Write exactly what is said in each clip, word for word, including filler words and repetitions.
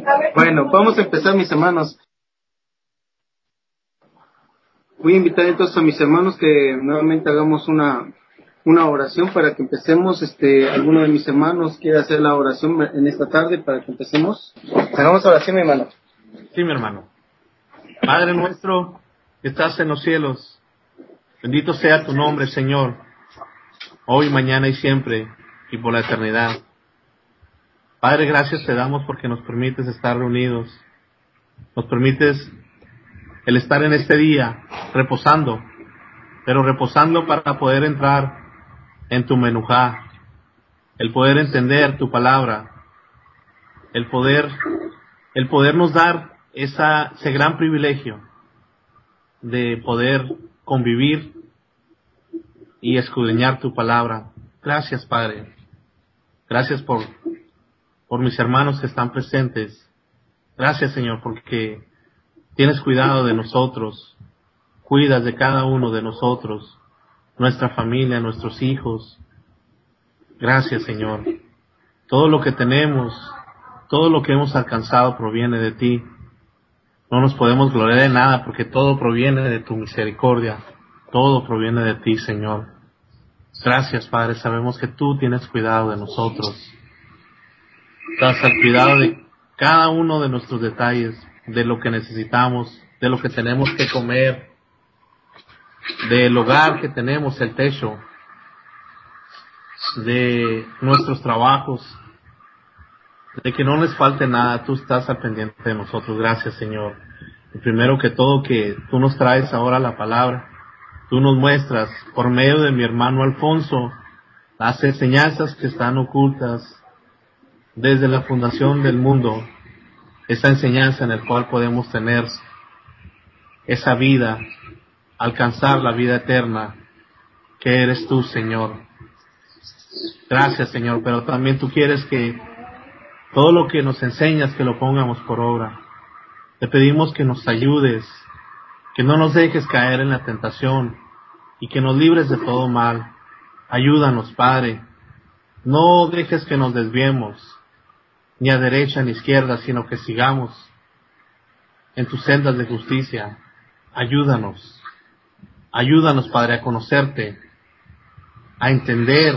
Bueno, vamos a empezar, mis hermanos. Voy a invitar entonces a mis hermanos que nuevamente hagamos una, una oración para que empecemos. Este, alguno de mis hermanos quiere hacer la oración en esta tarde para que empecemos. Hagamos oración, mi hermano. Sí, mi hermano. Padre nuestro que estás en los cielos, bendito sea tu nombre, Señor, hoy, mañana y siempre, y por la eternidad. Padre, gracias te damos porque nos permites estar reunidos, nos permites el estar en este día reposando, pero reposando para poder entrar en tu menujá, el poder entender tu palabra, el poder, el podernos dar esa, ese gran privilegio de poder convivir y escudriñar tu palabra. Gracias, Padre. Gracias por, por mis hermanos que están presentes. Gracias, Señor, porque tienes cuidado de nosotros, cuidas de cada uno de nosotros, nuestra familia, nuestros hijos. Gracias, Señor. Todo lo que tenemos, todo lo que hemos alcanzado proviene de ti. No nos podemos gloriar de nada porque todo proviene de tu misericordia. Todo proviene de ti, Señor. Gracias, Padre. Sabemos que tú tienes cuidado de nosotros. Estás al cuidado de cada uno de nuestros detalles, de lo que necesitamos, de lo que tenemos que comer, del hogar que tenemos, el techo, de nuestros trabajos, de que no les falte nada. Tú estás al pendiente de nosotros. Gracias, Señor. Y primero que todo, que tú nos traes ahora la palabra. Tú nos muestras, por medio de mi hermano Alfonso, las enseñanzas que están ocultas desde la fundación del mundo, esa enseñanza en la cual podemos tener esa vida, alcanzar la vida eterna, que eres tú, Señor. Gracias, Señor, pero también tú quieres que todo lo que nos enseñas, que lo pongamos por obra. Te pedimos que nos ayudes, que no nos dejes caer en la tentación y que nos libres de todo mal. Ayúdanos, Padre. No dejes que nos desviemos, ni a derecha ni a izquierda, sino que sigamos en tus sendas de justicia. Ayúdanos. Ayúdanos, Padre, a conocerte, a entender,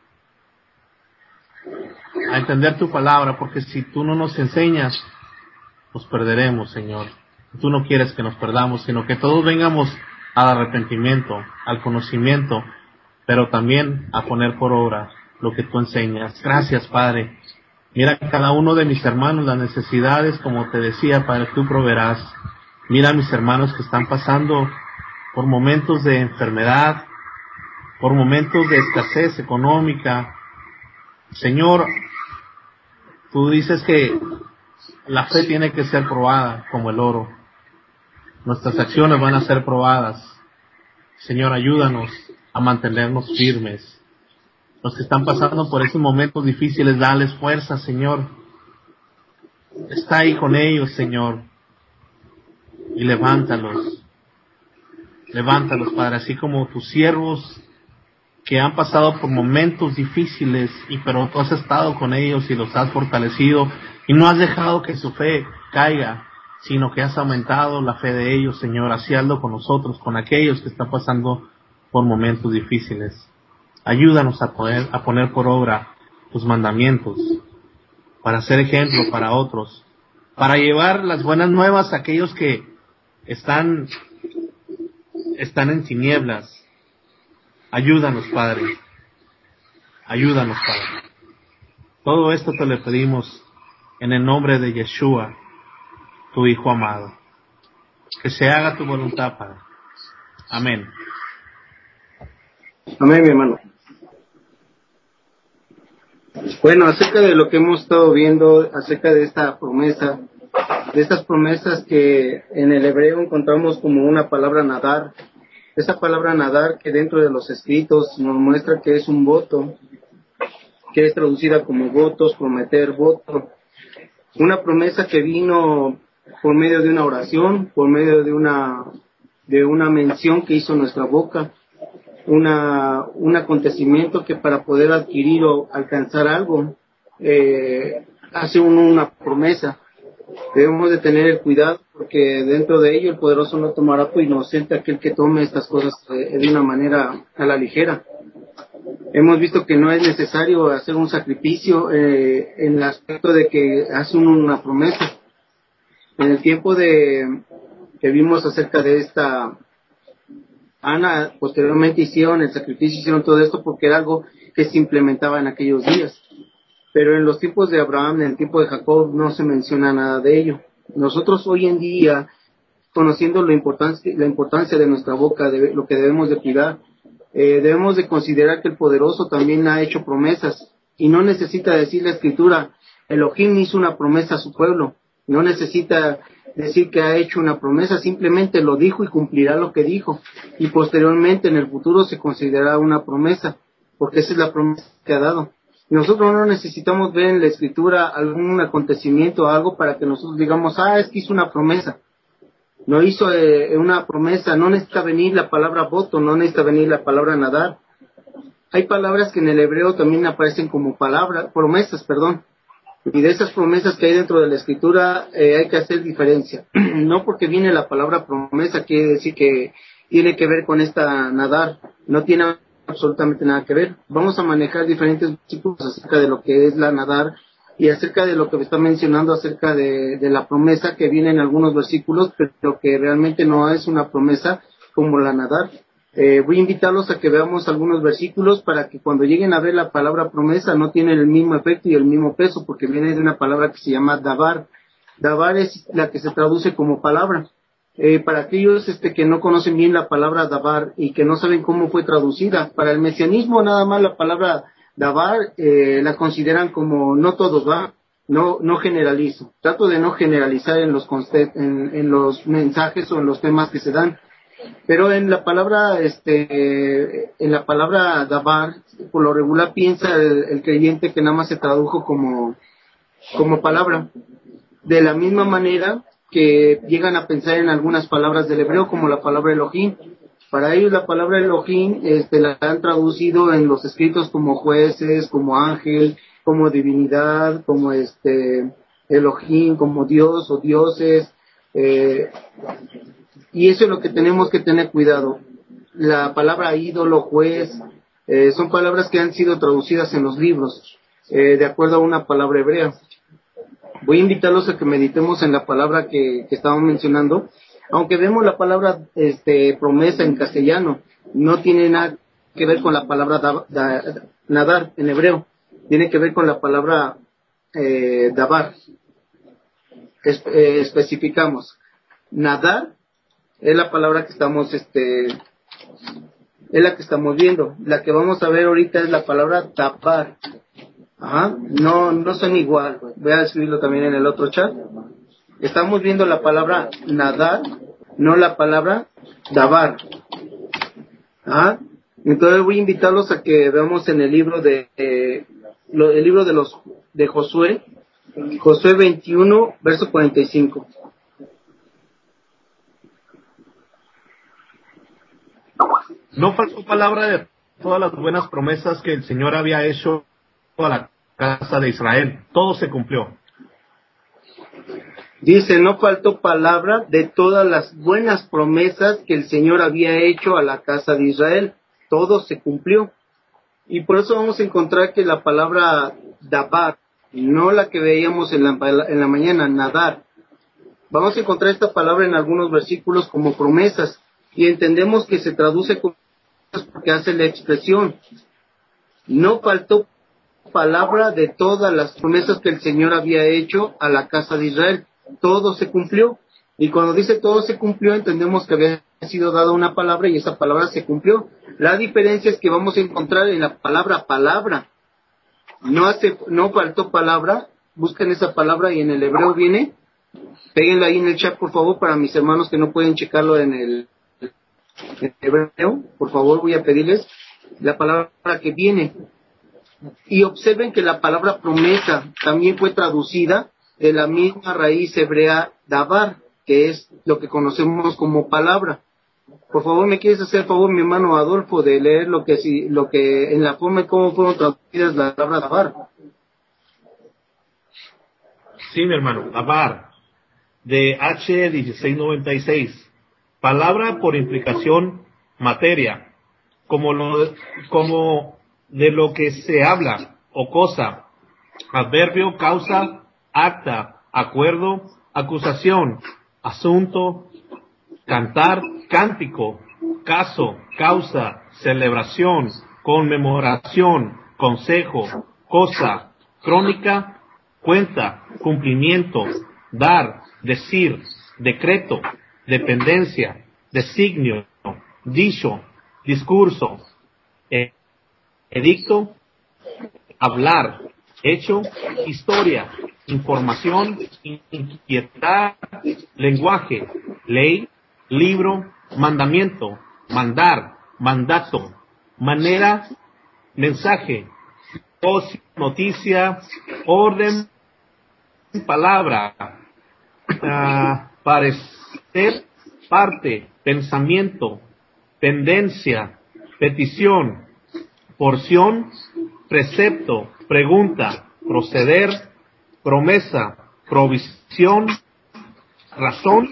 a entender tu palabra, porque si tú no nos enseñas, nos perderemos, Señor. Tú no quieres que nos perdamos, sino que todos vengamos al arrepentimiento, al conocimiento, pero también a poner por obra lo que tú enseñas. Gracias, Padre. Mira a cada uno de mis hermanos las necesidades, como te decía, Padre, tú proveerás. Mira a mis hermanos que están pasando por momentos de enfermedad, por momentos de escasez económica. Señor, tú dices que la fe tiene que ser probada como el oro. Nuestras acciones van a ser probadas. Señor, ayúdanos a mantenernos firmes. Los que están pasando por esos momentos difíciles, dales fuerza, Señor. Está ahí con ellos, Señor. Y levántalos. Levántalos, Padre, así como tus siervos que han pasado por momentos difíciles, y pero tú has estado con ellos y los has fortalecido y no has dejado que su fe caiga, sino que has aumentado la fe de ellos, Señor. Así hazlo con nosotros, con aquellos que están pasando por momentos difíciles. Ayúdanos a poner, a poner por obra tus mandamientos, para ser ejemplo para otros, para llevar las buenas nuevas a aquellos que están, están en tinieblas. Ayúdanos, Padre. Ayúdanos, Padre. Todo esto te lo pedimos en el nombre de Yeshua, tu Hijo amado. Que se haga tu voluntad, Padre. Amén. Amén, mi hermano. Bueno, acerca de lo que hemos estado viendo, acerca de esta promesa, de estas promesas que en el hebreo encontramos como una palabra nadar. Esa palabra nadar que dentro de los escritos nos muestra que es un voto, que es traducida como votos, prometer, voto. Una promesa que vino por medio de una oración, por medio de una, de una mención que hizo nuestra boca, una, un acontecimiento que para poder adquirir o alcanzar algo, eh, hace uno una promesa. Debemos de tener el cuidado porque dentro de ello el poderoso no tomará por inocente aquel que tome estas cosas eh, de una manera a la ligera. Hemos visto que no es necesario hacer un sacrificio eh, en el aspecto de que hace uno una promesa. En el tiempo de que vimos acerca de esta Ana, posteriormente hicieron el sacrificio, hicieron todo esto porque era algo que se implementaba en aquellos días. Pero en los tiempos de Abraham, en el tiempo de Jacob, no se menciona nada de ello. Nosotros hoy en día, conociendo la importancia, la importancia de nuestra boca, de lo que debemos de cuidar, eh, debemos de considerar que el poderoso también ha hecho promesas. Y no necesita decir la escritura, Elohim hizo una promesa a su pueblo. No necesita decir que ha hecho una promesa, simplemente lo dijo y cumplirá lo que dijo. Y posteriormente en el futuro se considerará una promesa, porque esa es la promesa que ha dado. Nosotros no necesitamos ver en la escritura algún acontecimiento o algo para que nosotros digamos, ah, es que hizo una promesa. No hizo eh, una promesa, no necesita venir la palabra voto, no necesita venir la palabra nadar. Hay palabras que en el hebreo también aparecen como palabras, promesas, perdón. Y de esas promesas que hay dentro de la escritura eh, hay que hacer diferencia. No porque viene la palabra promesa quiere decir que tiene que ver con esta nadar. No tiene absolutamente nada que ver. Vamos a manejar diferentes versículos acerca de lo que es la nadar y acerca de lo que me está mencionando acerca de, de la promesa que viene en algunos versículos, pero que realmente no es una promesa como la nadar. Eh, voy a invitarlos a que veamos algunos versículos para que cuando lleguen a ver la palabra promesa no tiene el mismo efecto y el mismo peso, porque viene de una palabra que se llama davar. Davar es la que se traduce como palabra. Eh, para aquellos este, que no conocen bien la palabra davar y que no saben cómo fue traducida, para el mesianismo nada más la palabra davar eh, la consideran como no todos, ¿va? No, no generalizo. Trato de no generalizar en los, en, en los mensajes o en los temas que se dan. Pero en la palabra, este, en la palabra davar, por lo regular piensa el, el creyente que nada más se tradujo como, como palabra. De la misma manera que llegan a pensar en algunas palabras del hebreo, como la palabra Elohim. Para ellos la palabra Elohim, este, la han traducido en los escritos como jueces, como ángel, como divinidad, como este, Elohim, como Dios o dioses, eh, y eso es lo que tenemos que tener cuidado. La palabra ídolo, juez, eh, son palabras que han sido traducidas en los libros, eh, de acuerdo a una palabra hebrea. Voy a invitarlos a que meditemos en la palabra que, que estábamos mencionando. Aunque vemos la palabra este, promesa en castellano, no tiene nada que ver con la palabra da, da, nadar en hebreo. Tiene que ver con la palabra eh, davar. Es, eh, especificamos. Nadar es la palabra que estamos, este, es la que estamos viendo. La que vamos a ver ahorita es la palabra tapar. Ajá, no, no son igual. Voy a escribirlo también en el otro chat. Estamos viendo la palabra nadar, no la palabra davar. Ajá. Entonces voy a invitarlos a que veamos en el libro de, eh, lo, el libro de los, de Josué, Josué veintiuno, verso cuarenta y cinco. No faltó palabra de todas las buenas promesas que el Señor había hecho a la casa de Israel. Todo se cumplió. Dice, no faltó palabra de todas las buenas promesas que el Señor había hecho a la casa de Israel. Todo se cumplió. Y por eso vamos a encontrar que la palabra dabar, no la que veíamos en la, en la mañana, nadar. Vamos a encontrar esta palabra en algunos versículos como promesas. Y entendemos que se traduce como porque hace la expresión. No faltó palabra de todas las promesas que el Señor había hecho a la casa de Israel. Todo se cumplió. Y cuando dice todo se cumplió, entendemos que había sido dada una palabra y esa palabra se cumplió. La diferencia es que vamos a encontrar en la palabra palabra. No hace, no faltó palabra. Busquen esa palabra y en el hebreo viene. Péguenla ahí en el chat, por favor, para mis hermanos que no pueden checarlo en el en hebreo. Por favor, voy a pedirles la palabra que viene. Y observen que la palabra promesa también fue traducida de la misma raíz hebrea davar, que es lo que conocemos como palabra. Por favor, ¿me quieres hacer el favor, mi hermano Adolfo, de leer lo que si, lo que en la forma en cómo fueron traducidas la palabra davar? Sí, mi hermano, davar. de H dieciséis noventa y seis. Palabra por implicación, materia, como, lo, como de lo que se habla o cosa, adverbio, causa, acta, acuerdo, acusación, asunto, cantar, cántico, caso, causa, celebración, conmemoración, consejo, cosa, crónica, cuenta, cumplimiento, dar, decir, decreto, dependencia, designio, dicho, discurso, edicto, hablar, hecho, historia, información, inquietar, lenguaje, ley, libro, mandamiento, mandar, mandato, manera, mensaje, voz, noticia, orden, palabra, uh, parecer, parte, pensamiento, tendencia, petición, porción, precepto, pregunta, proceder, promesa, provisión, razón,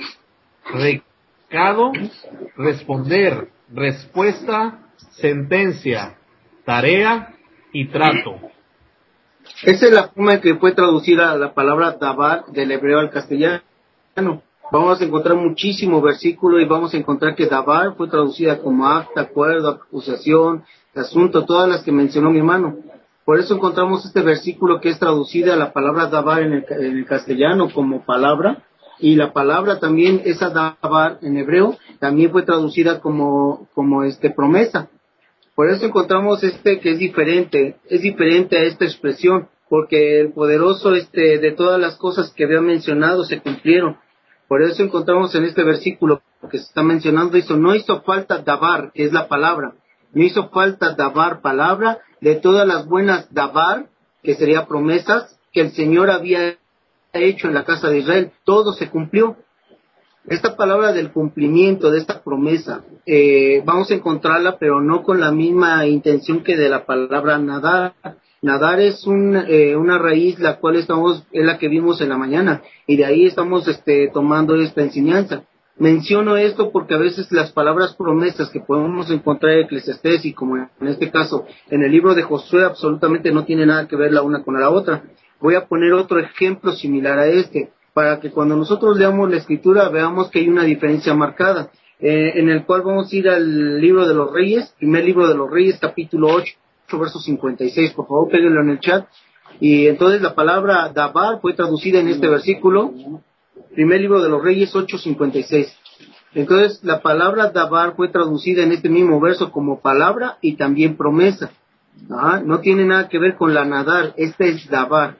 recado, responder, respuesta, sentencia, tarea y trato. Esa es la forma en que fue traducida la palabra dabar del hebreo al castellano. Vamos a encontrar muchísimos versículos y vamos a encontrar que dabar fue traducida como acta, acuerdo, acusación, asunto, todas las que mencionó mi hermano. Por eso encontramos este versículo que es traducida la palabra dabar en el, en el castellano como palabra, y la palabra también, esa dabar en hebreo, también fue traducida como, como este promesa. Por eso encontramos este que es diferente, es diferente a esta expresión, porque el poderoso este de todas las cosas que había mencionado se cumplieron. Por eso encontramos en este versículo que se está mencionando, hizo, no hizo falta dabar, que es la palabra, no hizo falta dabar palabra, de todas las buenas dabar, que sería promesas, que el Señor había hecho en la casa de Israel, todo se cumplió. Esta palabra del cumplimiento de esta promesa, eh, vamos a encontrarla, pero no con la misma intención que de la palabra nadar. Nadar es un, eh, una raíz la cual estamos, es la que vimos en la mañana, y de ahí estamos este, tomando esta enseñanza. Menciono esto porque a veces las palabras promesas que podemos encontrar en Eclesiastés y como en este caso en el libro de Josué absolutamente no tiene nada que ver la una con la otra. Voy a poner otro ejemplo similar a este, para que cuando nosotros leamos la escritura veamos que hay una diferencia marcada, eh, en el cual vamos a ir al libro de los Reyes, primer libro de los Reyes, capítulo ocho, verso cincuenta y seis, por favor péguenlo en el chat. Y entonces la palabra dabar fue traducida en este versículo, primer libro de los Reyes ocho cincuenta y seis. Entonces la palabra dabar fue traducida en este mismo verso como palabra y también promesa. ¿Ah? No tiene nada que ver con la nadar, este es dabar.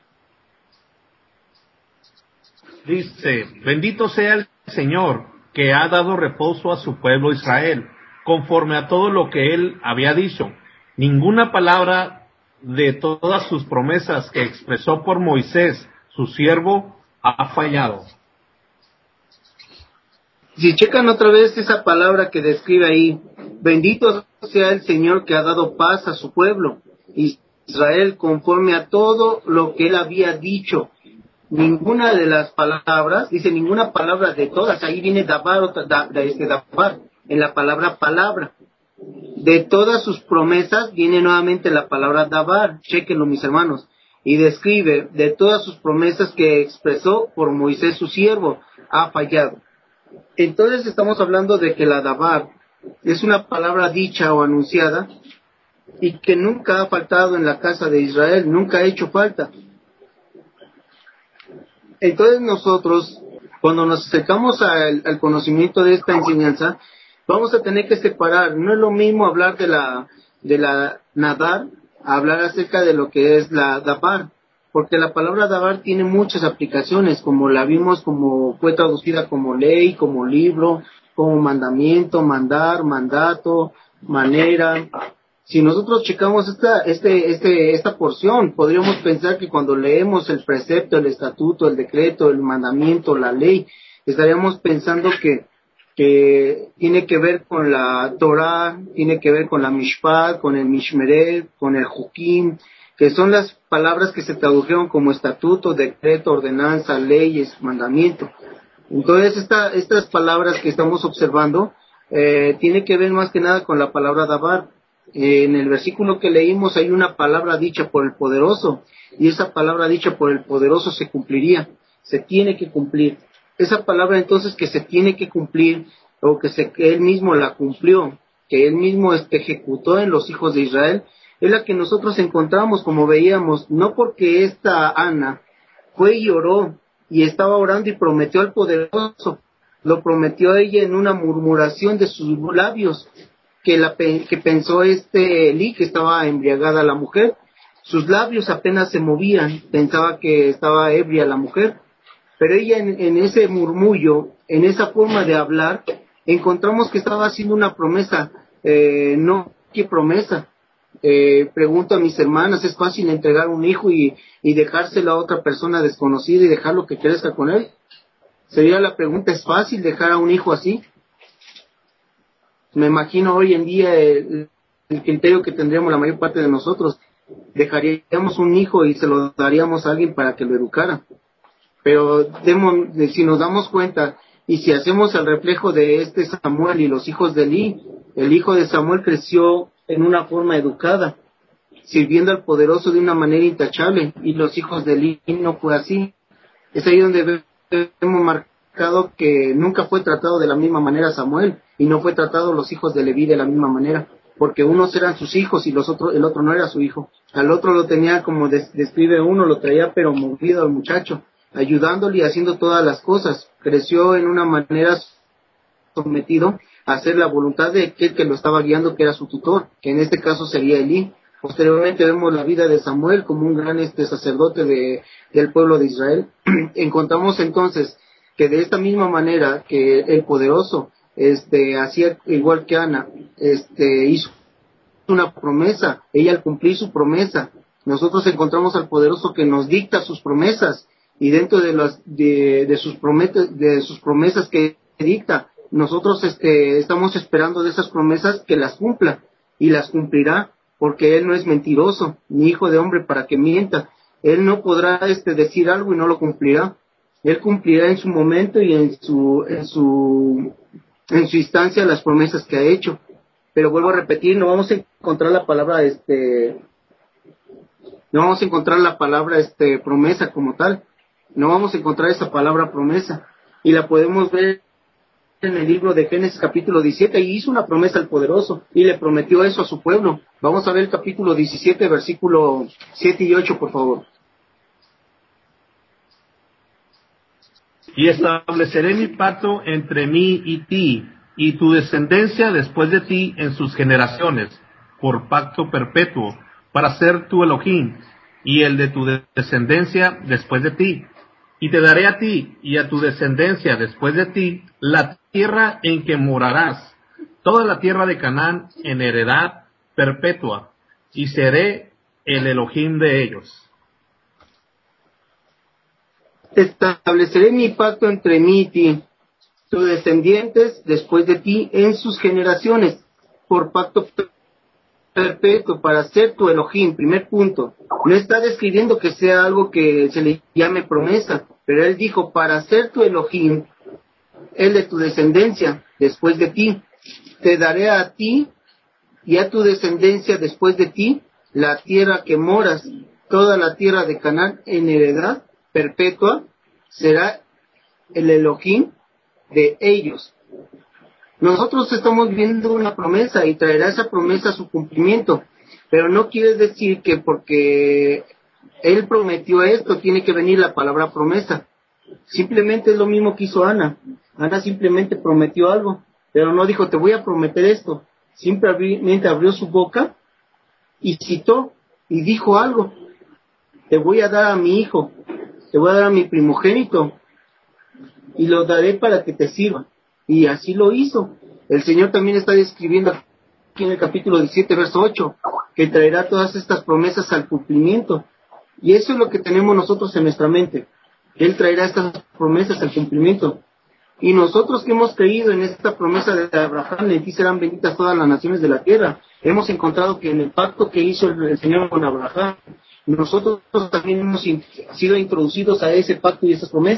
Dice, bendito sea el Señor, que ha dado reposo a su pueblo Israel, conforme a todo lo que él había dicho. Ninguna palabra de todas sus promesas que expresó por Moisés, su siervo, ha fallado. Si checan otra vez esa palabra que describe ahí, bendito sea el Señor que ha dado paz a su pueblo, Israel, conforme a todo lo que él había dicho. Ninguna de las palabras, dice ninguna palabra de todas, ahí viene dabar, otra, da, da, este, dabar, en la palabra palabra. De todas sus promesas viene nuevamente la palabra dabar, chequenlo mis hermanos, y describe de todas sus promesas que expresó por Moisés su siervo, ha fallado. Entonces estamos hablando de que la dabar es una palabra dicha o anunciada y que nunca ha faltado en la casa de Israel, nunca ha hecho falta. Entonces nosotros, cuando nos acercamos al, al conocimiento de esta enseñanza, vamos a tener que separar. No es lo mismo hablar de la de la nadar, a hablar acerca de lo que es la dabar, porque la palabra dabar tiene muchas aplicaciones, como la vimos, como fue traducida como ley, como libro, como mandamiento, mandar, mandato, manera. Si nosotros checamos esta, este, este, esta porción, podríamos pensar que cuando leemos el precepto, el estatuto, el decreto, el mandamiento, la ley, estaríamos pensando que, que tiene que ver con la Torah, tiene que ver con la Mishpat, con el Mishmeret, con el Jukim, que son las palabras que se tradujeron como estatuto, decreto, ordenanza, leyes, mandamiento. Entonces, esta, estas palabras que estamos observando, eh, tiene que ver más que nada con la palabra dabar. Eh, en el versículo que leímos hay una palabra dicha por el poderoso, y esa palabra dicha por el poderoso se cumpliría, se tiene que cumplir. Esa palabra entonces que se tiene que cumplir, o que, se, que él mismo la cumplió, que él mismo este, ejecutó en los hijos de Israel, es la que nosotros encontramos, como veíamos, no porque esta Ana fue y oró, y estaba orando y prometió al poderoso, lo prometió a ella en una murmuración de sus labios, que, la, que pensó este Elí, que estaba embriagada la mujer. Sus labios apenas se movían, pensaba que estaba ebria la mujer, pero ella en, en ese murmullo, en esa forma de hablar, encontramos que estaba haciendo una promesa. Eh, no, ¿qué promesa? Eh, pregunto a mis hermanas, ¿es fácil entregar un hijo y, y dejárselo a otra persona desconocida y dejarlo que crezca con él? Sería la pregunta, ¿es fácil dejar a un hijo así? Me imagino hoy en día el, el criterio que tendríamos la mayor parte de nosotros, dejaríamos un hijo y se lo daríamos a alguien para que lo educara. Pero demos, si nos damos cuenta y si hacemos el reflejo de este Samuel y los hijos de Elí, el hijo de Samuel creció en una forma educada, sirviendo al poderoso de una manera intachable, y los hijos de Elí no fue así. Es ahí donde hemos marcado que nunca fue tratado de la misma manera Samuel, y no fue tratado los hijos de Leví de la misma manera, porque unos eran sus hijos y los otros, el otro no era su hijo. Al otro lo tenía, como des, describe uno, lo traía pero movido al muchacho, ayudándole y haciendo todas las cosas. Creció en una manera sometido a hacer la voluntad de aquel que lo estaba guiando, que era su tutor, que en este caso sería Elí. Posteriormente vemos la vida de Samuel como un gran este sacerdote de, del pueblo de Israel. Encontramos entonces que de esta misma manera que el poderoso este hacía igual que Ana, este hizo una promesa, ella al cumplir su promesa, nosotros encontramos al poderoso que nos dicta sus promesas, y dentro de las de, de sus promesas de sus promesas que dicta, nosotros este estamos esperando de esas promesas que las cumpla, y las cumplirá, porque él no es mentiroso ni hijo de hombre para que mienta. Él no podrá este decir algo y no lo cumplirá. Él cumplirá en su momento y en su en su en su instancia las promesas que ha hecho. Pero vuelvo a repetir, no vamos a encontrar la palabra este no vamos a encontrar la palabra este promesa como tal. No vamos a encontrar esa palabra promesa, y la podemos ver en el libro de Génesis capítulo diecisiete, y hizo una promesa al poderoso y le prometió eso a su pueblo. Vamos a ver el capítulo diecisiete, versículo siete y ocho, por favor. Y estableceré mi pacto entre mí y ti, y tu descendencia después de ti en sus generaciones, por pacto perpetuo, para ser tu Elohim, y el de tu descendencia después de ti. Y te daré a ti y a tu descendencia después de ti la tierra en que morarás, toda la tierra de Canaán en heredad perpetua, y seré el Elohim de ellos. Estableceré mi pacto entre mí y ti, tus descendientes después de ti en sus generaciones, por pacto perpetuo, para ser tu Elohim. Primer punto, no está describiendo que sea algo que se le llame promesa, pero él dijo, para ser tu Elohim, el de tu descendencia después de ti, te daré a ti y a tu descendencia después de ti la tierra que moras, toda la tierra de Canaán en heredad perpetua, será el Elohim de ellos. Nosotros estamos viendo una promesa, y traerá esa promesa a su cumplimiento, pero no quiere decir que porque él prometió esto tiene que venir la palabra promesa. Simplemente es lo mismo que hizo Ana. Ana simplemente prometió algo, pero no dijo te voy a prometer esto. Simplemente abrió su boca y citó y dijo algo: te voy a dar a mi hijo, te voy a dar a mi primogénito, y lo daré para que te sirva. Y así lo hizo. El Señor también está describiendo aquí en el capítulo diecisiete, verso ocho, que traerá todas estas promesas al cumplimiento. Y eso es lo que tenemos nosotros en nuestra mente. Él traerá estas promesas al cumplimiento. Y nosotros que hemos creído en esta promesa de Abraham, en ti serán benditas todas las naciones de la tierra, hemos encontrado que en el pacto que hizo el Señor con Abraham, nosotros también hemos sido introducidos a ese pacto y esas promesas.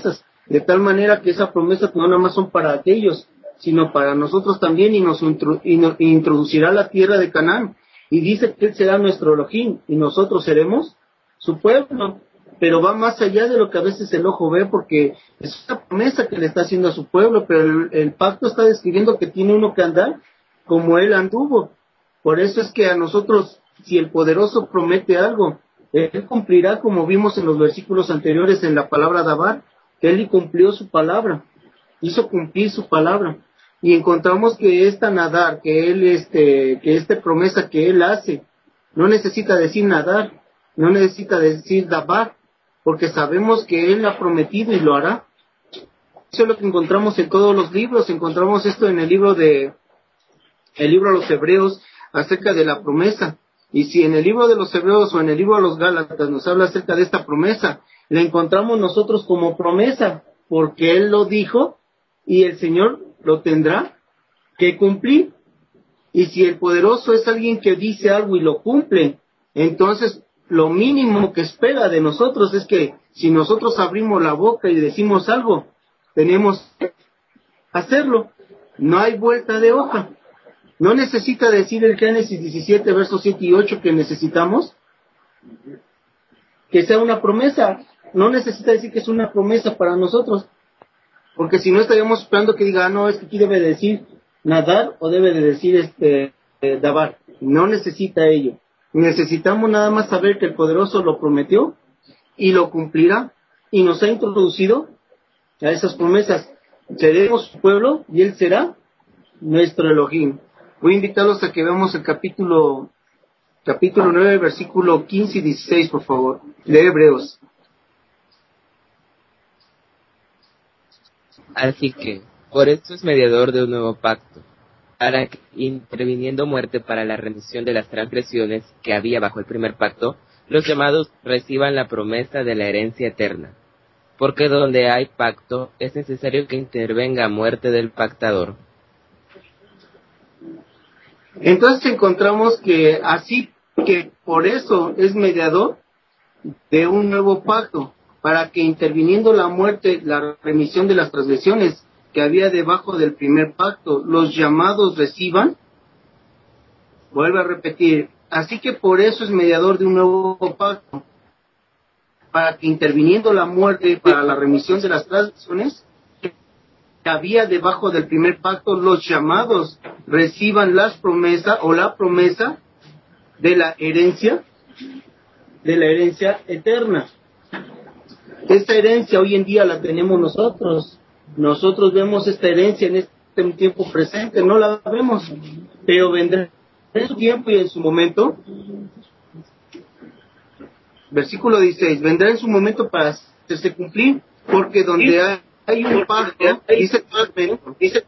de tal manera que esa promesa no nada más son para aquellos, sino para nosotros también, y nos, intru- y nos introducirá a la tierra de Canaán, y dice que Él será nuestro Elohim, y nosotros seremos su pueblo, pero va más allá de lo que a veces el ojo ve, porque es una promesa que le está haciendo a su pueblo, pero el, el pacto está describiendo que tiene uno que andar como Él anduvo. Por eso es que a nosotros, si el poderoso promete algo, Él cumplirá, como vimos en los versículos anteriores en la palabra Dabar, que Él cumplió su palabra, hizo cumplir su palabra. Y encontramos que esta nadar, que Él, este, que esta promesa que Él hace, no necesita decir nadar, no necesita decir Dabar, porque sabemos que Él ha prometido y lo hará. Eso es lo que encontramos en todos los libros. Encontramos esto en el libro de, el libro de los Hebreos, acerca de la promesa. Y si en el libro de los Hebreos o en el libro de los Gálatas nos habla acerca de esta promesa, la encontramos nosotros como promesa, porque Él lo dijo y el Señor lo tendrá que cumplir. Y si el poderoso es alguien que dice algo y lo cumple, entonces lo mínimo que espera de nosotros es que si nosotros abrimos la boca y decimos algo, tenemos que hacerlo. No hay vuelta de hoja. No necesita decir el Génesis diecisiete, versos siete y ocho que necesitamos que sea una promesa. No necesita decir que es una promesa para nosotros, porque si no estaríamos esperando que diga, ah, no, es que aquí debe de decir nadar o debe de decir este eh, dabar. No necesita ello. Necesitamos nada más saber que el poderoso lo prometió y lo cumplirá, y nos ha introducido a esas promesas. Seremos su pueblo y Él será nuestro Elohim. Voy a invitarlos a que veamos el capítulo capítulo nueve, versículo quince y dieciséis, por favor, de Hebreos. Así que, por esto es mediador de un nuevo pacto, para que, interviniendo muerte para la remisión de las transgresiones que había bajo el primer pacto, los llamados reciban la promesa de la herencia eterna. Porque donde hay pacto, es necesario que intervenga muerte del pactador. Entonces encontramos que así que por eso es mediador de un nuevo pacto, para que interviniendo la muerte, la remisión de las transgresiones que había debajo del primer pacto, los llamados reciban. Vuelve a repetir, así que por eso es mediador de un nuevo pacto, para que interviniendo la muerte para la remisión de las transgresiones que había debajo del primer pacto, los llamados reciban las promesas o la promesa de la herencia, de la herencia eterna. Esta herencia hoy en día la tenemos nosotros. Nosotros vemos esta herencia en este tiempo presente, no la vemos, pero vendrá en su tiempo y en su momento. Versículo dieciséis, vendrá en su momento para hacerse cumplir, porque donde hay, hay un pacto, dice claramente, dice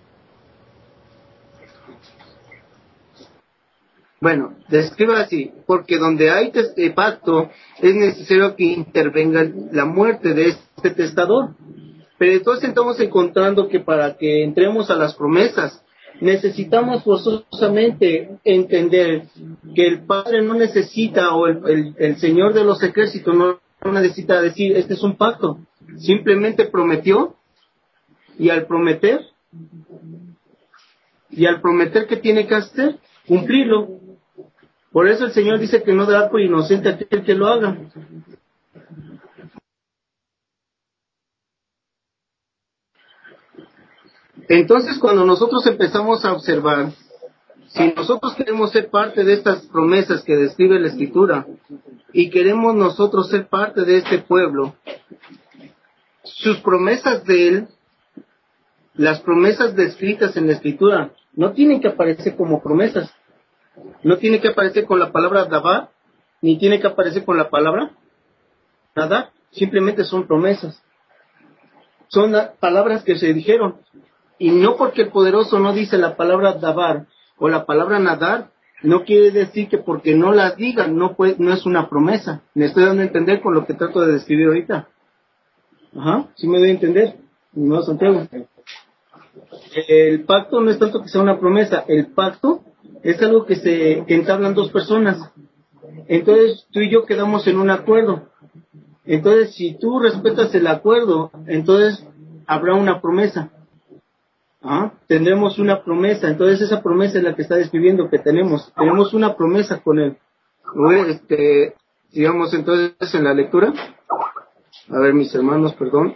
bueno, describa así, porque donde hay este pacto es necesario que intervenga la muerte de este testador. Pero entonces estamos encontrando que para que entremos a las promesas, necesitamos forzosamente entender que el Padre no necesita, o el, el, el Señor de los ejércitos no, no necesita decir, este es un pacto. Simplemente prometió, y al prometer, y al prometer, ¿qué tiene que hacer? Cumplirlo. Por eso el Señor dice que no dará por inocente a aquel que lo haga. Entonces, cuando nosotros empezamos a observar, si nosotros queremos ser parte de estas promesas que describe la Escritura, y queremos nosotros ser parte de este pueblo, sus promesas de Él, las promesas descritas en la Escritura, no tienen que aparecer como promesas. No tiene que aparecer con la palabra dabar, ni tiene que aparecer con la palabra nadar. Simplemente son promesas. Son palabras que se dijeron. Y no porque el poderoso no dice la palabra dabar o la palabra nadar, no quiere decir que porque no las digan no, puede, no es una promesa. Me estoy dando a entender con lo que trato de describir ahorita. Ajá, sí me doy a entender. No, Santiago. El pacto no es tanto que sea una promesa. El pacto es algo que se que entablan dos personas. Entonces tú y yo quedamos en un acuerdo. Entonces, si tú respetas el acuerdo, entonces habrá una promesa. ¿Ah? Tendremos una promesa. Entonces, esa promesa es la que está describiendo que tenemos. Tenemos una promesa con él. Este, sigamos entonces en la lectura. A ver, mis hermanos, perdón.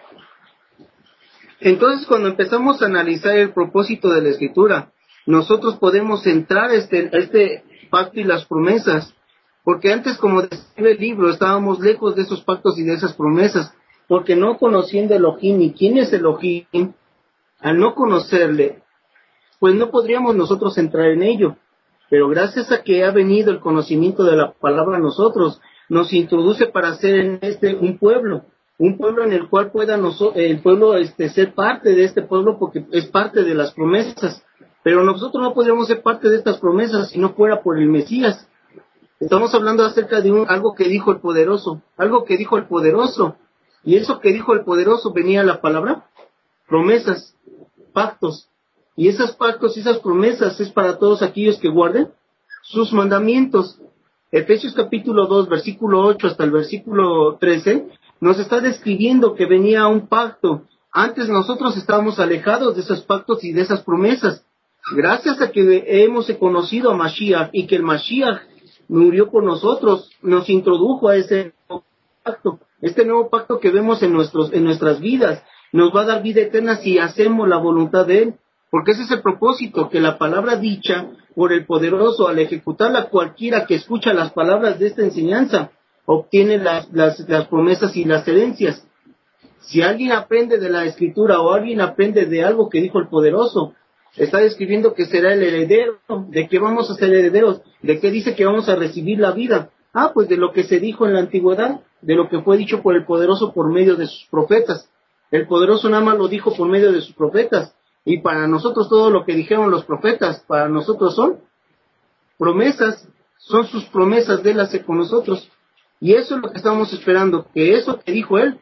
Entonces, cuando empezamos a analizar el propósito de la Escritura, nosotros podemos entrar a este, a este pacto y las promesas, porque antes, como describe el libro, estábamos lejos de esos pactos y de esas promesas, porque no conociendo Elohim y quién es Elohim, al no conocerle, pues no podríamos nosotros entrar en ello. Pero gracias a que ha venido el conocimiento de la palabra a nosotros, nos introduce para ser en este un pueblo, un pueblo en el cual pueda noso- el pueblo este, ser parte de este pueblo, porque es parte de las promesas. Pero nosotros no podríamos ser parte de estas promesas si no fuera por el Mesías. Estamos hablando acerca de un, algo que dijo el poderoso, algo que dijo el poderoso. Y eso que dijo el poderoso venía la palabra, promesas, pactos. Y esos pactos y esas promesas es para todos aquellos que guarden sus mandamientos. Efesios capítulo dos, versículo ocho hasta el versículo trece, nos está describiendo que venía un pacto. Antes nosotros estábamos alejados de esos pactos y de esas promesas. Gracias a que hemos conocido a Mashiach y que el Mashiach murió por nosotros, nos introdujo a ese nuevo pacto. Este nuevo pacto que vemos en, nuestros, en nuestras vidas nos va a dar vida eterna si hacemos la voluntad de Él. Porque ese es el propósito, que la palabra dicha por el poderoso, al ejecutarla cualquiera que escucha las palabras de esta enseñanza, obtiene las, las, las promesas y las herencias. Si alguien aprende de la Escritura o alguien aprende de algo que dijo el poderoso, está describiendo que será el heredero. ¿De qué vamos a ser herederos? ¿De qué dice que vamos a recibir la vida? Ah, pues de lo que se dijo en la antigüedad, de lo que fue dicho por el poderoso por medio de sus profetas. El poderoso nada más lo dijo por medio de sus profetas. Y para nosotros todo lo que dijeron los profetas, para nosotros son promesas, son sus promesas de él hace con nosotros. Y eso es lo que estamos esperando, que eso que dijo él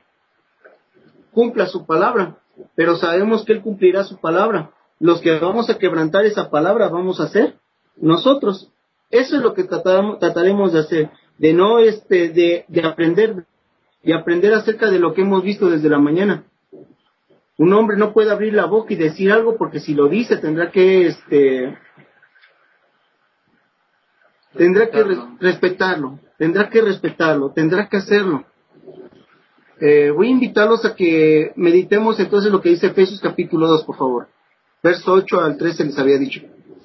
cumpla su palabra, pero sabemos que él cumplirá su palabra. Los que vamos a quebrantar esa palabra vamos a ser nosotros. Eso es lo que trataremos, trataremos de hacer, de no este, de, de aprender, de aprender acerca de lo que hemos visto desde la mañana. Un hombre no puede abrir la boca y decir algo, porque si lo dice tendrá que este tendrá que res- respetarlo, tendrá que respetarlo, tendrá que hacerlo. Eh, voy a invitarlos a que meditemos entonces lo que dice Efesios capítulo dos, por favor. Verso ocho al trece les había dicho.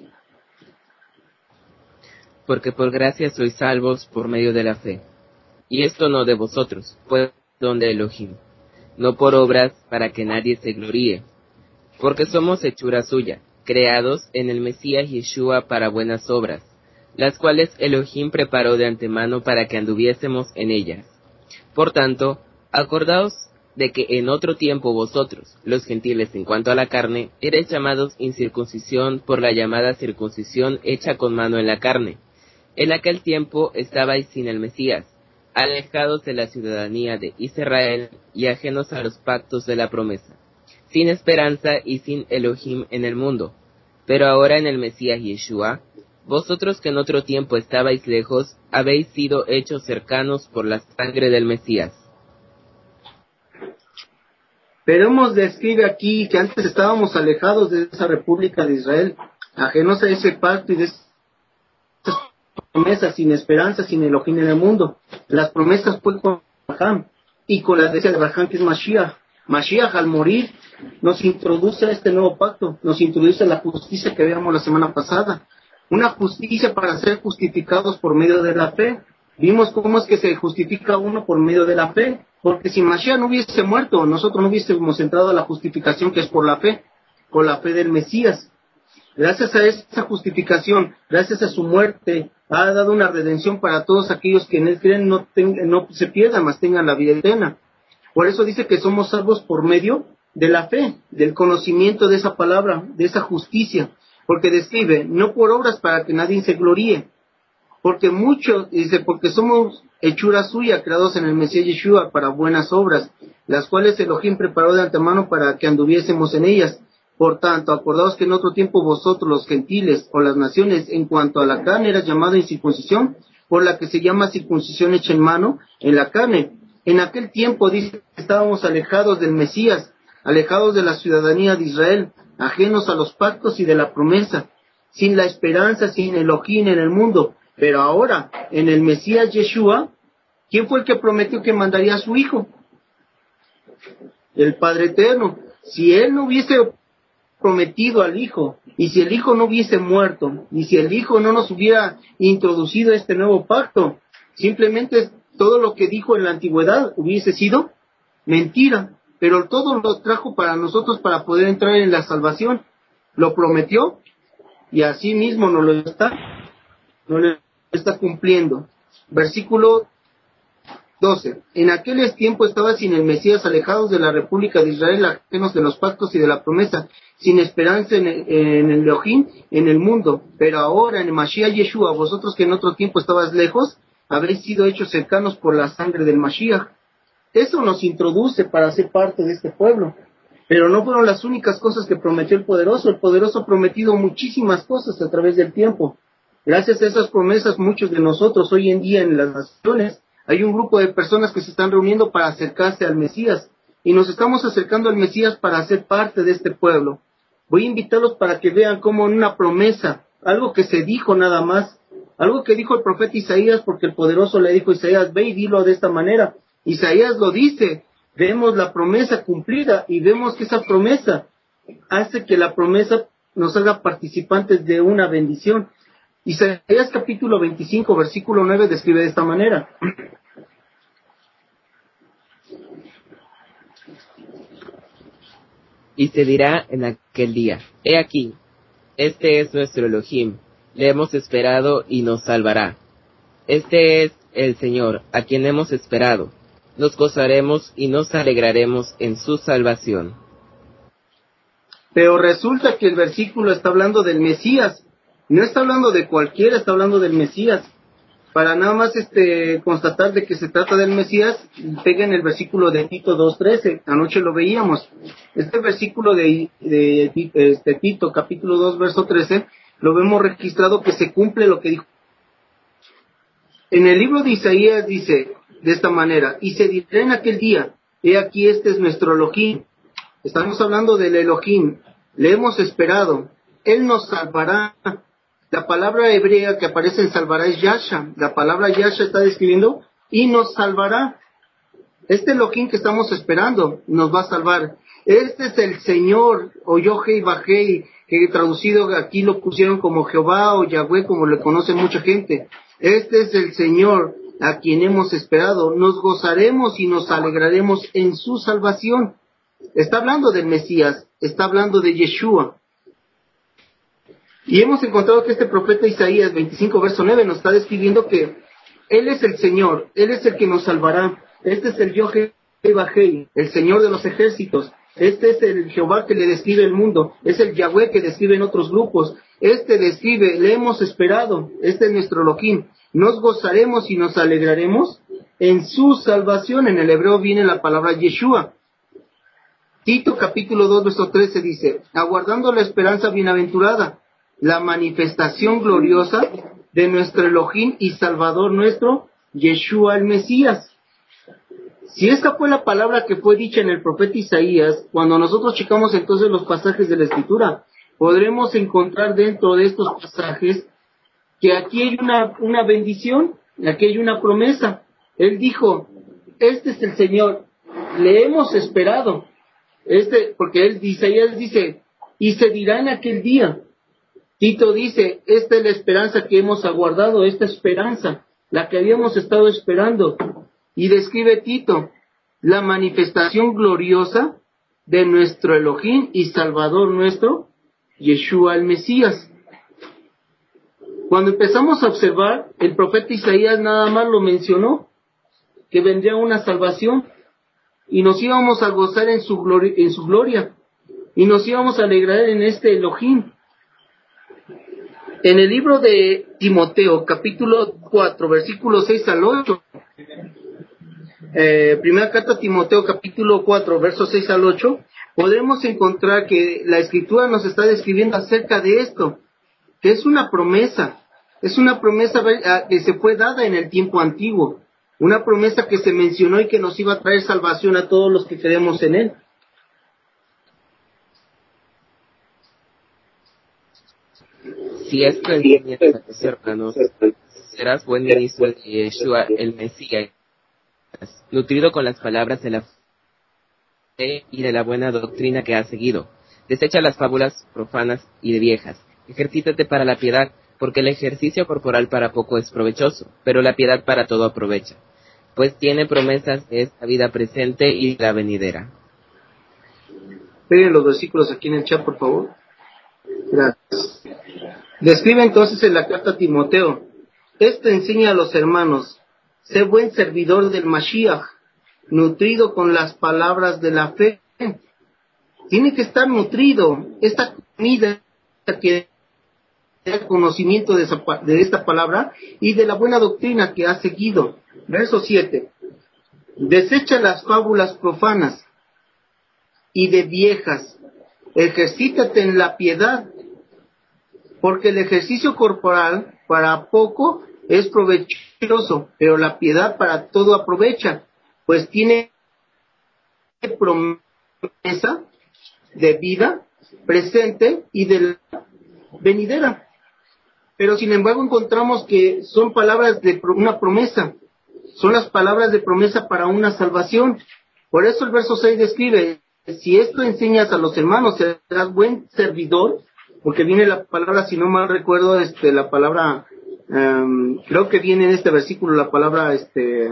Porque por gracia sois salvos por medio de la fe. Y esto no de vosotros, pues don de Elohim, no por obras para que nadie se gloríe. Porque somos hechura suya, creados en el Mesías Yeshua para buenas obras, las cuales Elohim preparó de antemano para que anduviésemos en ellas. Por tanto, acordaos de que en otro tiempo vosotros, los gentiles en cuanto a la carne, erais llamados incircuncisión por la llamada circuncisión hecha con mano en la carne. En aquel tiempo estabais sin el Mesías, alejados de la ciudadanía de Israel y ajenos a los pactos de la promesa, sin esperanza y sin Elohim en el mundo. Pero ahora en el Mesías Yeshua, vosotros que en otro tiempo estabais lejos, habéis sido hechos cercanos por la sangre del Mesías. Pero hemos describe aquí que antes estábamos alejados de esa república de Israel, ajenos a ese pacto y de esas promesas, sin esperanza, sin Elohim en el mundo. Las promesas fue con Abraham, y con la iglesia de Abraham, que es Mashiach. Mashiach, al morir, nos introduce a este nuevo pacto, nos introduce a la justicia que veíamos la semana pasada. Una justicia para ser justificados por medio de la fe. Vimos cómo es que se justifica uno por medio de la fe, porque si Mashiach no hubiese muerto, nosotros no hubiésemos entrado a la justificación que es por la fe, por la fe del Mesías. Gracias a esa justificación, gracias a su muerte, ha dado una redención para todos aquellos que en él creen, no, ten, no se pierdan, mas tengan la vida eterna. Por eso dice que somos salvos por medio de la fe, del conocimiento de esa palabra, de esa justicia, porque describe, no por obras para que nadie se gloríe, porque muchos, dice, porque somos hechura suya, creados en el Mesías Yeshua para buenas obras, las cuales Elohim preparó de antemano para que anduviésemos en ellas. Por tanto, acordaos que en otro tiempo vosotros, los gentiles o las naciones, en cuanto a la carne, eras llamado incircuncisión, por la que se llama circuncisión hecha en mano, en la carne, En aquel tiempo, dice, estábamos alejados del Mesías, alejados de la ciudadanía de Israel, ajenos a los pactos y de la promesa, sin la esperanza, sin Elohim en el mundo. Pero ahora, en el Mesías Yeshua, ¿quién fue el que prometió que mandaría a su Hijo? El Padre Eterno. Si Él no hubiese prometido al Hijo, y si el Hijo no hubiese muerto, y si el Hijo no nos hubiera introducido a este nuevo pacto, simplemente todo lo que dijo en la antigüedad hubiese sido mentira, pero todo lo trajo para nosotros para poder entrar en la salvación. Lo prometió, y así mismo nos lo está, no lo está cumpliendo. Versículo doce. En aquel tiempo estaba sin el Mesías, alejados de la República de Israel, ajenos de los pactos y de la promesa, sin esperanza en el, en el Elohim, en el mundo. Pero ahora en el Mashiach Yeshua, vosotros que en otro tiempo estabas lejos, habréis sido hechos cercanos por la sangre del Mashiach. Eso nos introduce para ser parte de este pueblo. Pero no fueron las únicas cosas que prometió el Poderoso. El Poderoso ha prometido muchísimas cosas a través del tiempo. Gracias a esas promesas, muchos de nosotros hoy en día en las naciones, hay un grupo de personas que se están reuniendo para acercarse al Mesías. Y nos estamos acercando al Mesías para ser parte de este pueblo. Voy a invitarlos para que vean cómo en una promesa, algo que se dijo nada más, algo que dijo el profeta Isaías, porque el Poderoso le dijo a Isaías, ve y dilo de esta manera. Isaías lo dice, vemos la promesa cumplida y vemos que esa promesa hace que la promesa nos haga participantes de una bendición. Isaías capítulo veinticinco, versículo nueve describe de esta manera. Y se dirá en aquel día, he aquí, este es nuestro Elohim, le hemos esperado y nos salvará. Este es el Señor, a quien hemos esperado. Nos gozaremos y nos alegraremos en su salvación. Pero resulta que el versículo está hablando del Mesías, no está hablando de cualquiera, está hablando del Mesías. Para nada más este constatar de que se trata del Mesías, peguen el versículo de Tito dos trece, anoche lo veíamos. Este versículo de, de, de este, Tito, capítulo dos, verso trece, lo vemos registrado que se cumple lo que dijo. En el libro de Isaías dice de esta manera, y se dirá en aquel día, he aquí este es nuestro Elohim. Estamos hablando del Elohim, le hemos esperado, Él nos salvará. La palabra hebrea que aparece en salvará es Yasha. La palabra Yasha está describiendo y nos salvará. Este Elohim que estamos esperando nos va a salvar. Este es el Señor, o Yohei Bajei, que traducido aquí lo pusieron como Jehová o Yahweh, como le conoce mucha gente. Este es el Señor a quien hemos esperado. Nos gozaremos y nos alegraremos en su salvación. Está hablando del Mesías, está hablando de Yeshua. Y hemos encontrado que este profeta Isaías veinticinco, verso nueve, nos está describiendo que Él es el Señor, Él es el que nos salvará. Este es el Yohei Bajei, el Señor de los ejércitos. Este es el Jehová que le describe el mundo. Es el Yahweh que describe en otros grupos. Este describe, le hemos esperado. Este es nuestro Elohim. Nos gozaremos y nos alegraremos en su salvación. En el hebreo viene la palabra Yeshua. Tito capítulo dos, verso trece dice, aguardando la esperanza bienaventurada, la manifestación gloriosa de nuestro Elohim y Salvador nuestro, Yeshua el Mesías. Si esta fue la palabra que fue dicha en el profeta Isaías, cuando nosotros checamos entonces los pasajes de la Escritura, podremos encontrar dentro de estos pasajes que aquí hay una, una bendición, aquí hay una promesa. Él dijo, este es el Señor, le hemos esperado. Este, porque él, Isaías dice, y se dirá en aquel día. Tito dice, esta es la esperanza que hemos aguardado, esta esperanza, la que habíamos estado esperando. Y describe Tito, la manifestación gloriosa de nuestro Elohim y Salvador nuestro, Yeshua el Mesías. Cuando empezamos a observar, el profeta Isaías nada más lo mencionó, que vendría una salvación, y nos íbamos a gozar en su gloria, en su gloria, y nos íbamos a alegrar en este Elohim. En el libro de Timoteo, capítulo cuatro, versículos seis al ocho, eh, primera carta a Timoteo, capítulo cuatro, versos seis al ocho, podemos encontrar que la Escritura nos está describiendo acerca de esto, que es una promesa, es una promesa que se fue dada en el tiempo antiguo. Una promesa que se mencionó y que nos iba a traer salvación a todos los que creemos en Él. Si esto enseñas a tus hermanos, serás buen ministro de Yeshua, el Mesías, nutrido con las palabras de la fe y de la buena doctrina que has seguido. Desecha las fábulas profanas y de viejas. Ejercítate para la piedad, porque el ejercicio corporal para poco es provechoso, pero la piedad para todo aprovecha, pues tiene promesas de esta vida presente y la venidera. Peguen los versículos aquí en el chat, por favor. Gracias. Describe entonces en la carta a Timoteo: esto enseña a los hermanos, sé buen servidor del Mashiach, nutrido con las palabras de la fe. Tiene que estar nutrido. Esta comida que da conocimiento de, esa, de esta palabra y de la buena doctrina que ha seguido. Verso siete. Desecha las fábulas profanas y de viejas. Ejercítate en la piedad, porque el ejercicio corporal para poco es provechoso, pero la piedad para todo aprovecha, pues tiene promesa de vida presente y de la venidera. Pero sin embargo encontramos que son palabras de una promesa, son las palabras de promesa para una salvación. Por eso el verso seis describe: si esto enseñas a los hermanos, serás buen servidor, porque viene la palabra, si no mal recuerdo, este, la palabra, um, creo que viene en este versículo la palabra, este,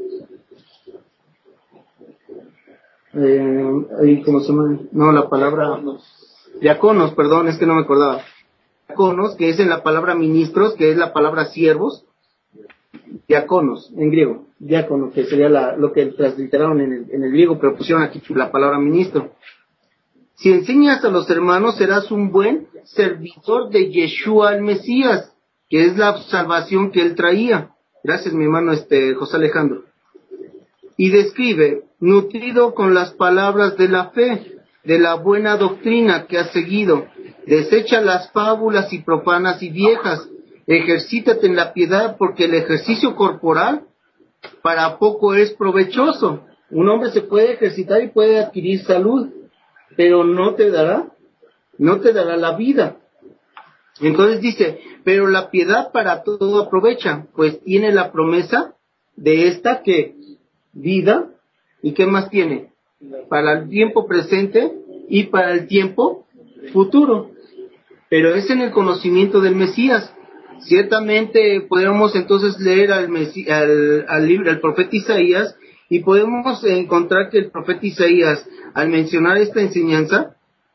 eh, ¿cómo se llama? No, la palabra, diáconos, perdón, es que no me acordaba. Diáconos, que es en la palabra ministros, que es la palabra siervos, diáconos, en griego, diácono, que sería la, lo que transliteraron en el, en el griego, pero pusieron aquí la palabra ministro. Si enseñas a los hermanos, serás un buen servidor de Yeshua el Mesías, que es la salvación que él traía. Gracias, mi hermano este José Alejandro. Y describe: nutrido con las palabras de la fe, de la buena doctrina que has seguido. Desecha las fábulas y profanas y viejas. Ejercítate en la piedad, porque el ejercicio corporal para poco es provechoso. Un hombre se puede ejercitar y puede adquirir salud, pero no te dará, no te dará la vida. Entonces dice: pero la piedad para todo aprovecha, pues tiene la promesa de esta que vida, ¿y qué más tiene? Para el tiempo presente y para el tiempo futuro. Pero es en el conocimiento del Mesías. Ciertamente podemos entonces leer al, Mesí- al, al libro, al profeta Isaías, y podemos encontrar que el profeta Isaías, al mencionar esta enseñanza,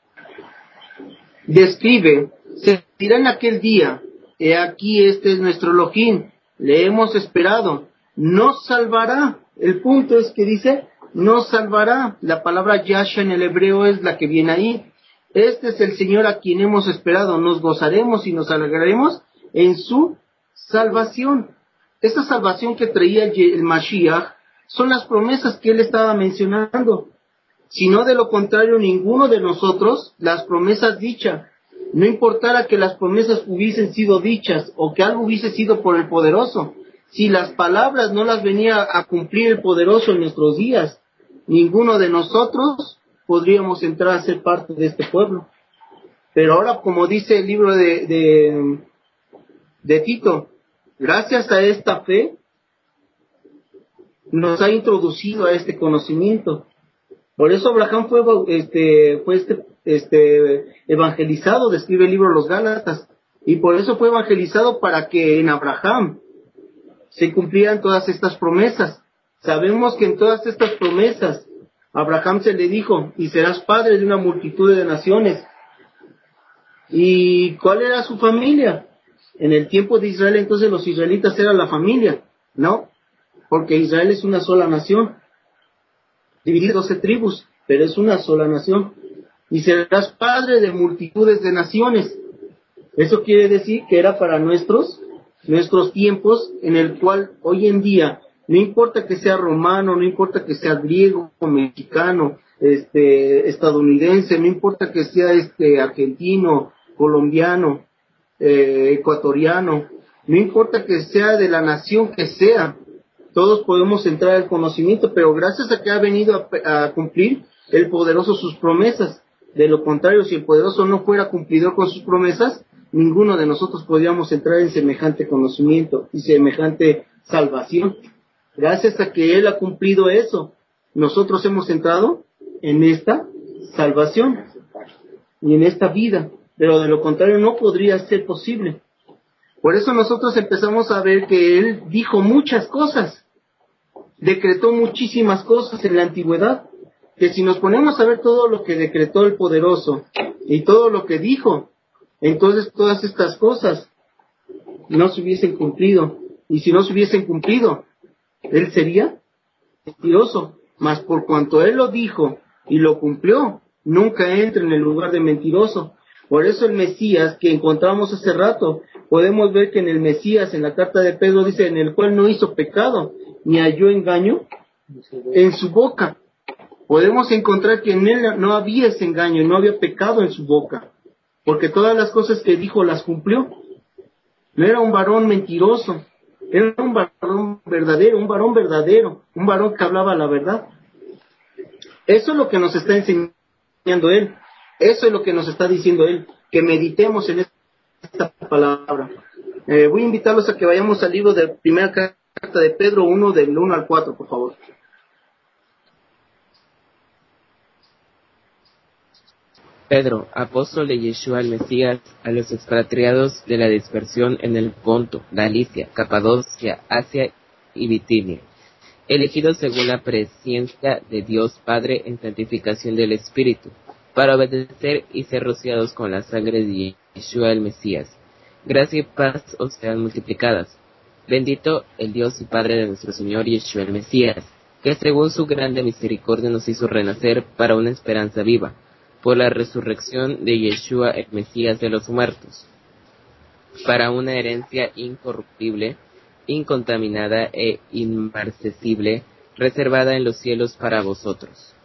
describe: se dirá en aquel día, he aquí este es nuestro Elohim, le hemos esperado, nos salvará. El punto es que dice, nos salvará. La palabra Yasha en el hebreo es la que viene ahí. Este es el Señor a quien hemos esperado, nos gozaremos y nos alegraremos en su salvación. Esta salvación que traía el, el Mashiach son las promesas que él estaba mencionando. Si no, de lo contrario, ninguno de nosotros, las promesas dichas, no importara que las promesas hubiesen sido dichas o que algo hubiese sido por el poderoso, si las palabras no las venía a cumplir el poderoso en nuestros días, ninguno de nosotros podríamos entrar a ser parte de este pueblo. Pero ahora, como dice el libro de, de, de Tito, gracias a esta fe, nos ha introducido a este conocimiento. Por eso Abraham fue, este, fue este, este, evangelizado, describe el libro de los Gálatas, y por eso fue evangelizado, para que en Abraham se cumplieran todas estas promesas. Sabemos que en todas estas promesas, a Abraham se le dijo: y serás padre de una multitud de naciones. ¿Y cuál era su familia? En el tiempo de Israel, entonces los israelitas eran la familia, ¿no? Porque Israel es una sola nación, dividida en doce tribus, pero es una sola nación. Y serás padre de multitudes de naciones. Eso quiere decir que era para nuestros, nuestros tiempos, en el cual hoy en día, no importa que sea romano, no importa que sea griego, mexicano, este, estadounidense, no importa que sea este argentino, colombiano, eh, ecuatoriano, no importa que sea de la nación que sea, todos podemos entrar al conocimiento, pero gracias a que ha venido a, a cumplir el poderoso sus promesas. De lo contrario, si el poderoso no fuera cumplidor con sus promesas, ninguno de nosotros podríamos entrar en semejante conocimiento y semejante salvación. Gracias a que Él ha cumplido eso, nosotros hemos entrado en esta salvación y en esta vida, pero de lo contrario no podría ser posible. Por eso nosotros empezamos a ver que Él dijo muchas cosas, decretó muchísimas cosas en la antigüedad, que si nos ponemos a ver todo lo que decretó el poderoso y todo lo que dijo, entonces todas estas cosas no se hubiesen cumplido, y si no se hubiesen cumplido, Él sería mentiroso, mas por cuanto Él lo dijo y lo cumplió, nunca entra en el lugar de mentiroso. Por eso el Mesías que encontramos hace rato, podemos ver que en el Mesías, en la carta de Pedro dice, en el cual no hizo pecado, ni halló engaño en su boca. Podemos encontrar que en Él no había ese engaño, no había pecado en su boca, porque todas las cosas que dijo las cumplió. No era un varón mentiroso, era un varón verdadero, un varón verdadero, un varón que hablaba la verdad. Eso es lo que nos está enseñando Él, eso es lo que nos está diciendo Él, que meditemos en esta palabra. Eh, voy a invitarlos a que vayamos al libro de primera carta de Pedro uno, del uno al cuatro, por favor. Pedro, apóstol de Yeshua el Mesías, a los expatriados de la dispersión en el Ponto, Galicia, Capadocia, Asia y Bitinia, elegidos según la presciencia de Dios Padre en santificación del Espíritu, para obedecer y ser rociados con la sangre de Yeshua el Mesías. Gracia y paz os sean multiplicadas. Bendito el Dios y Padre de nuestro Señor Yeshua el Mesías, que según su grande misericordia nos hizo renacer para una esperanza viva, por la resurrección de Yeshua el Mesías de los muertos, para una herencia incorruptible, incontaminada e inmarcesible, reservada en los cielos para vosotros.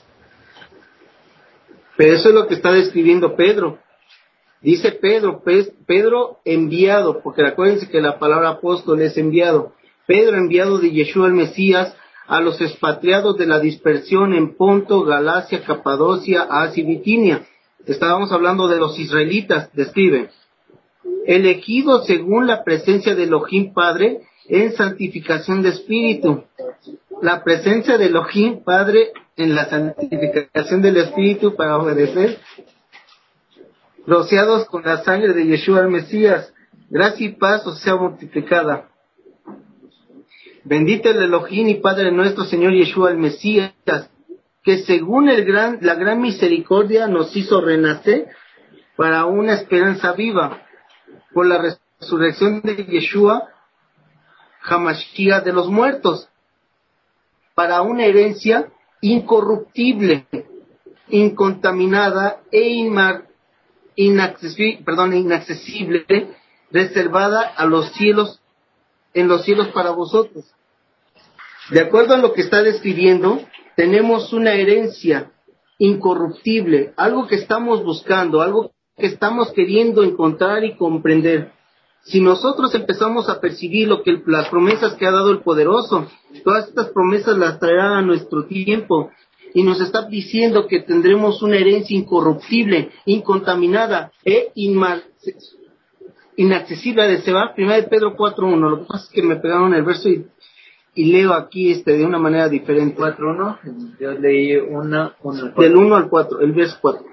Pero eso es lo que está describiendo Pedro. Dice Pedro, Pedro enviado, porque acuérdense que la palabra apóstol es enviado. Pedro enviado de Yeshua el Mesías a los expatriados de la dispersión en Ponto, Galacia, Capadocia, Asia y Bitinia. Estábamos hablando de los israelitas, describe. Elegidos según la presencia de Elohim Padre en santificación de espíritu. La presencia de Elohim Padre en la santificación del espíritu para obedecer. Rociados con la sangre de Yeshua el Mesías. Gracia y paz os sea multiplicada. Bendito el Elohim y Padre nuestro Señor Yeshua el Mesías, que según el gran, la gran misericordia nos hizo renacer para una esperanza viva, por la resurrección de Yeshua Hamashiach de los muertos, para una herencia incorruptible, incontaminada e inmar, inaccesible, perdón, inaccesible, reservada a los cielos, en los cielos para vosotros. De acuerdo a lo que está describiendo, tenemos una herencia incorruptible, algo que estamos buscando, algo que estamos queriendo encontrar y comprender. Si nosotros empezamos a percibir lo que las promesas que ha dado el poderoso, todas estas promesas las traerá a nuestro tiempo, y nos está diciendo que tendremos una herencia incorruptible, incontaminada e inmal, inaccesible de Seba, primera de Pedro cuatro uno. Lo que pasa es que me pegaron el verso y, y leo aquí este de una manera diferente. cuatro uno, yo leí una, una del uno al cuatro, el verso cuatro.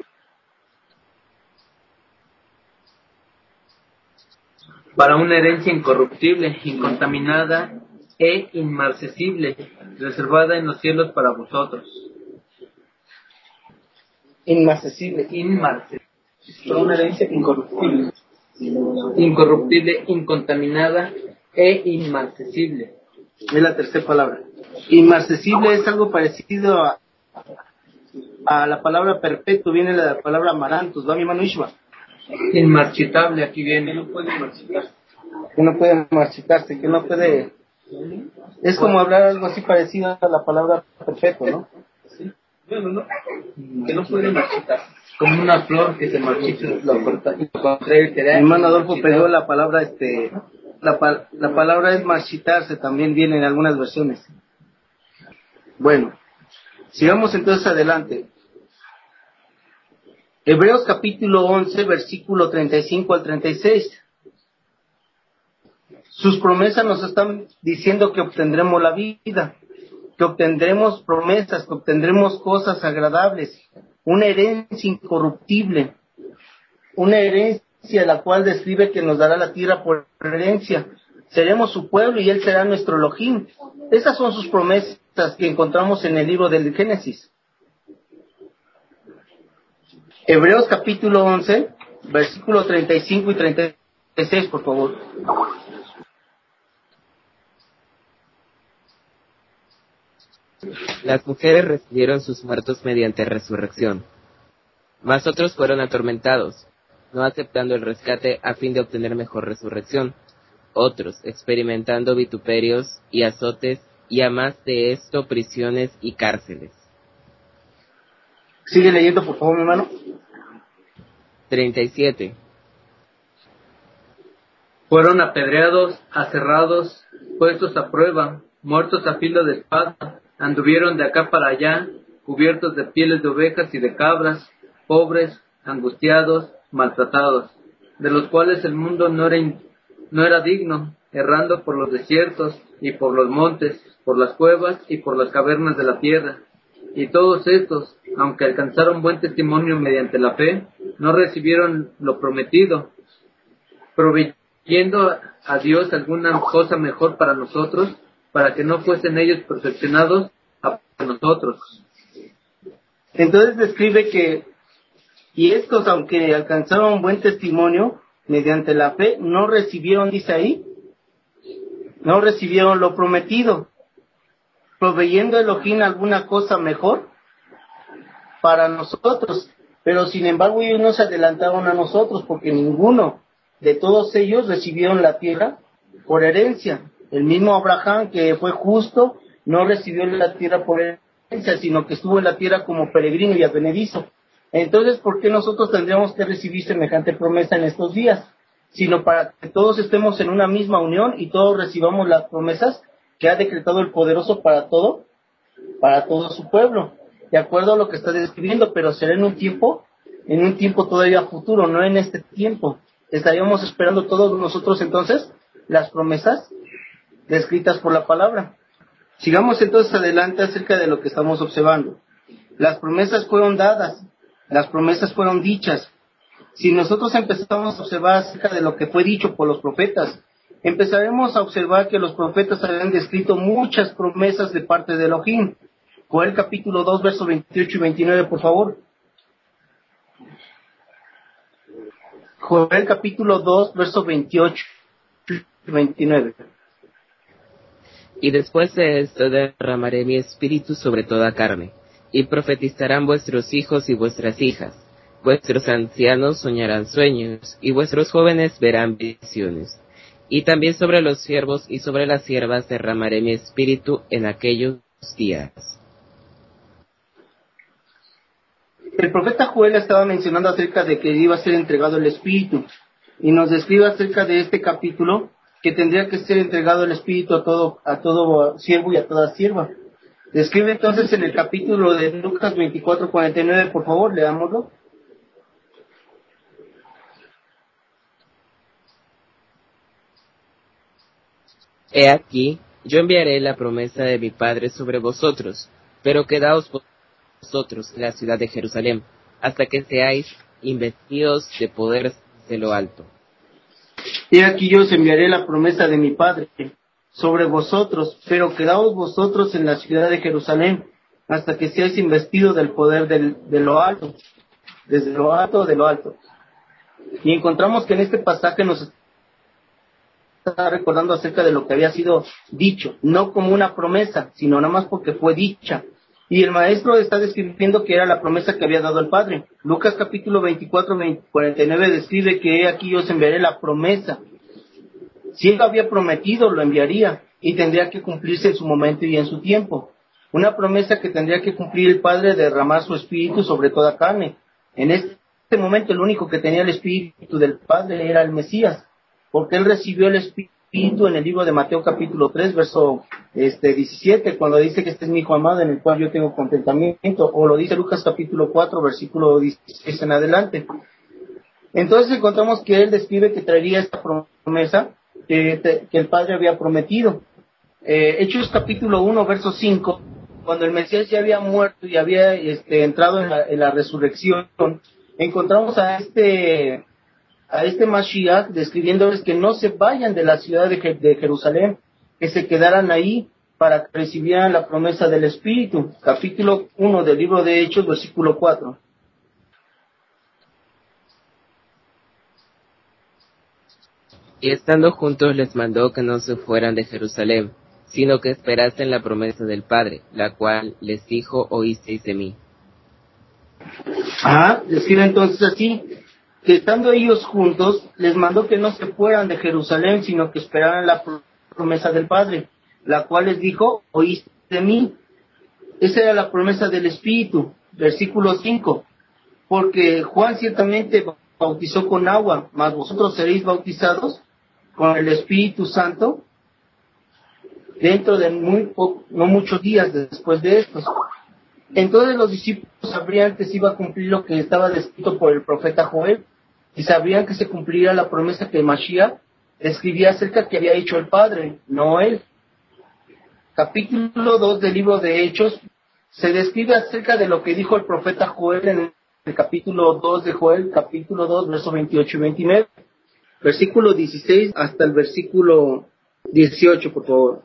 Para una herencia incorruptible, incontaminada e inmarcesible, reservada en los cielos para vosotros. Inmarcesible, Inmarcesible. para una herencia incorruptible. Incorruptible, incontaminada e inmarcesible. Es la tercera palabra. Inmarcesible es algo parecido a, a la palabra perpetuo, viene la palabra amarantos, ¿va mi hermano Ishma? Inmarchitable, aquí viene. No puede marchitarse. Que no puede marchitarse, que no puede... Es como hablar algo así parecido a la palabra perpetuo, ¿no? Sí. Bueno, no. Que no puede marchitarse. Como una flor que se marchita, lo corta. Mi hermano Adolfo pegó la palabra este la, la palabra es marchitarse, también viene en algunas versiones. Bueno, sigamos entonces adelante. Hebreos capítulo once, versículo treinta y cinco al treinta y seis. Sus promesas nos están diciendo que obtendremos la vida, que obtendremos promesas, que obtendremos cosas agradables, una herencia incorruptible, una herencia la cual describe que nos dará la tierra por herencia. Seremos su pueblo y Él será nuestro Elohim. Esas son sus promesas que encontramos en el libro del Génesis. Hebreos capítulo once, versículo treinta y cinco y treinta y seis, por favor. Las mujeres recibieron sus muertos mediante resurrección, mas otros fueron atormentados, no aceptando el rescate a fin de obtener mejor resurrección, otros experimentando vituperios y azotes, y a más de esto prisiones y cárceles. Sigue leyendo, por favor, mi hermano. treinta y siete. Fueron apedreados, aserrados, puestos a prueba, muertos a filo de espada, anduvieron de acá para allá, cubiertos de pieles de ovejas y de cabras, pobres, angustiados, maltratados, de los cuales el mundo no era, in, no era digno, errando por los desiertos y por los montes, por las cuevas y por las cavernas de la tierra. Y todos estos, aunque alcanzaron buen testimonio mediante la fe, no recibieron lo prometido, proveyendo a Dios alguna cosa mejor para nosotros, para que no fuesen ellos perfeccionados a nosotros. Entonces describe que, y estos, aunque alcanzaron buen testimonio mediante la fe, no recibieron, dice ahí, no recibieron lo prometido, proveyendo a Elohim alguna cosa mejor para nosotros. Pero sin embargo ellos no se adelantaron a nosotros, porque ninguno de todos ellos recibieron la tierra por herencia. El mismo Abraham, que fue justo, no recibió la tierra por herencia, sino que estuvo en la tierra como peregrino y advenedizo. Entonces, ¿por qué nosotros tendríamos que recibir semejante promesa en estos días? Sino para que todos estemos en una misma unión y todos recibamos las promesas que ha decretado el poderoso para todo, para todo su pueblo, de acuerdo a lo que está describiendo, pero será en un tiempo, en un tiempo todavía futuro, no en este tiempo. Estaríamos esperando todos nosotros entonces las promesas descritas por la palabra. Sigamos entonces adelante acerca de lo que estamos observando. Las promesas fueron dadas, las promesas fueron dichas. Si nosotros empezamos a observar acerca de lo que fue dicho por los profetas, empezaremos a observar que los profetas habían descrito muchas promesas de parte de Elohim. Joel capítulo dos, versos veintiocho y veintinueve, por favor. Joel capítulo dos, versos veintiocho y veintinueve. Y después de esto derramaré mi espíritu sobre toda carne, y profetizarán vuestros hijos y vuestras hijas, vuestros ancianos soñarán sueños, y vuestros jóvenes verán visiones. Y también sobre los siervos y sobre las siervas derramaré mi espíritu en aquellos días. El profeta Joel estaba mencionando acerca de que iba a ser entregado el espíritu, y nos describe acerca de este capítulo que tendría que ser entregado el espíritu a todo, a todo siervo y a toda sierva. Describe entonces en el capítulo de Lucas veinticuatro, cuarenta y nueve, por favor, leámoslo. He aquí, yo enviaré la promesa de mi Padre sobre vosotros, pero quedaos vosotros en la ciudad de Jerusalén, hasta que seáis investidos de poder de lo alto. He aquí yo os enviaré la promesa de mi Padre sobre vosotros, pero quedaos vosotros en la ciudad de Jerusalén, hasta que seáis investidos del poder del, de lo alto, desde lo alto de lo alto. Y encontramos que en este pasaje nos está recordando acerca de lo que había sido dicho, no como una promesa, sino nada más porque fue dicha. Y el maestro está describiendo que era la promesa que había dado el Padre. Lucas capítulo veinticuatro, cuarenta y nueve describe que he aquí yo os enviaré la promesa. Si él lo había prometido, lo enviaría, y tendría que cumplirse en su momento y en su tiempo. Una promesa que tendría que cumplir el Padre, de derramar su espíritu sobre toda carne. En este momento el único que tenía el espíritu del Padre era el Mesías, porque él recibió el espíritu Espíritu en el libro de Mateo capítulo tres, verso este, diecisiete, cuando dice que este es mi hijo amado en el cual yo tengo contentamiento, o lo dice Lucas capítulo cuatro, versículo dieciséis en adelante. Entonces encontramos que él describe que traería esta promesa que, que el Padre había prometido. Eh, Hechos capítulo uno, verso cinco, cuando el Mesías ya había muerto y había este, entrado en la, en la resurrección, encontramos a este a este Mashiach describiéndoles que no se vayan de la ciudad de, de Jerusalén, que se quedaran ahí para que recibieran la promesa del Espíritu. Capítulo uno del libro de Hechos, versículo cuatro. Y estando juntos les mandó que no se fueran de Jerusalén, sino que esperasen la promesa del Padre, la cual les dijo: oísteis de mí. Ah, describe entonces así, que estando ellos juntos, les mandó que no se fueran de Jerusalén, sino que esperaran la promesa del Padre, la cual les dijo: oíste de mí. Esa era la promesa del Espíritu. Versículo cinco, porque Juan ciertamente bautizó con agua, mas vosotros seréis bautizados con el Espíritu Santo dentro de muy po- no muchos días después de estos. Entonces los discípulos sabrían que se iba a cumplir lo que estaba descrito por el profeta Joel, y sabrían que se cumpliría la promesa que Mashiach escribía acerca que había hecho el Padre, no él. Capítulo dos del libro de Hechos se describe acerca de lo que dijo el profeta Joel en el capítulo dos de Joel, capítulo dos, versos veintiocho y veintinueve. Versículo dieciséis hasta el versículo dieciocho, por favor.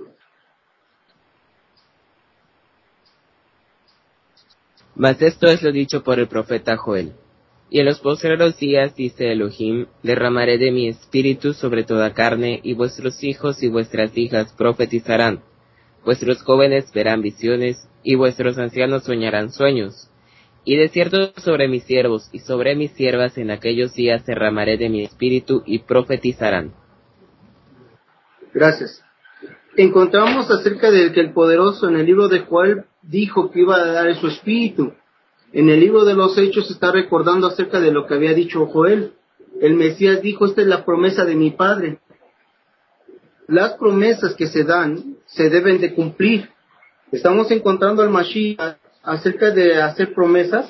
Mas esto es lo dicho por el profeta Joel. Y en los postreros días, dice Elohim, derramaré de mi espíritu sobre toda carne, y vuestros hijos y vuestras hijas profetizarán. Vuestros jóvenes verán visiones, y vuestros ancianos soñarán sueños. Y de cierto sobre mis siervos y sobre mis siervas en aquellos días derramaré de mi espíritu, y profetizarán. Gracias. Encontramos acerca de que el poderoso en el libro de Joel dijo que iba a dar su espíritu. En el libro de los Hechos está recordando acerca de lo que había dicho Joel. El Mesías dijo: esta es la promesa de mi Padre. Las promesas que se dan se deben de cumplir. Estamos encontrando al Mashiach acerca de hacer promesas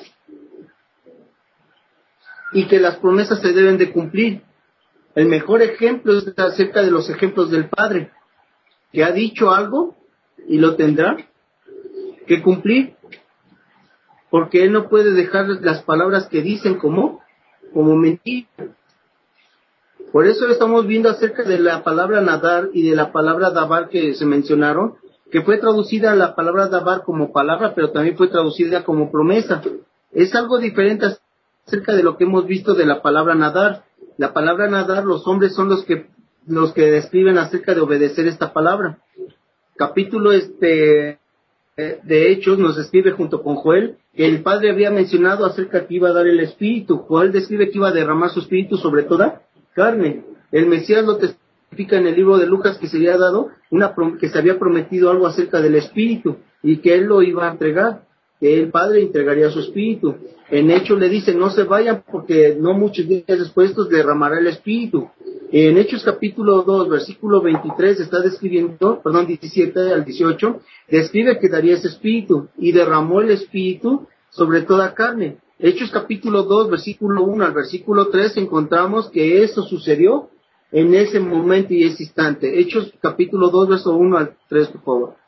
y que las promesas se deben de cumplir. El mejor ejemplo es acerca de los ejemplos del Padre, que ha dicho algo y lo tendrá que cumplir, porque Él no puede dejar las palabras que dicen como, como mentira. Por eso estamos viendo acerca de la palabra nadar y de la palabra dabar que se mencionaron, que fue traducida la palabra dabar como palabra, pero también fue traducida como promesa. Es algo diferente acerca de lo que hemos visto de la palabra nadar. La palabra nadar, los hombres son los que los que describen acerca de obedecer esta palabra. Capítulo este de Hechos nos escribe junto con Joel que el Padre había mencionado acerca que iba a dar el Espíritu. Joel describe que iba a derramar su Espíritu sobre toda carne. El Mesías lo testifica en el libro de Lucas que se había dado una que se había prometido algo acerca del Espíritu y que él lo iba a entregar, que el Padre entregaría su Espíritu. En Hechos le dice: no se vayan porque no muchos días después estos derramará el Espíritu. En Hechos capítulo dos, versículo veintitrés, está describiendo, perdón, diecisiete al dieciocho, describe que daría ese Espíritu y derramó el Espíritu sobre toda carne. Hechos capítulo dos, versículo uno al versículo tres, encontramos que eso sucedió en ese momento y ese instante. Hechos capítulo dos, verso uno al tres, por favor.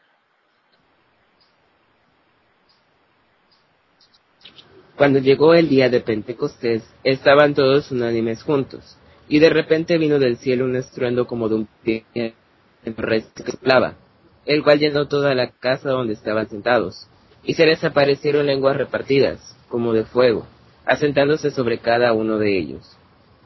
Cuando llegó el día de Pentecostés, estaban todos unánimes juntos, y de repente vino del cielo un estruendo como de un viento que soplaba, el cual llenó toda la casa donde estaban sentados, y se les aparecieron lenguas repartidas, como de fuego, asentándose sobre cada uno de ellos.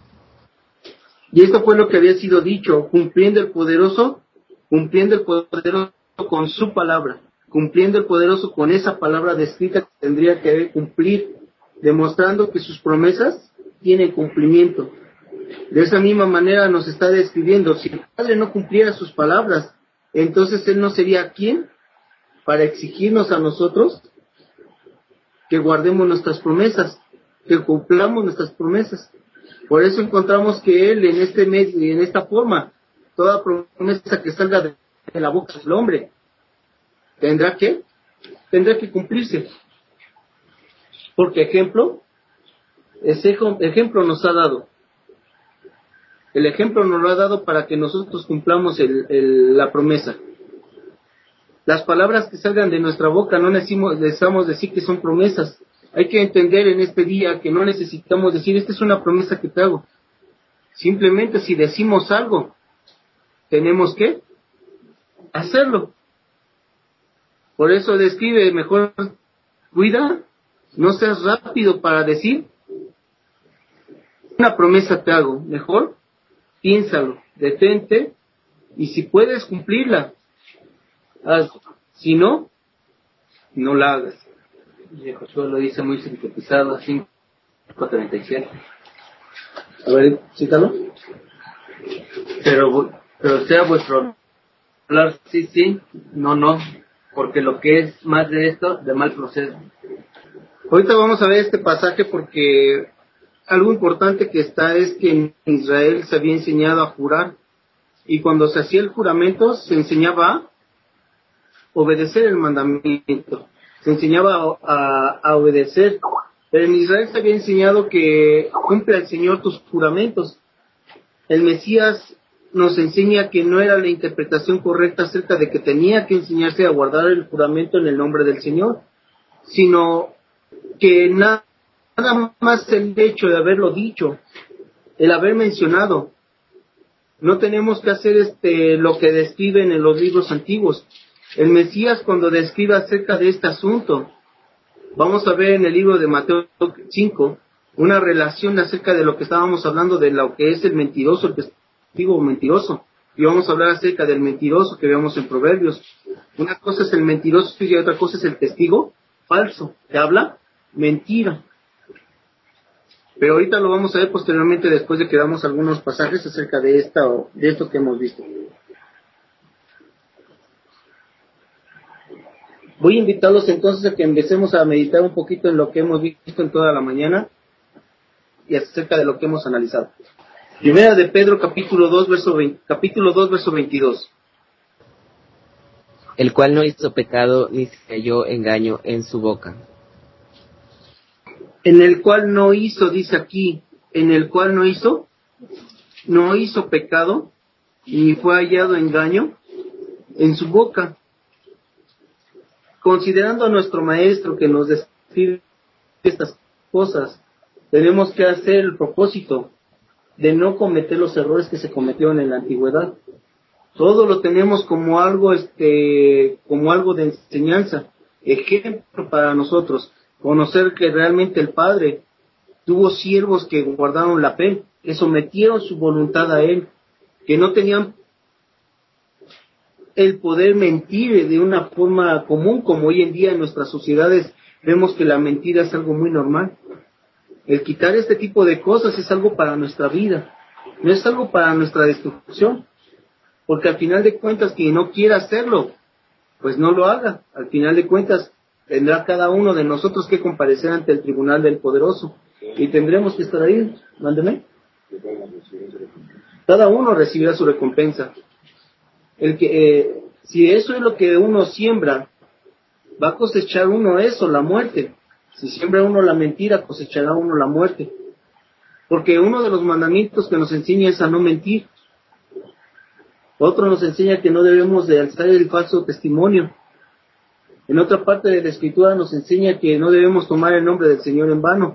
Y esto fue lo que había sido dicho, cumpliendo el poderoso, cumpliendo el poderoso con su palabra, cumpliendo el poderoso con esa palabra descrita que tendría que cumplir, demostrando que sus promesas tienen cumplimiento. De esa misma manera nos está describiendo: si el Padre no cumpliera sus palabras, entonces Él no sería quien para exigirnos a nosotros que guardemos nuestras promesas, que cumplamos nuestras promesas. Por eso encontramos que Él en este medio y en esta forma toda promesa que salga de, de la boca del hombre tendrá que, tendrá que cumplirse. Porque ejemplo, ese ejemplo nos ha dado. El ejemplo nos lo ha dado para que nosotros cumplamos el, el, la promesa. Las palabras que salgan de nuestra boca no necesitamos decir que son promesas. Hay que entender en este día que no necesitamos decir, esta es una promesa que te hago. Simplemente si decimos algo, tenemos que hacerlo. Por eso describe, mejor cuida, no seas rápido para decir, una promesa te hago, mejor piénsalo, detente, y si puedes cumplirla, hazlo. Si no, no la hagas. Y Josué lo dice muy sintetizado, cinco treinta y siete. A ver, cítalo. Pero, pero sea vuestro hablar sí, sí, no, no, porque lo que es más de esto, de mal procede. Ahorita vamos a ver este pasaje porque algo importante que está es que en Israel se había enseñado a jurar, y cuando se hacía el juramento se enseñaba a obedecer el mandamiento, se enseñaba a, a, a obedecer, pero en Israel se había enseñado que cumple al Señor tus juramentos. El Mesías nos enseña que no era la interpretación correcta acerca de que tenía que enseñarse a guardar el juramento en el nombre del Señor, sino que nada más el hecho de haberlo dicho, el haber mencionado, no tenemos que hacer este lo que describen en los libros antiguos. El Mesías, cuando describe acerca de este asunto, vamos a ver en el libro de Mateo cinco una relación acerca de lo que estábamos hablando de lo que es el mentiroso, el testigo mentiroso, y vamos a hablar acerca del mentiroso que vemos en Proverbios. Una cosa es el mentiroso y otra cosa es el testigo falso, que habla mentira. Pero ahorita lo vamos a ver posteriormente, después de que damos algunos pasajes acerca de esta o de esto que hemos visto. Voy a invitarlos entonces a que empecemos a meditar un poquito en lo que hemos visto en toda la mañana y acerca de lo que hemos analizado. Primera de Pedro, capítulo dos, verso veinte, capítulo dos, verso veintidós. El cual no hizo pecado ni se halló engaño en su boca. En el cual no hizo, dice aquí, en el cual no hizo, no hizo pecado, ni fue hallado engaño en su boca. Considerando a nuestro maestro que nos describe estas cosas, tenemos que hacer el propósito de no cometer los errores que se cometieron en la antigüedad. Todo lo tenemos como algo, este, como algo de enseñanza, ejemplo para nosotros. Conocer que realmente el Padre tuvo siervos que guardaron la fe, que sometieron su voluntad a Él, que no tenían el poder mentir de una forma común, como hoy en día en nuestras sociedades vemos que la mentira es algo muy normal. El quitar este tipo de cosas es algo para nuestra vida, no es algo para nuestra destrucción, porque al final de cuentas quien no quiera hacerlo, pues no lo haga. Al final de cuentas tendrá cada uno de nosotros que comparecer ante el tribunal del poderoso y tendremos que estar ahí. Mándeme. Cada uno recibirá su recompensa. El que eh, si eso es lo que uno siembra, va a cosechar uno eso, la muerte. Si siembra uno la mentira, cosechará uno la muerte. Porque uno de los mandamientos que nos enseña es a no mentir. Otro nos enseña que no debemos de alzar el falso testimonio. En otra parte de la Escritura nos enseña que no debemos tomar el nombre del Señor en vano.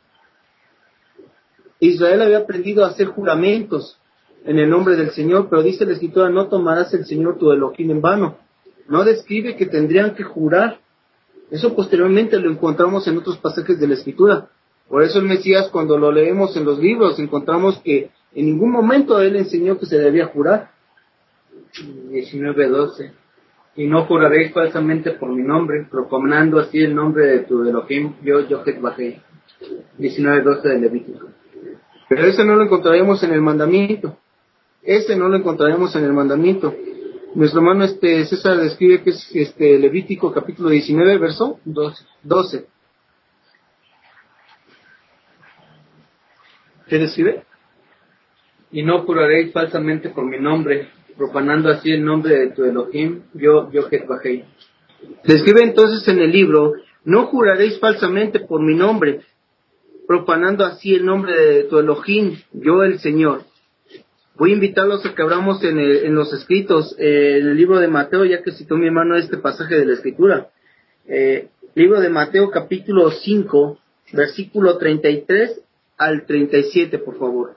Israel había aprendido a hacer juramentos en el nombre del Señor, pero dice la Escritura, no tomarás el Señor tu Elohim en vano. No describe que tendrían que jurar. Eso posteriormente lo encontramos en otros pasajes de la Escritura. Por eso el Mesías, cuando lo leemos en los libros, encontramos que en ningún momento él enseñó que se debía jurar. diecinueve doce. Y no juraréis falsamente por mi nombre, proclamando así el nombre de tu Elohim, yo, Yohet Bajé. diecinueve doce de Levítico. Pero ese no lo encontraremos en el mandamiento. Ese no lo encontraremos en el mandamiento. Nuestro hermano este César describe que es este Levítico capítulo diecinueve, verso doce. ¿Qué describe? Y no juraréis falsamente por mi nombre, profanando así el nombre de tu Elohim, yo, yo Jehová. Describe entonces en el libro, no juraréis falsamente por mi nombre, profanando así el nombre de tu Elohim, yo el Señor. Voy a invitarlos a que abramos en, el, en los escritos, eh, en el libro de Mateo, ya que citó mi hermano este pasaje de la Escritura. Eh, libro de Mateo capítulo cinco, versículo treinta y tres al treinta y siete, por favor.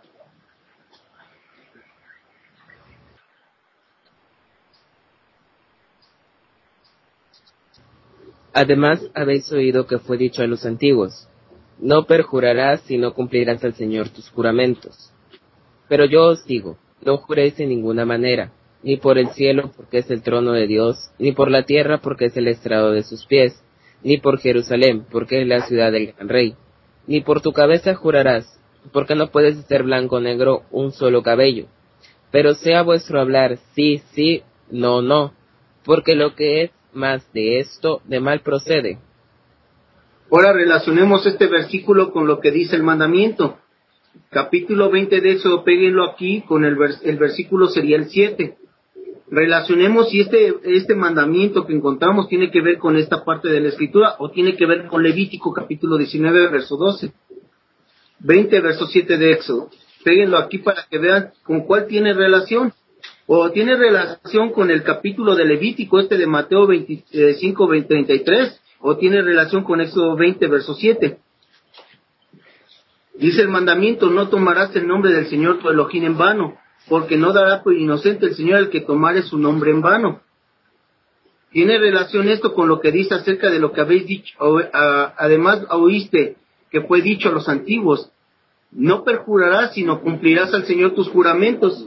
Además, habéis oído que fue dicho a los antiguos, no perjurarás si no cumplirás al Señor tus juramentos. Pero yo os digo, no juréis en ninguna manera, ni por el cielo porque es el trono de Dios, ni por la tierra porque es el estrado de sus pies, ni por Jerusalén porque es la ciudad del gran rey. Ni por tu cabeza jurarás, porque no puedes ser blanco o negro un solo cabello. Pero sea vuestro hablar sí, sí, no, no, porque lo que es más de esto, de mal procede. Ahora relacionemos este versículo con lo que dice el mandamiento. Capítulo veinte de Éxodo, péguenlo aquí, con el, vers- el versículo sería el siete. Relacionemos si este, este mandamiento que encontramos tiene que ver con esta parte de la Escritura o tiene que ver con Levítico capítulo diecinueve, verso doce. veinte, verso siete de Éxodo. Péguenlo aquí para que vean con cuál tiene relación. O tiene relación con el capítulo de Levítico, este de Mateo veinticinco, treinta y tres, o tiene relación con Éxodo veinte, verso siete. Dice el mandamiento, no tomarás el nombre del Señor tu Elohim en vano, porque no dará por inocente el Señor el que tomare su nombre en vano. Tiene relación esto con lo que dice acerca de lo que habéis dicho, o, a, además oíste que fue dicho a los antiguos, no perjurarás, sino cumplirás al Señor tus juramentos.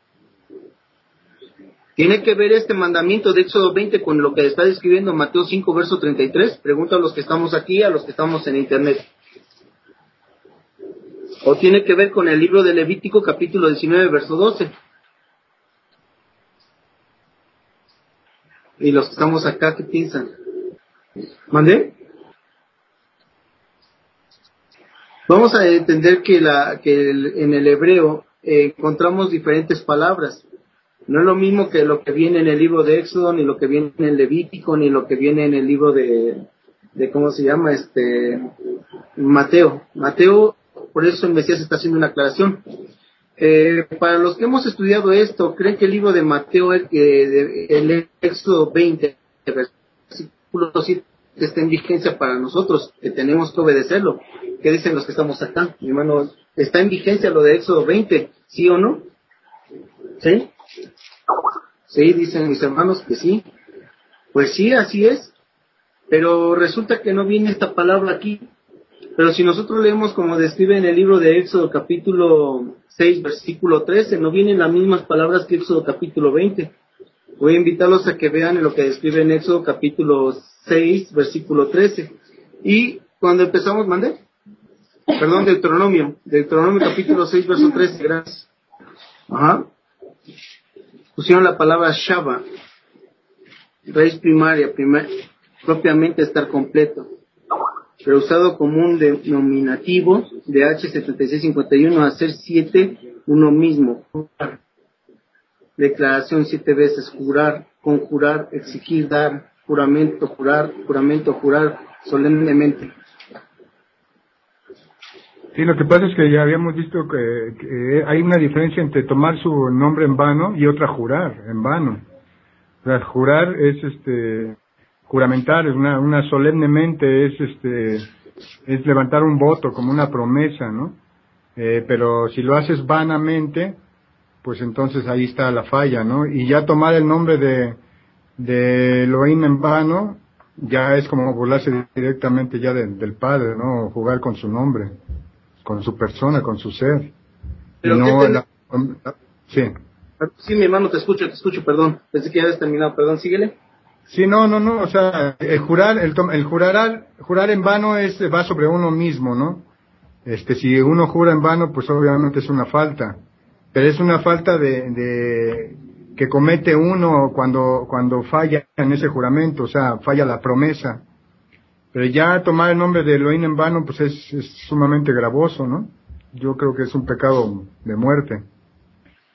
¿Tiene que ver este mandamiento de Éxodo veinte con lo que está describiendo Mateo cinco, verso treinta y tres? Pregunto a los que estamos aquí, a los que estamos en internet. ¿O tiene que ver con el libro de Levítico, capítulo diecinueve, verso doce? Y los que estamos acá, ¿qué piensan? ¿Mandé? Vamos a entender que, la, que el, en el hebreo eh, encontramos diferentes palabras. No es lo mismo que lo que viene en el libro de Éxodo, ni lo que viene en el Levítico, ni lo que viene en el libro de, de ¿cómo se llama? Este, Mateo. Mateo, por eso el Mesías está haciendo una aclaración. Eh, para los que hemos estudiado esto, ¿creen que el libro de Mateo, el, eh, el Éxodo veinte, versículo siete, está en vigencia para nosotros, que tenemos que obedecerlo? ¿Qué dicen los que estamos acá? Mi hermano, ¿está en vigencia lo de Éxodo veinte? ¿Sí o no? ¿Sí? Sí, dicen mis hermanos que sí. Pues sí, así es. Pero resulta que no viene esta palabra aquí. Pero si nosotros leemos como describe en el libro de Éxodo capítulo seis, versículo trece, no vienen las mismas palabras que Éxodo capítulo veinte. Voy a invitarlos a que vean lo que describe en Éxodo capítulo seis, versículo trece. Y cuando empezamos, ¿mandé? Perdón, Deuteronomio. Deuteronomio capítulo seis, verso trece, gracias. Ajá. Pusieron la palabra Shaba, raíz primaria, primar, propiamente estar completo, pero usado como un denominativo de H setenta y seis cincuenta y uno, hacer siete uno mismo. Declaración siete veces, jurar, conjurar, exigir, dar, juramento, jurar, juramento, jurar, solemnemente. Sí, lo que pasa es que ya habíamos visto que, que hay una diferencia entre tomar su nombre en vano y otra jurar en vano. O sea, jurar es este juramentar, es una, una solemnemente es este es levantar un voto como una promesa, ¿no? Eh, pero si lo haces vanamente, pues entonces ahí está la falla, ¿no? Y ya tomar el nombre de de Elohim en vano ya es como burlarse directamente ya de, del Padre, ¿no? Jugar con su nombre, con su persona, con su ser. Pero y no ¿qué ten... la, la, sí. Sí, mi hermano, te escucho, te escucho, perdón. Pensé que ya habías terminado, perdón, síguele. Sí, no, no, no, o sea, el jurar, el, el jurar, jurar en vano es, va sobre uno mismo, ¿no? Este, si uno jura en vano, pues obviamente es una falta. Pero es una falta de, de, que comete uno cuando, cuando falla en ese juramento, o sea, falla la promesa. Pero ya tomar el nombre de Elohim en vano, pues es, es sumamente gravoso, ¿no? Yo creo que es un pecado de muerte.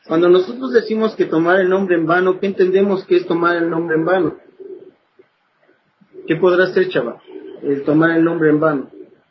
Cuando nosotros decimos que tomar el nombre en vano, ¿qué entendemos que es tomar el nombre en vano? ¿Qué podrá ser, chaval? El tomar el nombre en vano.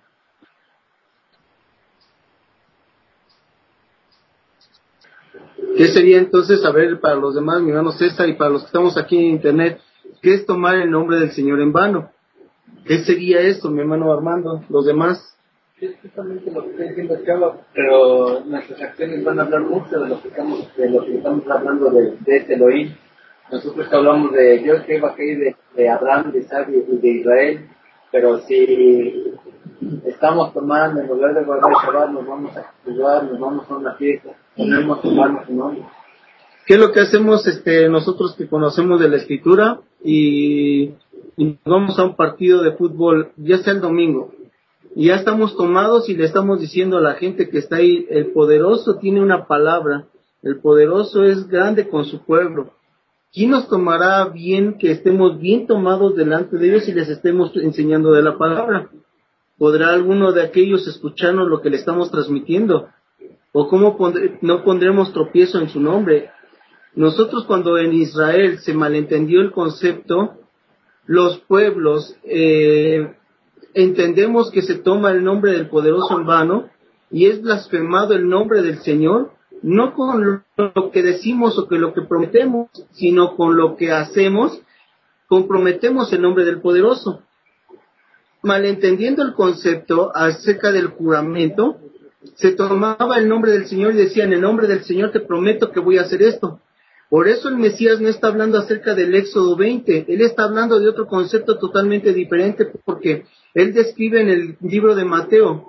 ¿Qué sería entonces, a ver, para los demás, mi hermano César, y para los que estamos aquí en internet, qué es tomar el nombre del Señor en vano? ¿Qué sería esto, mi hermano Armando? Los demás. Es justamente lo que está diciendo Chava, pero nuestras acciones van a hablar mucho de lo que estamos, de lo que estamos hablando de, de este Elohim. Nosotros hablamos de Dios que iba a caer de, de Abraham, de Isaac y de Israel, pero si estamos tomando, en lugar de guardar Shabbat, nos vamos a jugar, nos vamos a una fiesta, ponemos a tomarnos su nombre. ¿Qué es lo que hacemos este, nosotros que conocemos de la Escritura y, y nos vamos a un partido de fútbol, ya sea el domingo, y ya estamos tomados y le estamos diciendo a la gente que está ahí, el poderoso tiene una palabra, el poderoso es grande con su pueblo? ¿Quién nos tomará bien que estemos bien tomados delante de ellos y les estemos enseñando de la palabra? ¿Podrá alguno de aquellos escucharnos lo que le estamos transmitiendo? ¿O cómo pondré, no pondremos tropiezo en su nombre? Nosotros, cuando en Israel se malentendió el concepto, los pueblos eh, entendemos que se toma el nombre del poderoso en vano y es blasfemado el nombre del Señor, no con lo que decimos o que lo que prometemos, sino con lo que hacemos, comprometemos el nombre del poderoso. Malentendiendo el concepto acerca del juramento, se tomaba el nombre del Señor y decía, en el nombre del Señor te prometo que voy a hacer esto. Por eso el Mesías no está hablando acerca del Éxodo veinte, él está hablando de otro concepto totalmente diferente, porque él describe en el libro de Mateo,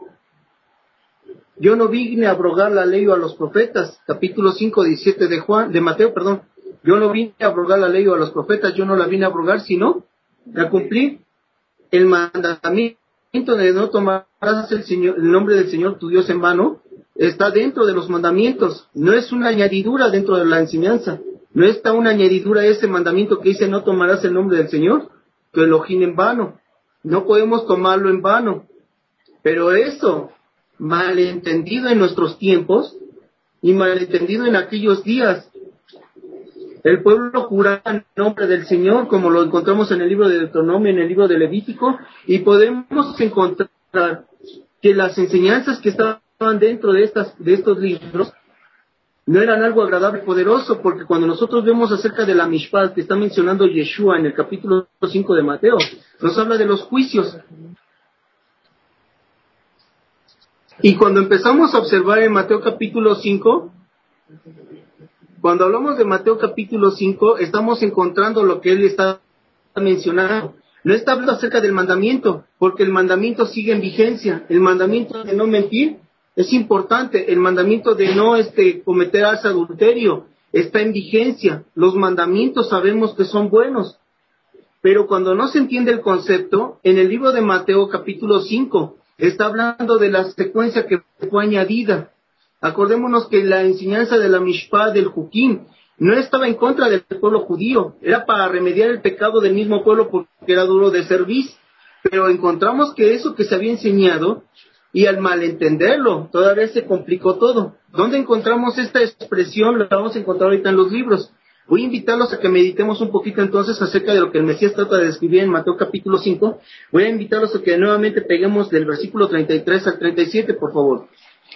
yo no vine a abrogar la ley o a los profetas, capítulo cinco, diecisiete de Juan, de Mateo, perdón, yo no vine a abrogar la ley o a los profetas, yo no la vine a abrogar, sino a cumplir. El mandamiento de no tomarás el, Señor, el nombre del Señor tu Dios en vano está dentro de los mandamientos, no es una añadidura dentro de la enseñanza, no está una añadidura ese mandamiento que dice no tomarás el nombre del Señor tu Elohim en vano, no podemos tomarlo en vano, pero eso malentendido en nuestros tiempos y malentendido en aquellos días. El pueblo juraba en nombre del Señor, como lo encontramos en el libro de Deuteronomio, en el libro de Levítico, y podemos encontrar que las enseñanzas que estaban dentro de estas de estos libros no eran algo agradable y poderoso, porque cuando nosotros vemos acerca de la Mishpat que está mencionando Yeshua en el capítulo cinco de Mateo, nos habla de los juicios. Y cuando empezamos a observar en Mateo capítulo cinco, cuando hablamos de Mateo capítulo cinco, estamos encontrando lo que él está mencionando. No está hablando acerca del mandamiento, porque el mandamiento sigue en vigencia. El mandamiento de no mentir es importante. El mandamiento de no este, cometer adulterio está en vigencia. Los mandamientos sabemos que son buenos. Pero cuando no se entiende el concepto, en el libro de Mateo capítulo cinco, está hablando de la secuencia que fue añadida. Acordémonos que la enseñanza de la Mishpah, del Jukim, no estaba en contra del pueblo judío, era para remediar el pecado del mismo pueblo porque era duro de servir. Pero encontramos que eso que se había enseñado, y al malentenderlo, todavía se complicó todo. ¿Dónde encontramos esta expresión? La vamos a encontrar ahorita en los libros. Voy a invitarlos a que meditemos un poquito entonces acerca de lo que el Mesías trata de describir en Mateo capítulo cinco. Voy a invitarlos a que nuevamente peguemos del versículo treinta y tres al treinta y siete, por favor.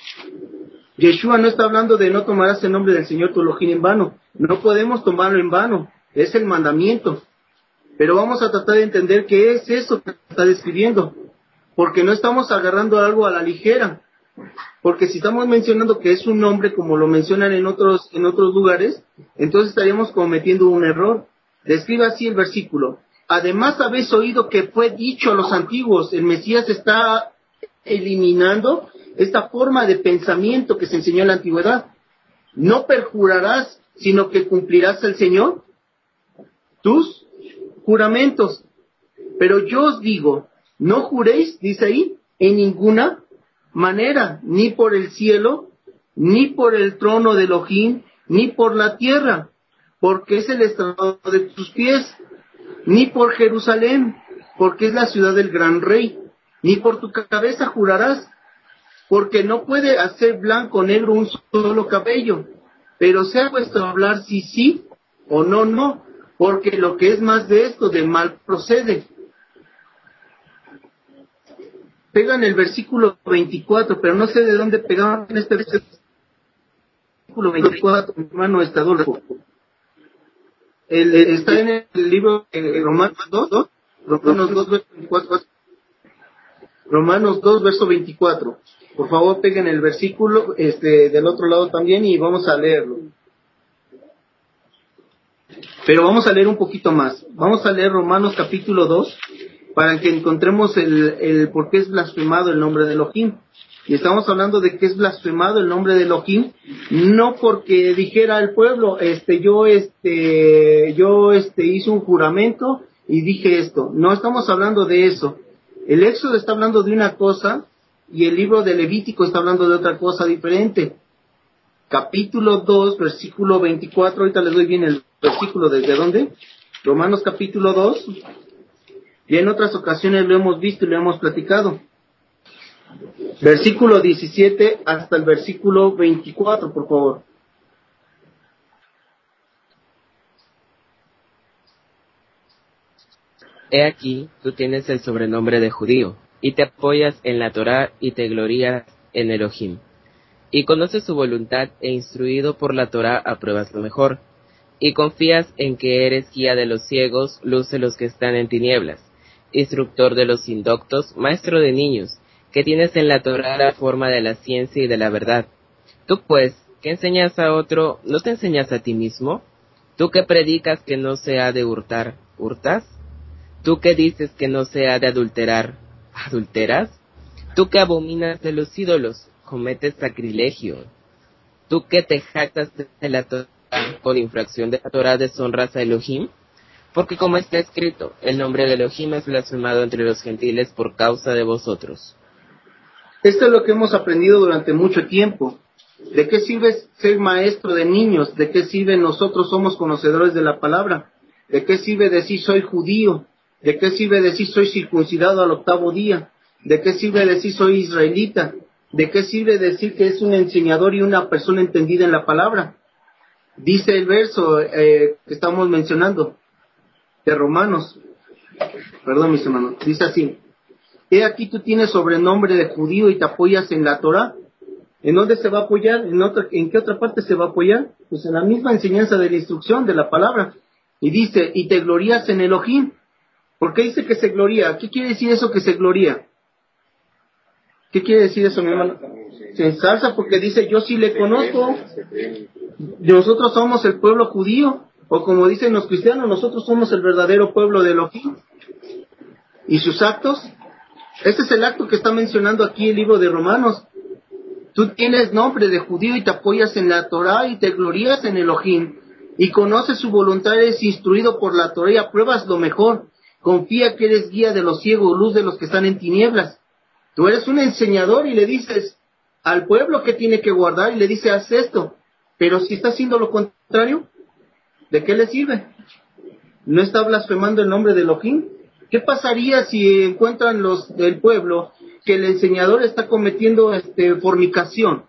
Yeshua no está hablando de no tomarás el nombre del Señor tu Elohim en vano. No podemos tomarlo en vano. Es el mandamiento. Pero vamos a tratar de entender qué es eso que está describiendo. Porque no estamos agarrando algo a la ligera. Porque si estamos mencionando que es un nombre como lo mencionan en otros, en otros lugares, entonces estaríamos cometiendo un error. Describe así el versículo. Además habéis oído que fue dicho a los antiguos. El Mesías está eliminando esta forma de pensamiento que se enseñó en la antigüedad. No perjurarás, sino que cumplirás al Señor tus juramentos. Pero yo os digo, no juréis, dice ahí, en ninguna manera, ni por el cielo, ni por el trono de Elohim, ni por la tierra, porque es el estrado de tus pies, ni por Jerusalén, porque es la ciudad del gran rey, ni por tu cabeza jurarás, porque no puede hacer blanco o negro un solo cabello. pero se ha puesto a hablar si sí o no, no, porque lo que es más de esto, de mal procede. Pegan el versículo veinticuatro, pero no sé de dónde pegaban este versículo veinticuatro, mi hermano Estadolfo. El, está en el libro de Romanos dos, Romanos dos, verso veinticuatro. Romanos dos, verso veinticuatro. Por favor, peguen el versículo este del otro lado también y vamos a leerlo. Pero vamos a leer un poquito más. Vamos a leer Romanos capítulo dos para que encontremos el, el por qué es blasfemado el nombre de Elohim. Y estamos hablando de que es blasfemado el nombre de Elohim, no porque dijera el pueblo, este, yo, este, yo, este, hice un juramento y dije esto. No estamos hablando de eso. El Éxodo está hablando de una cosa y el libro de Levítico está hablando de otra cosa diferente. Capítulo dos, versículo veinticuatro, ahorita les doy bien el versículo, ¿desde dónde? Romanos capítulo dos, y en otras ocasiones lo hemos visto y lo hemos platicado. Versículo diecisiete hasta el versículo veinticuatro, por favor. He aquí, tú tienes el sobrenombre de judío, y te apoyas en la Torá y te glorías en Elohim. Y conoces su voluntad e instruido por la Torá apruebas lo mejor. Y confías en que eres guía de los ciegos, luz de los que están en tinieblas, instructor de los indoctos, maestro de niños, que tienes en la Torá la forma de la ciencia y de la verdad. Tú pues, que enseñas a otro, ¿no te enseñas a ti mismo? Tú que predicas que no se ha de hurtar, ¿hurtas? Tú que dices que no se ha de adulterar, ¿adulteras? Tú que abominas de los ídolos, cometes sacrilegio. Tú que te jactas de la Torá, con infracción de la Torá deshonras a Elohim. Porque como está escrito, el nombre de Elohim es blasfemado entre los gentiles por causa de vosotros. Esto es lo que hemos aprendido durante mucho tiempo. ¿De qué sirve ser maestro de niños? ¿De qué sirve nosotros somos conocedores de la palabra? ¿De qué sirve decir soy judío? ¿De qué sirve decir soy circuncidado al octavo día? ¿De qué sirve decir soy israelita? ¿De qué sirve decir que es un enseñador y una persona entendida en la palabra? Dice el verso eh, que estamos mencionando de Romanos, perdón mis hermanos, dice así: he aquí tú tienes sobrenombre de judío y te apoyas en la Torá. ¿En dónde se va a apoyar? ¿En, otra, ¿En qué otra parte se va a apoyar? Pues en la misma enseñanza de la instrucción, de la palabra. Y dice, y te glorías en Elohim. ¿Por qué dice que se gloría? ¿Qué quiere decir eso que se gloría? ¿Qué quiere decir eso, mi hermano? Se ensalza porque dice, yo sí le conozco. Nosotros somos el pueblo judío. O como dicen los cristianos, nosotros somos el verdadero pueblo de Elohim. ¿Y sus actos? Este es el acto que está mencionando aquí el libro de Romanos. Tú tienes nombre de judío y te apoyas en la Torá y te glorías en Elohim. Y conoces su voluntad, eres instruido por la Torá y apruebas lo mejor. Confía que eres guía de los ciegos, luz de los que están en tinieblas. Tú eres un enseñador y le dices al pueblo que tiene que guardar y le dices, haz esto. Pero si está haciendo lo contrario, ¿de qué le sirve? ¿No está blasfemando el nombre de Elohim? ¿Qué pasaría si encuentran los del pueblo que el enseñador está cometiendo este, fornicación?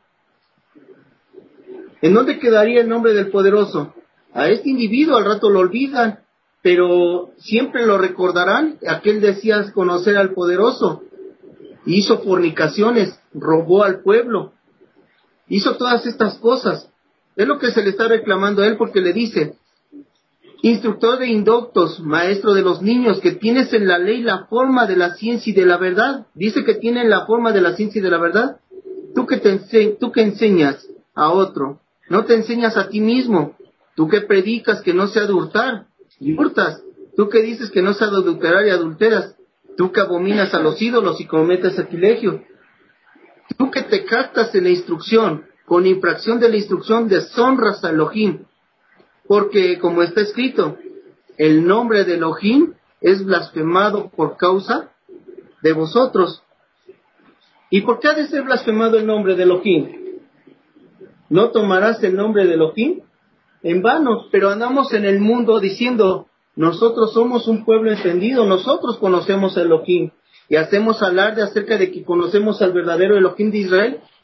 ¿En dónde quedaría el nombre del poderoso? A este individuo al rato lo olvidan, pero siempre lo recordarán. Aquel decía conocer al poderoso. Hizo fornicaciones, robó al pueblo, hizo todas estas cosas. Es lo que se le está reclamando a él, porque le dice, instructor de indoctos, maestro de los niños, que tienes en la ley la forma de la ciencia y de la verdad. Dice que tienen la forma de la ciencia y de la verdad. Tú que, te ense- tú que enseñas a otro, no te enseñas a ti mismo. Tú que predicas que no se ha de hurtar, y hurtas. Tú que dices que no se ha de adulterar y adulteras. Tú que abominas a los ídolos y cometes sacrilegio. Tú que te captas en la instrucción, con infracción de la instrucción deshonras a Elohim. Porque, como está escrito, el nombre de Elohim es blasfemado por causa de vosotros. ¿Y por qué ha de ser blasfemado el nombre de Elohim? ¿No tomarás el nombre de Elohim? En vano, pero andamos en el mundo diciendo, nosotros somos un pueblo entendido, nosotros conocemos a Elohim, y hacemos alarde acerca de que conocemos al verdadero Elohim de Israel,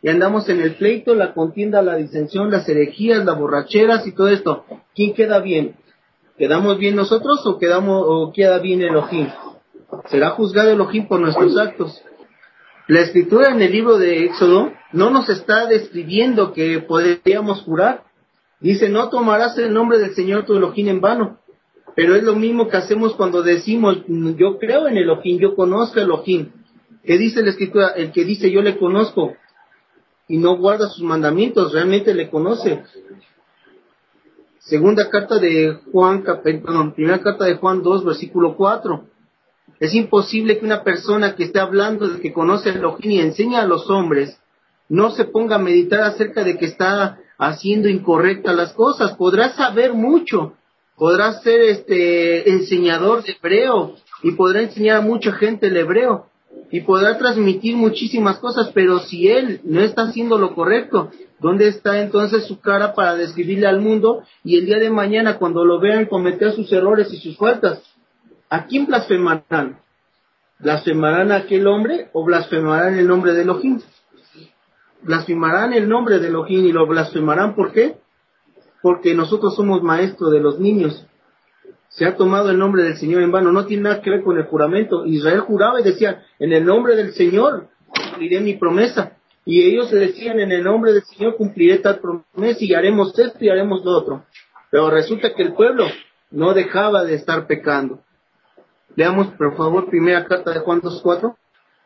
y andamos en el pleito, la contienda, la disensión, las herejías, las borracheras y todo esto. ¿Quién queda bien? ¿Quedamos bien nosotros o quedamos o queda bien Elohim? Será juzgado Elohim por nuestros actos. La escritura en el libro de Éxodo no nos está describiendo que podríamos jurar. Dice, no tomarás el nombre del Señor tu Elohim en vano. Pero es lo mismo que hacemos cuando decimos, yo creo en Elohim, yo conozco a Elohim. ¿Qué dice la escritura? El que dice yo le conozco y no guarda sus mandamientos, realmente le conoce. Segunda carta de Juan, perdón, primera carta de Juan dos, versículo cuatro. Es imposible que una persona que esté hablando de que conoce a Elohim y enseña a los hombres, no se ponga a meditar acerca de que está haciendo incorrectas las cosas. Podrá saber mucho, podrá ser este enseñador de hebreo y podrá enseñar a mucha gente el hebreo y podrá transmitir muchísimas cosas, pero si él no está haciendo lo correcto, ¿dónde está entonces su cara para describirle al mundo y el día de mañana cuando lo vean cometer sus errores y sus faltas? ¿A quién blasfemarán? ¿Blasfemarán a aquel hombre o blasfemarán el nombre de Elohim? Blasfemarán el nombre de Elohim y lo blasfemarán, ¿por qué? Porque nosotros somos maestros de los niños. Se ha tomado el nombre del Señor en vano, no tiene nada que ver con el juramento. Israel juraba y decía, en el nombre del Señor cumpliré mi promesa. Y ellos decían, en el nombre del Señor cumpliré tal promesa y haremos esto y haremos lo otro. Pero resulta que el pueblo no dejaba de estar pecando. Leamos, por favor, primera carta de Juan dos cuatro.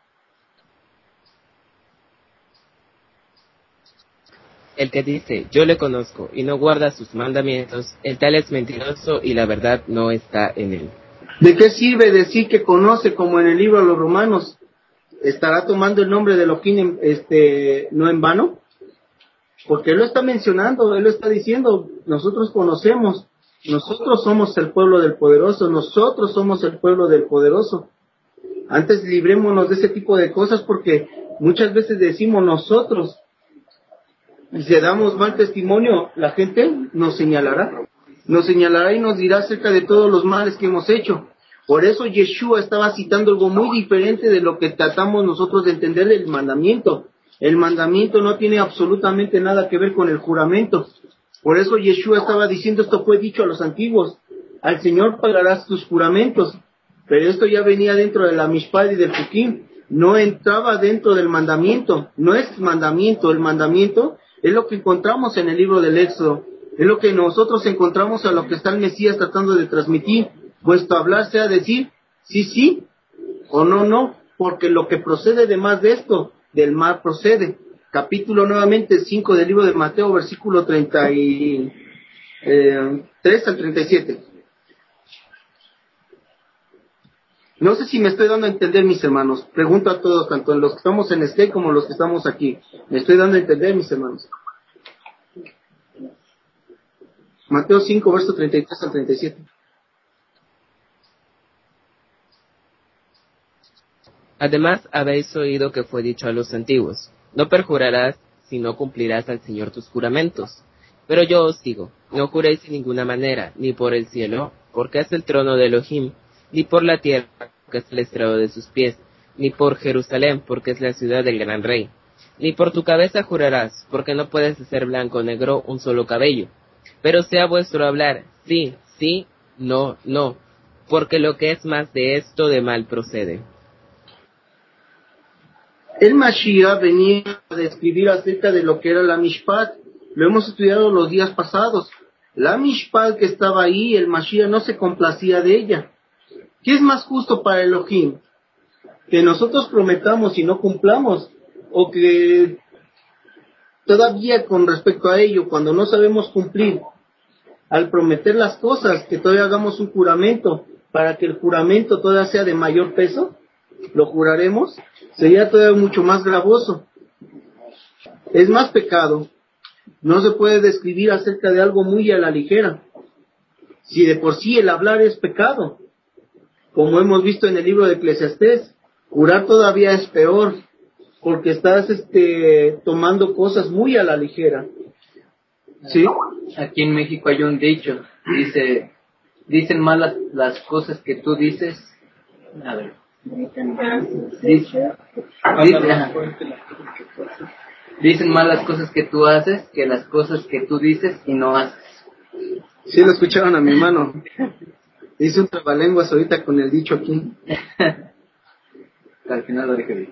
El que dice, yo le conozco, y no guarda sus mandamientos, el tal es mentiroso y la verdad no está en él. ¿De qué sirve decir que conoce, como en el libro de los Romanos? ¿Estará tomando el nombre de Elohim este, no en vano? Porque él lo está mencionando, él lo está diciendo, nosotros conocemos, nosotros somos el pueblo del poderoso, nosotros somos el pueblo del poderoso. Antes librémonos de ese tipo de cosas porque muchas veces decimos nosotros, y si damos mal testimonio, la gente nos señalará, nos señalará y nos dirá acerca de todos los males que hemos hecho. Por eso Yeshua estaba citando algo muy diferente de lo que tratamos nosotros de entender del mandamiento. El mandamiento no tiene absolutamente nada que ver con el juramento. Por eso Yeshua estaba diciendo, esto fue dicho a los antiguos, al Señor pagarás tus juramentos. Pero esto ya venía dentro de la Mishpat y del Fukim, no entraba dentro del mandamiento, no es mandamiento, el mandamiento es lo que encontramos en el libro del Éxodo, es lo que nosotros encontramos a lo que está el Mesías tratando de transmitir. Vuestro hablar sea decir sí, sí, o no, no, porque lo que procede de más de esto, del mal procede. Capítulo nuevamente cinco del libro de Mateo, versículo treinta y tres al treinta y siete. No sé si me estoy dando a entender, mis hermanos. Pregunto a todos, tanto los que estamos en Skype como los que estamos aquí. ¿Me estoy dando a entender, mis hermanos? Mateo cinco, verso treinta y tres al treinta y siete. Además, habéis oído que fue dicho a los antiguos, no perjurarás si no cumplirás al Señor tus juramentos. Pero yo os digo, no juréis en ninguna manera, ni por el cielo, porque es el trono de Elohim, ni por la tierra, porque es el estrado de sus pies, ni por Jerusalén, porque es la ciudad del gran rey. Ni por tu cabeza jurarás, porque no puedes hacer blanco o negro un solo cabello. Pero sea vuestro hablar, sí, sí, no, no, porque lo que es más de esto de mal procede. El Mashiach venía a describir acerca de lo que era la Mishpat. Lo hemos estudiado los días pasados. La Mishpat que estaba ahí, el Mashiach no se complacía de ella. ¿Qué es más justo para Elohim? ¿Que nosotros prometamos y no cumplamos? ¿O que todavía con respecto a ello, cuando no sabemos cumplir, al prometer las cosas, que todavía hagamos un juramento para que el juramento todavía sea de mayor peso? ¿Lo juraremos? Sería todavía mucho más gravoso. Es más pecado. No se puede describir acerca de algo muy a la ligera. Si de por sí el hablar es pecado, como hemos visto en el libro de Eclesiastés, jurar todavía es peor, porque estás este, tomando cosas muy a la ligera. ¿Sí? Aquí en México hay un dicho, dice, dicen mal las, las cosas que tú dices. A ver. Dice, dice, Dicen más las cosas que tú haces que las cosas que tú dices y no haces. Sí, lo escucharon a mi hermano. Hice un trabalenguas ahorita con el dicho aquí. Al final lo dije bien.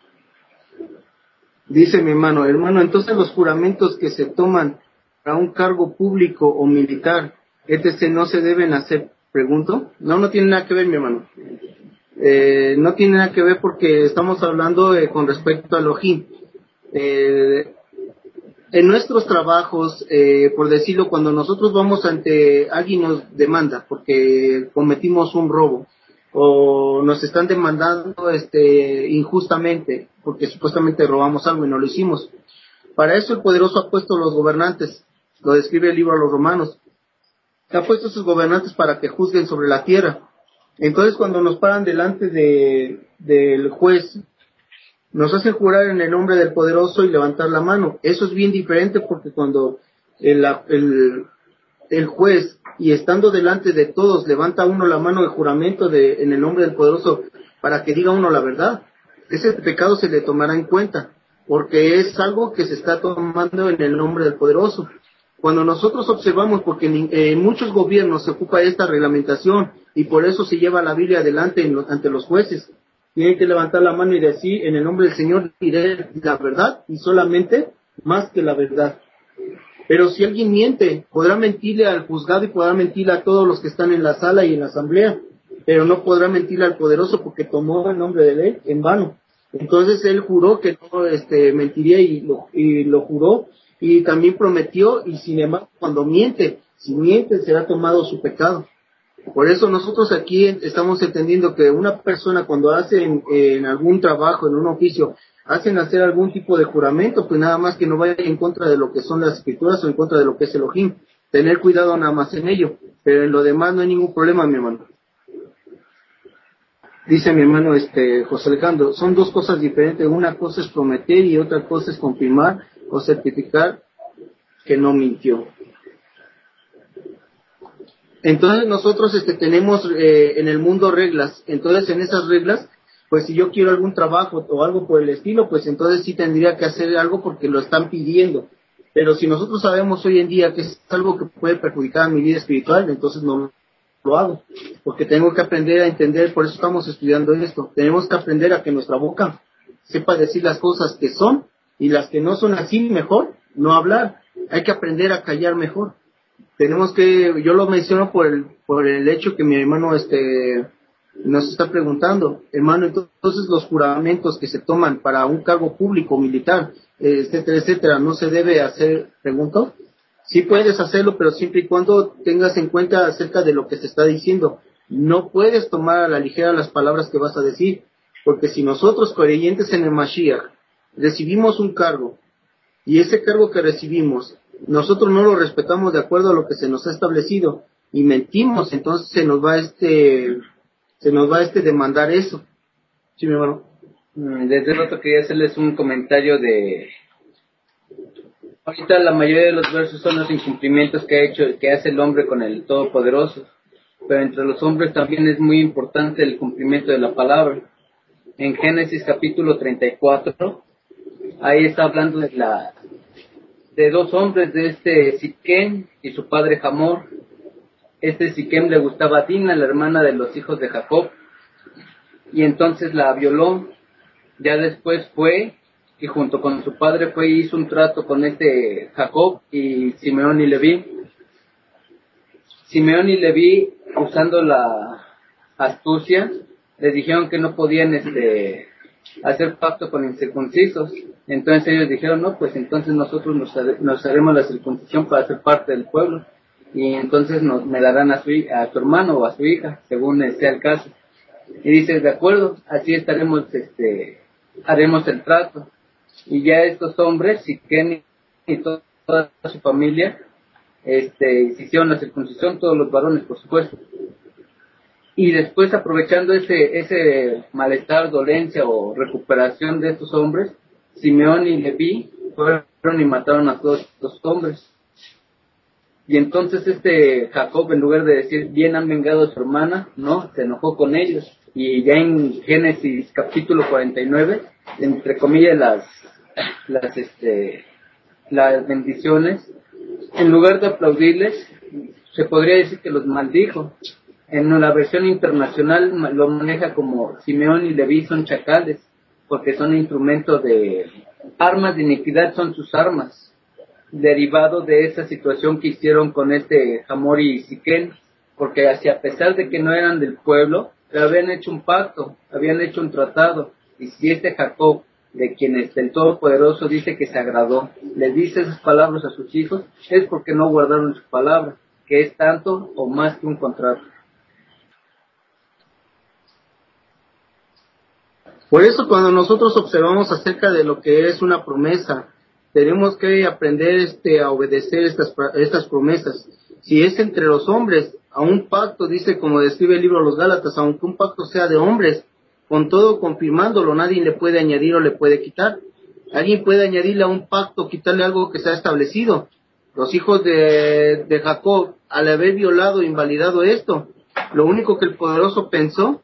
Dice mi hermano, hermano, entonces los juramentos que se toman para un cargo público o militar, etcétera, no se deben hacer, pregunto. No, no tiene nada que ver, mi hermano. Eh, no tiene nada que ver porque estamos hablando eh, con respecto al Elohim. Eh, en nuestros trabajos, eh, por decirlo, cuando nosotros vamos ante alguien nos demanda porque cometimos un robo o nos están demandando este injustamente porque supuestamente robamos algo y no lo hicimos. Para eso el poderoso ha puesto los gobernantes, lo describe el libro a los romanos, ha puesto sus gobernantes para que juzguen sobre la tierra. Entonces cuando nos paran delante de del juez, nos hacen jurar en el nombre del poderoso y levantar la mano. Eso es bien diferente porque cuando el, el, el juez, y estando delante de todos, levanta uno la mano de juramento de, en el nombre del poderoso para que diga uno la verdad, ese pecado se le tomará en cuenta, porque es algo que se está tomando en el nombre del poderoso. Cuando nosotros observamos, porque en, en muchos gobiernos se ocupa esta reglamentación, y por eso se lleva la Biblia adelante en lo, ante los jueces, tienen que levantar la mano y decir, en el nombre del Señor diré la verdad, y solamente más que la verdad. Pero si alguien miente, podrá mentirle al juzgado y podrá mentirle a todos los que están en la sala y en la asamblea, pero no podrá mentirle al poderoso porque tomó el nombre de él en vano. Entonces él juró que no este, mentiría y lo, y lo juró, y también prometió, y sin embargo cuando miente, si miente será tomado su pecado. Por eso nosotros aquí estamos entendiendo que una persona cuando hace en, en algún trabajo, en un oficio, hacen hacer algún tipo de juramento, pues nada más que no vaya en contra de lo que son las escrituras o en contra de lo que es Elohim. Tener cuidado nada más en ello, pero en lo demás no hay ningún problema, mi hermano. Dice mi hermano este José Alejandro, son dos cosas diferentes, una cosa es prometer y otra cosa es confirmar o certificar que no mintió. Entonces nosotros este tenemos eh, en el mundo reglas, entonces en esas reglas, pues si yo quiero algún trabajo o algo por el estilo, pues entonces sí tendría que hacer algo porque lo están pidiendo. Pero si nosotros sabemos hoy en día que es algo que puede perjudicar a mi vida espiritual, entonces no lo hago, porque tengo que aprender a entender, por eso estamos estudiando esto, tenemos que aprender a que nuestra boca sepa decir las cosas que son y las que no son así mejor, no hablar, hay que aprender a callar mejor. Tenemos que, yo lo menciono por el por el hecho que mi hermano este nos está preguntando, hermano, entonces los juramentos que se toman para un cargo público, militar, etcétera, etcétera, ¿no se debe hacer? Pregunto. Sí puedes hacerlo, pero siempre y cuando tengas en cuenta acerca de lo que se está diciendo. No puedes tomar a la ligera las palabras que vas a decir, porque si nosotros, creyentes en el Mashiach, recibimos un cargo, y ese cargo que recibimos, nosotros no lo respetamos de acuerdo a lo que se nos ha establecido, y mentimos, entonces se nos va este, se nos va este demandar eso. Sí, mi hermano. Desde el rato quería hacerles un comentario de... Ahorita la mayoría de los versos son los incumplimientos que ha hecho, que hace el hombre con el Todopoderoso, pero entre los hombres también es muy importante el cumplimiento de la palabra. En Génesis capítulo treinta y cuatro, ahí está hablando de la de dos hombres, de este Siquem y su padre Hamor. Este Siquem le gustaba a Dina, la hermana de los hijos de Jacob, y entonces la violó. Ya después fue y junto con su padre fue y hizo un trato con este Jacob y Simeón y Leví. Simeón y Leví, usando la astucia, les dijeron que no podían este hacer pacto con incircuncisos. Entonces ellos dijeron, no, pues entonces nosotros nos, nos haremos la circuncisión para ser parte del pueblo, y entonces nos, me darán a su, a su hermano o a su hija, según sea el caso. Y dice, de acuerdo, así estaremos, este, haremos el trato. Y ya estos hombres, Siquem y toda, toda su familia, este, hicieron la circuncisión, todos los varones, por supuesto. Y después, aprovechando ese ese malestar, dolencia o recuperación de estos hombres, Simeón y Leví fueron y mataron a todos estos hombres. Y entonces este Jacob, en lugar de decir, bien han vengado a su hermana, no, se enojó con ellos. Y ya en Génesis capítulo cuarenta y nueve, entre comillas, las las, este, las bendiciones, en lugar de aplaudirles, se podría decir que los maldijo. En la versión internacional lo maneja como Simeón y Leví son chacales, porque son instrumentos de armas de iniquidad, son sus armas, derivado de esa situación que hicieron con este Hamor y Siquén, porque así, a pesar de que no eran del pueblo, habían hecho un pacto, habían hecho un tratado, y si este Jacob, de quien es el Todopoderoso, dice que se agradó, le dice esas palabras a sus hijos, es porque no guardaron su palabra, que es tanto o más que un contrato. Por eso cuando nosotros observamos acerca de lo que es una promesa, tenemos que aprender este a obedecer estas estas promesas. Si es entre los hombres, a un pacto, dice como describe el libro de los Gálatas, aunque un pacto sea de hombres, con todo confirmándolo, nadie le puede añadir o le puede quitar. Alguien puede añadirle a un pacto, quitarle algo que se ha establecido. Los hijos de, de Jacob, al haber violado e invalidado esto, lo único que el poderoso pensó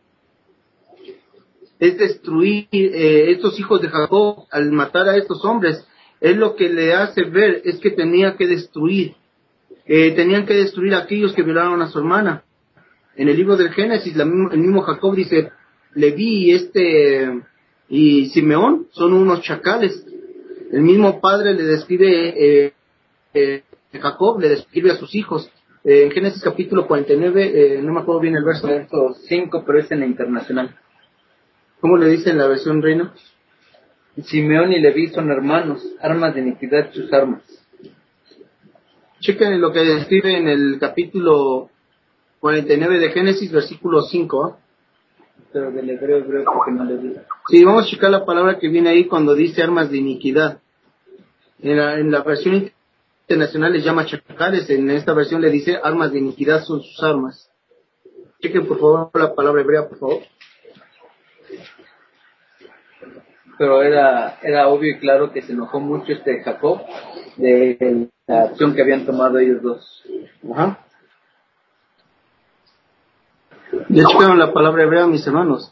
es destruir eh, estos hijos de Jacob al matar a estos hombres. Es lo que le hace ver es que tenía que destruir, eh, tenían que destruir a aquellos que violaron a su hermana. En el libro del Génesis, la, el mismo Jacob dice, Leví y este y Simeón son unos chacales. El mismo padre le describe, eh, eh, Jacob le describe a sus hijos. Eh, en Génesis capítulo cuarenta y nueve, eh, no me acuerdo bien el verso. Verso cinco, pero es en la internacional. ¿Cómo le dice en la versión reina? Simeón y Leví son hermanos, armas de iniquidad sus armas. Chequen lo que describe en el capítulo cuarenta y nueve de Génesis, versículo cinco. ¿eh? Pero del hebreo hebreo porque no le digo. Sí, vamos a checar la palabra que viene ahí cuando dice armas de iniquidad. En la, en la versión internacional les llama chacales, en esta versión le dice armas de iniquidad son sus armas. Chequen por favor la palabra hebrea, por favor. Pero era era obvio y claro que se enojó mucho este Jacob de la acción que habían tomado ellos dos. Ajá. Ya checaron la palabra hebrea, mis hermanos.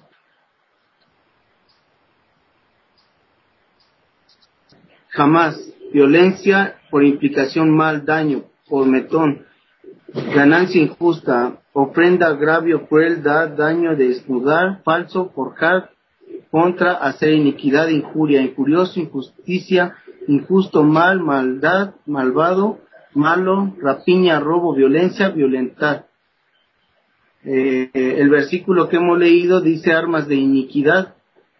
Jamás, violencia por implicación, mal, daño, por metón, ganancia injusta, ofrenda, agravio, crueldad, daño, desnudar, falso, forjar, contra, hacer iniquidad, injuria, injurioso, injusticia, injusto, mal, maldad, malvado, malo, rapiña, robo, violencia, violentar. Eh, el versículo que hemos leído dice armas de iniquidad,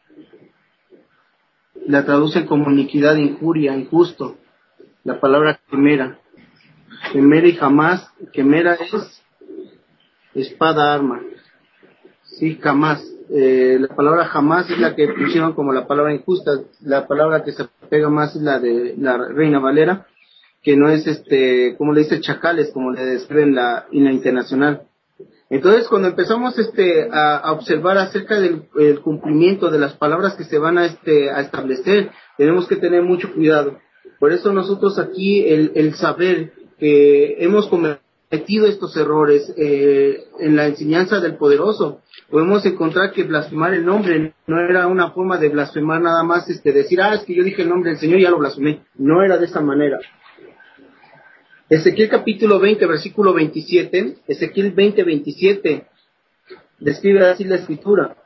la traducen como iniquidad, injuria, injusto. La palabra quemera, quemera y jamás, quemera es espada, arma. Sí, jamás. Eh, la palabra jamás es la que pusieron como la palabra injusta. La palabra que se pega más es la de la Reina Valera, que no es este, como le dice chacales, como le describen la, en la internacional. Entonces, cuando empezamos este a, a observar acerca del el cumplimiento de las palabras que se van a este a establecer, tenemos que tener mucho cuidado. Por eso nosotros aquí el, el saber que hemos cometido estos errores eh, en la enseñanza del poderoso, podemos encontrar que blasfemar el nombre no era una forma de blasfemar nada más, este decir, ah, es que yo dije el nombre del Señor y ya lo blasfemé. No era de esa manera. Ezequiel capítulo veinte, versículo veintisiete, Ezequiel veinte, veintisiete, describe así la escritura.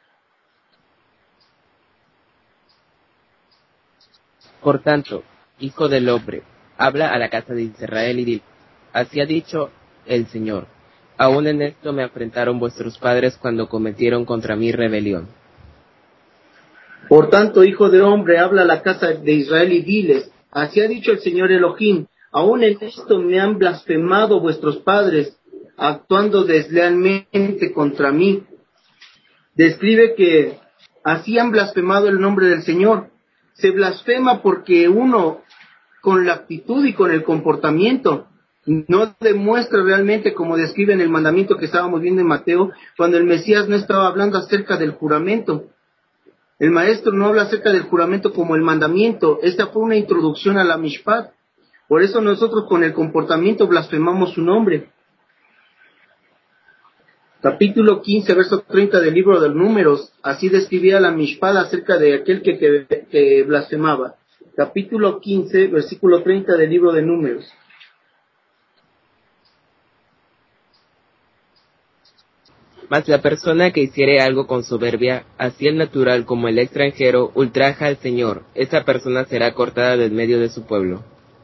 Por tanto, hijo del hombre, habla a la casa de Israel y di, así ha dicho el Señor, aún en esto me afrentaron vuestros padres cuando cometieron contra mí rebelión. Por tanto, hijo del hombre, habla a la casa de Israel y diles, así ha dicho el Señor Elohim, aún en esto me han blasfemado vuestros padres, actuando deslealmente contra mí. Describe que así han blasfemado el nombre del Señor. Se blasfema porque uno, con la actitud y con el comportamiento, no demuestra realmente, como describe en el mandamiento que estábamos viendo en Mateo, cuando el Mesías no estaba hablando acerca del juramento. El maestro no habla acerca del juramento como el mandamiento. Esta fue una introducción a la Mishpat. Por eso nosotros con el comportamiento blasfemamos su nombre. Capítulo quince, verso treinta del libro de los Números, así describía la Mishpat acerca de aquel que, que, que blasfemaba. capítulo quince, versículo treinta del libro de Números. Mas la persona que hiciere algo con soberbia, así el natural como el extranjero, ultraja al Señor, esa persona será cortada del medio de su pueblo.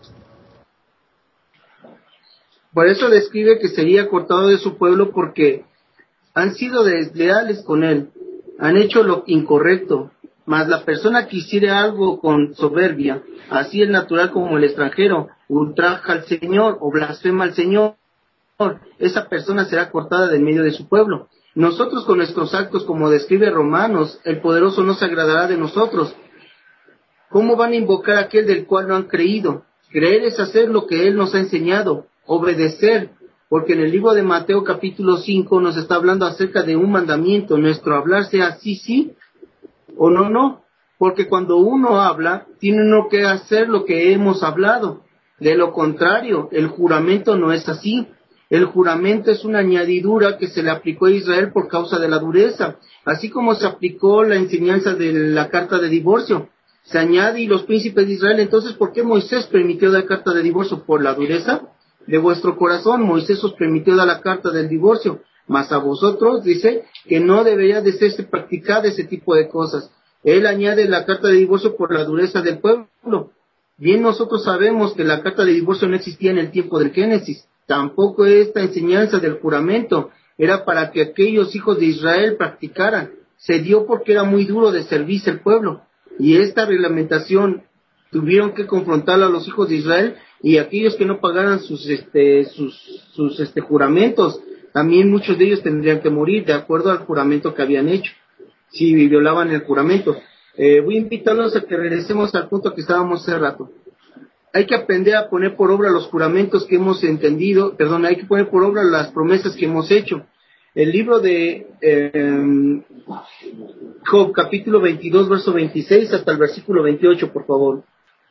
Por eso describe que sería cortado de su pueblo porque han sido desleales con él, han hecho lo incorrecto. Mas la persona que hiciere algo con soberbia, así el natural como el extranjero, ultraja al Señor o blasfema al Señor, esa persona será cortada del medio de su pueblo. Nosotros con nuestros actos, como describe Romanos, el poderoso no se agradará de nosotros. ¿Cómo van a invocar a aquel del cual no han creído? Creer es hacer lo que Él nos ha enseñado, obedecer, porque en el libro de Mateo capítulo cinco nos está hablando acerca de un mandamiento, nuestro hablar sea sí, sí, o no, no, porque cuando uno habla, tiene uno que hacer lo que hemos hablado. De lo contrario, el juramento no es así. El juramento es una añadidura que se le aplicó a Israel por causa de la dureza, así como se aplicó la enseñanza de la carta de divorcio. Se añade y los príncipes de Israel. Entonces, ¿por qué Moisés permitió dar carta de divorcio? ¿Por la dureza de vuestro corazón? Moisés os permitió dar la carta del divorcio, mas a vosotros dice que no debería de serse practicada ese tipo de cosas. Él añade la carta de divorcio por la dureza del pueblo. Bien, nosotros sabemos que la carta de divorcio no existía en el tiempo del Génesis. Tampoco esta enseñanza del juramento era para que aquellos hijos de Israel practicaran. Se dio porque era muy duro de servirse el pueblo. Y esta reglamentación tuvieron que confrontarla a los hijos de Israel, y aquellos que no pagaran sus este sus sus este juramentos, también muchos de ellos tendrían que morir de acuerdo al juramento que habían hecho, si violaban el juramento. Eh, voy a invitarlos a que regresemos al punto que estábamos hace rato. Hay que aprender a poner por obra los juramentos que hemos entendido, perdón, hay que poner por obra las promesas que hemos hecho. El libro de eh, Job, capítulo veintidós, verso veintiséis hasta el versículo veintiocho, por favor.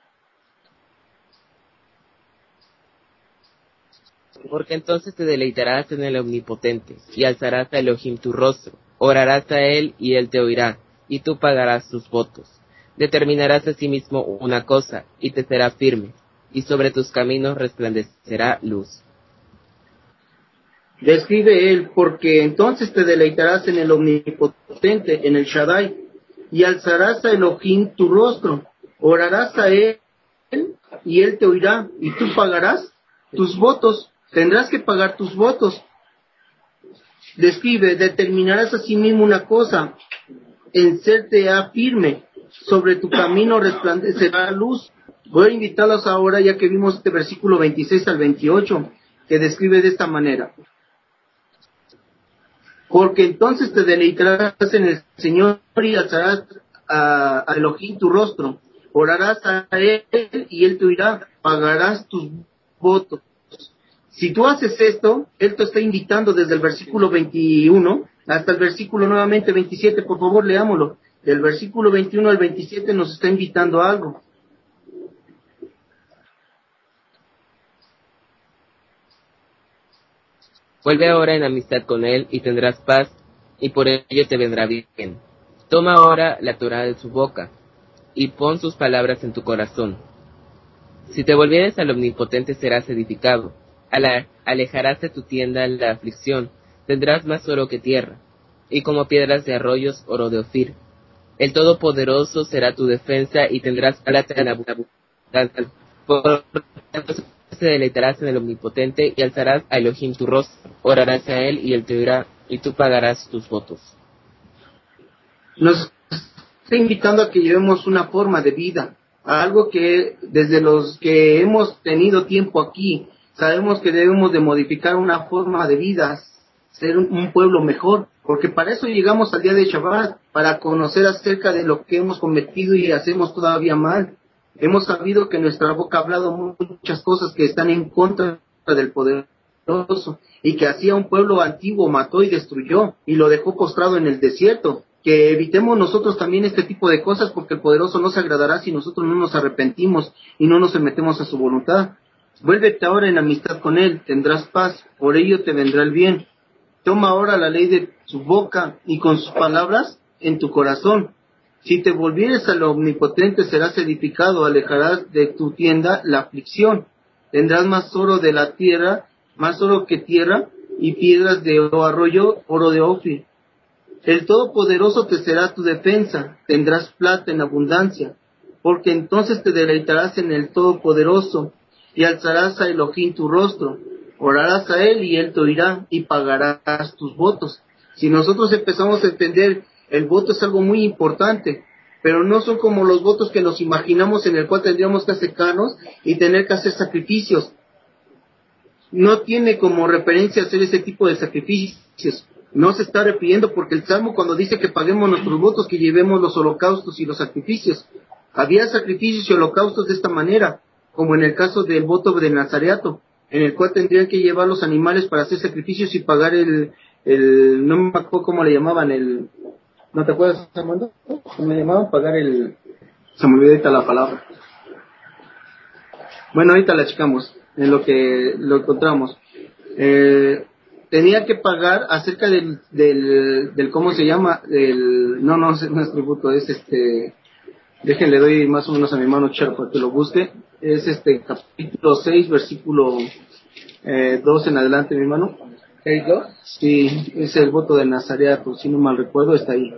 Porque entonces te deleitarás en el Omnipotente, y alzarás a Elohim tu rostro, orarás a él y él te oirá, y tú pagarás tus votos. Determinarás asimismo una cosa, y te será firme, y sobre tus caminos resplandecerá luz. Describe él, porque entonces te deleitarás en el Omnipotente, en el Shaddai, y alzarás a Elohim tu rostro, orarás a él, y él te oirá, y tú pagarás tus votos. Tendrás que pagar tus votos. Describe, determinarás a sí mismo una cosa, en serte ha firme, sobre tu camino resplandecerá luz. Voy a invitarlos ahora, ya que vimos este versículo veintiséis al veintiocho, que describe de esta manera. Porque entonces te deleitarás en el Señor y alzarás a, a Elohim tu rostro, orarás a él y él te oirá, pagarás tus votos. Si tú haces esto, él te está invitando desde el versículo veintiuno hasta el versículo nuevamente veintisiete, por favor leámoslo. Del versículo veintiuno al veintisiete nos está invitando a algo. Vuelve ahora en amistad con él y tendrás paz, y por ello te vendrá bien. Toma ahora la Torá de su boca, y pon sus palabras en tu corazón. Si te volvieres al Omnipotente serás edificado, Ale- alejarás de tu tienda la aflicción, tendrás más oro que tierra, y como piedras de arroyos oro de Ofir. El Todopoderoso será tu defensa y tendrás plata en abundancia. Por tanto te deleitarás en el Omnipotente y alzarás a Elohim tu rostro, orarás a él y él te oirá, y tú pagarás tus votos. Nos está invitando a que llevemos una forma de vida, a algo que desde los que hemos tenido tiempo aquí, sabemos que debemos de modificar una forma de vida, ser un, un pueblo mejor, porque para eso llegamos al día de Shabbat, para conocer acerca de lo que hemos cometido y hacemos todavía mal. Hemos sabido que nuestra boca ha hablado muchas cosas que están en contra del poderoso, y que hacía un pueblo antiguo mató y destruyó, y lo dejó postrado en el desierto. Que evitemos nosotros también este tipo de cosas, porque el poderoso no se agradará si nosotros no nos arrepentimos y no nos sometemos a su voluntad. Vuélvete ahora en amistad con él, tendrás paz, por ello te vendrá el bien. Toma ahora la ley de su boca y con sus palabras en tu corazón. Si te volvieres al Omnipotente, serás edificado, alejarás de tu tienda la aflicción. Tendrás más oro de la tierra, más oro que tierra, y piedras de arroyo, oro de Ofir. El Todopoderoso te será tu defensa, tendrás plata en abundancia, porque entonces te deleitarás en el Todopoderoso, y alzarás a Elohim tu rostro, orarás a él y él te oirá, y pagarás tus votos. Si nosotros empezamos a entender, el voto es algo muy importante, pero no son como los votos que nos imaginamos, en el cual tendríamos que acercarnos y tener que hacer sacrificios. No tiene como referencia hacer ese tipo de sacrificios. No se está refiriendo, porque el Salmo, cuando dice que paguemos nuestros votos, que llevemos los holocaustos y los sacrificios, había sacrificios y holocaustos de esta manera, como en el caso del voto de Nazareato, en el cual tendrían que llevar los animales para hacer sacrificios y pagar el, el no me acuerdo cómo le llamaban, el, ¿no te acuerdas, Armando? ¿Cómo le llamaban? Pagar el, se me olvidó ahorita la palabra. Bueno, ahorita la checamos, en lo que lo encontramos. Eh, tenía que pagar acerca del, del, del ¿cómo se llama? Del, no, no, no es tributo, es este, déjenle doy más o menos a mi hermano Char para que lo busque. Es este capítulo seis, versículo eh, dos en adelante, mi hermano. ¿seis dos? Sí, es el voto de Nazareato, si no mal recuerdo, está ahí.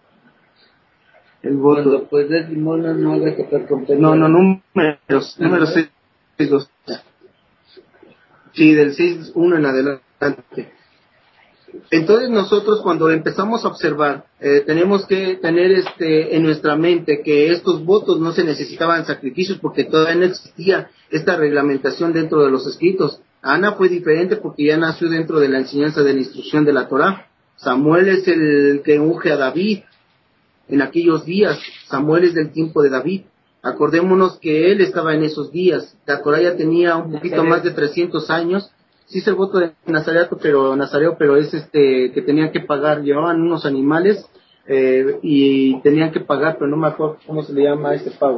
El voto. Cuando pues des limosna, no hagas tocar con pelo. No, no, números, números seis dos. Sí, del seis uno en adelante. Entonces nosotros, cuando empezamos a observar, eh, tenemos que tener este en nuestra mente que estos votos no se necesitaban sacrificios, porque todavía no existía esta reglamentación dentro de los escritos. Ana fue diferente porque ya nació dentro de la enseñanza de la instrucción de la Torá. Samuel es el que unge a David en aquellos días. Samuel es del tiempo de David. Acordémonos que él estaba en esos días. La Torá ya tenía un poquito más de trescientos años. Sí es el voto de Nazareato, pero Nazareo, pero es este que tenían que pagar, llevaban unos animales eh, y tenían que pagar, pero no me acuerdo cómo se le llama a este pago.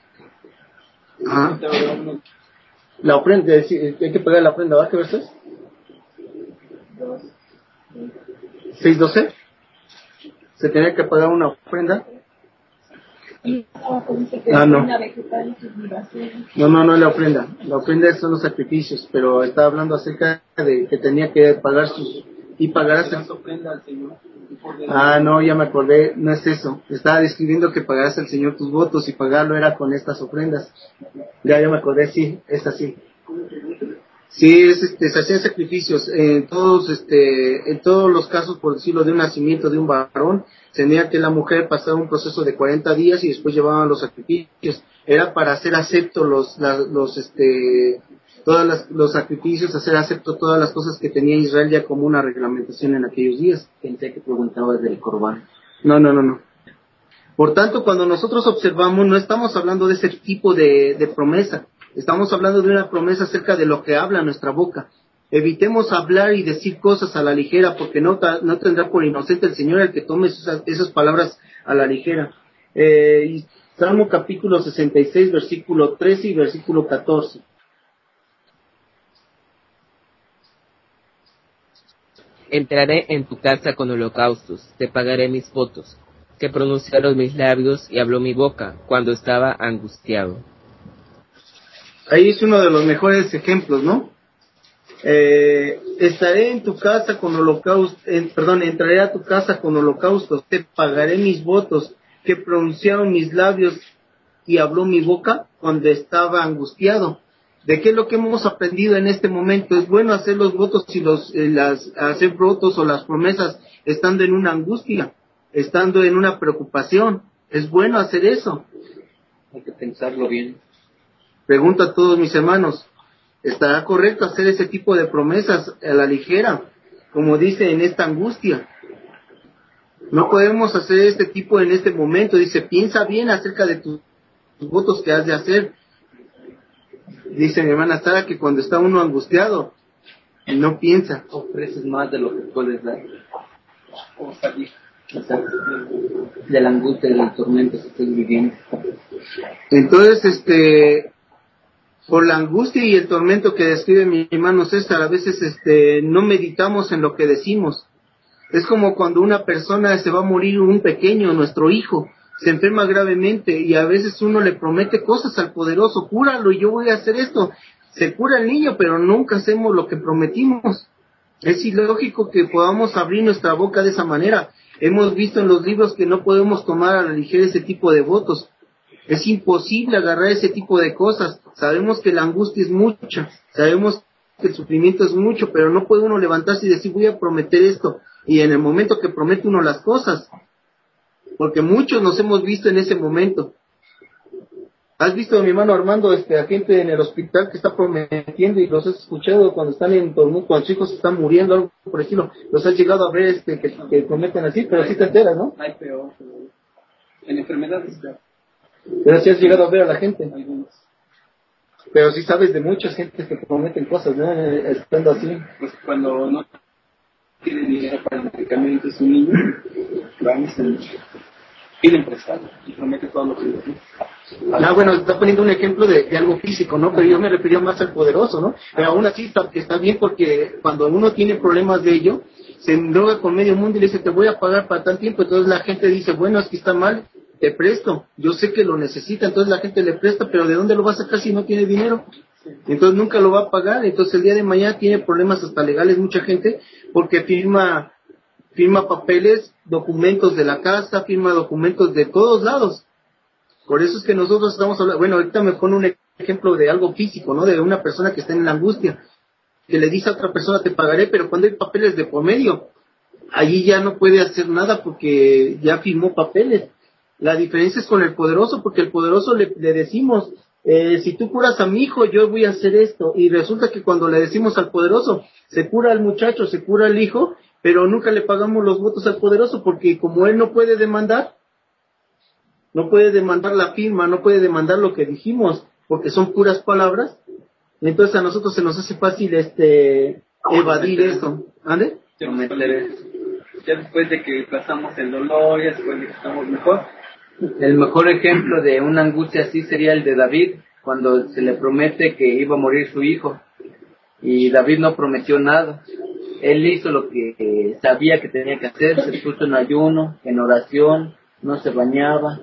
Ajá. La ofrenda, hay que pagar la ofrenda, ¿verdad? ¿Qué verso es? seis doce. Se tenía que pagar una ofrenda. Ah, no. No, no, no es la ofrenda. La ofrenda son los sacrificios, pero estaba hablando acerca de que tenía que pagar sus y pagar esa ofrenda al Señor. Ah, no, ya me acordé, no es eso. Estaba describiendo que pagaras al Señor tus votos y pagarlo era con estas ofrendas. Ya, ya me acordé, sí, es así. Sí, es, este, se hacían sacrificios en todos, este, en todos los casos, por decirlo, de un nacimiento de un varón, tenía que la mujer pasar un proceso de cuarenta días y después llevaban los sacrificios. Era para hacer acepto los, la, los, este, todas las, los sacrificios, hacer acepto todas las cosas que tenía Israel ya como una reglamentación en aquellos días. Pensé que preguntabas del corbán. No, no, no, no. Por tanto, cuando nosotros observamos, no estamos hablando de ese tipo de, de promesa. Estamos hablando de una promesa acerca de lo que habla nuestra boca. Evitemos hablar y decir cosas a la ligera, porque no, no tendrá por inocente el Señor el que tome esas, esas palabras a la ligera. Eh, y Salmo capítulo sesenta y seis, versículo trece y versículo catorce. Entraré en tu casa con holocaustos, te pagaré mis votos, que pronunciaron mis labios y habló mi boca cuando estaba angustiado. Ahí es uno de los mejores ejemplos, ¿no? Eh, estaré en tu casa con holocaustos, eh, perdón, entraré a tu casa con holocaustos, te pagaré mis votos, que pronunciaron mis labios y habló mi boca cuando estaba angustiado. ¿De qué es lo que hemos aprendido en este momento? Es bueno hacer los votos y los, eh, las, hacer votos o las promesas estando en una angustia, estando en una preocupación. Es bueno hacer eso. Hay que pensarlo bien. Pregunto a todos mis hermanos, ¿estará correcto hacer ese tipo de promesas a la ligera, como dice en esta angustia? No podemos hacer este tipo en este momento. Dice, piensa bien acerca de tus, tus votos que has de hacer. Dice mi hermana Sara que cuando está uno angustiado, no piensa. Ofreces más de lo que puedes dar. O salir. O sea, de la angustia y del tormento que estoy viviendo. Entonces, este... por la angustia y el tormento que describe mi hermano César, a veces este no meditamos en lo que decimos. Es como cuando una persona se va a morir, un pequeño, nuestro hijo, se enferma gravemente y a veces uno le promete cosas al poderoso, cúralo y yo voy a hacer esto. Se cura el niño, pero nunca hacemos lo que prometimos. Es ilógico que podamos abrir nuestra boca de esa manera. Hemos visto en los libros que no podemos tomar a la ligera ese tipo de votos. Es imposible agarrar ese tipo de cosas. Sabemos que la angustia es mucha, sabemos que el sufrimiento es mucho, pero no puede uno levantarse y decir voy a prometer esto. Y en el momento que promete uno las cosas, porque muchos nos hemos visto en ese momento. ¿Has visto a mi hermano Armando, este, a gente en el hospital que está prometiendo y los has escuchado cuando están en torno, cuando sus hijos están muriendo, algo por el estilo? Los has llegado a ver este, que, que prometen así, pero sí te enteras, ¿no? Hay peor. En enfermedades, claro. Pero sí has llegado a ver a la gente. Pero sí sabes de muchas gentes que prometen cosas, ¿no? Estando así. Pues cuando no tienen dinero para el medicamento, es un niño, van y se piden prestado y prometen todo lo que les dice. Ah, bueno, está poniendo un ejemplo de, de algo físico, ¿no? Pero yo me refería más al poderoso, ¿no? Pero aún así está, está bien porque cuando uno tiene problemas de ello, se endroga con medio mundo y le dice, te voy a pagar para tal tiempo. Entonces la gente dice, bueno, es que está mal, te presto. Yo sé que lo necesita, entonces la gente le presta, pero ¿de dónde lo va a sacar si no tiene dinero? Entonces nunca lo va a pagar. Entonces el día de mañana tiene problemas hasta legales mucha gente porque firma, firma papeles, documentos de la casa, firma documentos de todos lados. Por eso es que nosotros estamos hablando, bueno, ahorita me pone un ejemplo de algo físico, ¿no? De una persona que está en la angustia, que le dice a otra persona, te pagaré, pero cuando hay papeles de por medio, allí ya no puede hacer nada porque ya firmó papeles. La diferencia es con el poderoso, porque el poderoso le, le decimos, eh, si tú curas a mi hijo, yo voy a hacer esto. Y resulta que cuando le decimos al poderoso, se cura al muchacho, se cura al hijo, pero nunca le pagamos los votos al poderoso, porque como él no puede demandar, no puede demandar la firma, no puede demandar lo que dijimos, porque son puras palabras. Entonces a nosotros se nos hace fácil este evadir eso. ¿Ande? Ya después de que pasamos el dolor, ya después de que estamos mejor. El mejor ejemplo de una angustia así sería el de David, cuando se le promete que iba a morir su hijo. Y David no prometió nada. Él hizo lo que eh, sabía que tenía que hacer, se puso en ayuno, en oración, no se bañaba.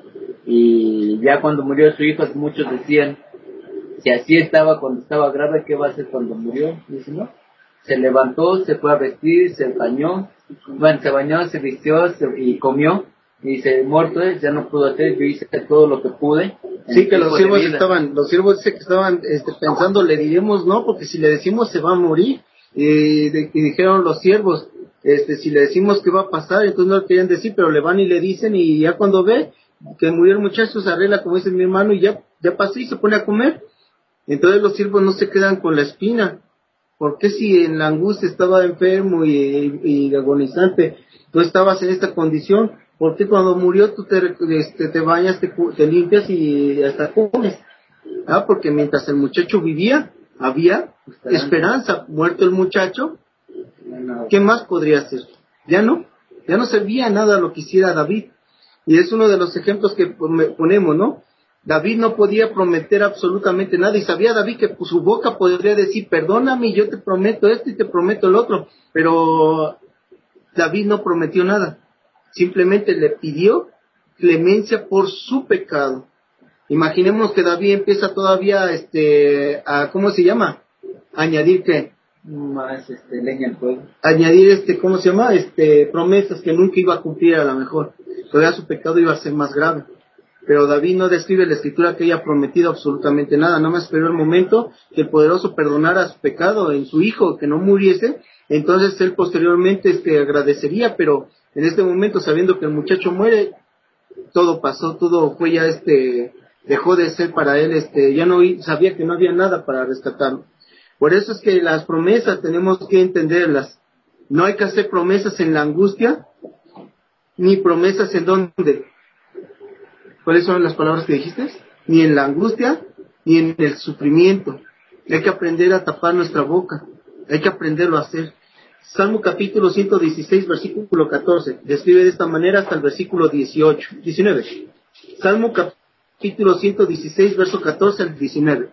Y ya cuando murió su hijo, muchos decían, si así estaba cuando estaba grave, ¿qué va a hacer cuando murió? Y dice, no. Se levantó, se fue a vestir, se bañó, bueno, se bañó, se vistió se, y comió. Y dice, muerto es, ya no pudo hacer, yo hice todo lo que pude. Sí, que los siervos estaban, los siervos dice que estaban este, pensando, le diremos no, porque si le decimos se va a morir. Y, de, y dijeron los siervos, este, si le decimos qué va a pasar, entonces no lo querían decir, pero le van y le dicen, y ya cuando ve que murió el muchacho se arregla, como dice mi hermano, y ya, ya pasó y se pone a comer. Entonces los siervos no se quedan con la espina. ¿Por qué si en la angustia estaba enfermo y, y, y agonizante, tú estabas en esta condición? ¿Por qué cuando murió tú te, este, te bañas, te, te limpias y hasta comes? Ah, porque mientras el muchacho vivía, había esperanza. Muerto el muchacho, ¿qué más podría hacer? Ya no, ya no servía nada lo que hiciera David. Y es uno de los ejemplos que ponemos, ¿no? David no podía prometer absolutamente nada, y sabía David que su boca podría decir, perdóname, yo te prometo esto y te prometo el otro, pero David no prometió nada, simplemente le pidió clemencia por su pecado. Imaginemos que David empieza todavía, este, a, ¿cómo se llama? Añadir que más este, leña al fuego. Añadir, este, ¿cómo se llama? Este, promesas que nunca iba a cumplir a lo mejor, todavía su pecado iba a ser más grave. Pero David no describe en la escritura que haya prometido absolutamente nada, no más esperó el momento que el poderoso perdonara su pecado en su hijo, que no muriese, entonces él posteriormente este, agradecería, pero en este momento, sabiendo que el muchacho muere, todo pasó, todo fue ya, este, dejó de ser para él, este, ya no sabía que no había nada para rescatarlo. Por eso es que las promesas tenemos que entenderlas. No hay que hacer promesas en la angustia, ni promesas en donde. ¿Cuáles son las palabras que dijiste? Ni en la angustia, ni en el sufrimiento. Hay que aprender a tapar nuestra boca. Hay que aprenderlo a hacer. Salmo capítulo ciento dieciséis, versículo catorce. Describe de esta manera hasta el versículo dieciocho, diecinueve. Salmo capítulo ciento dieciséis, verso catorce al diecinueve.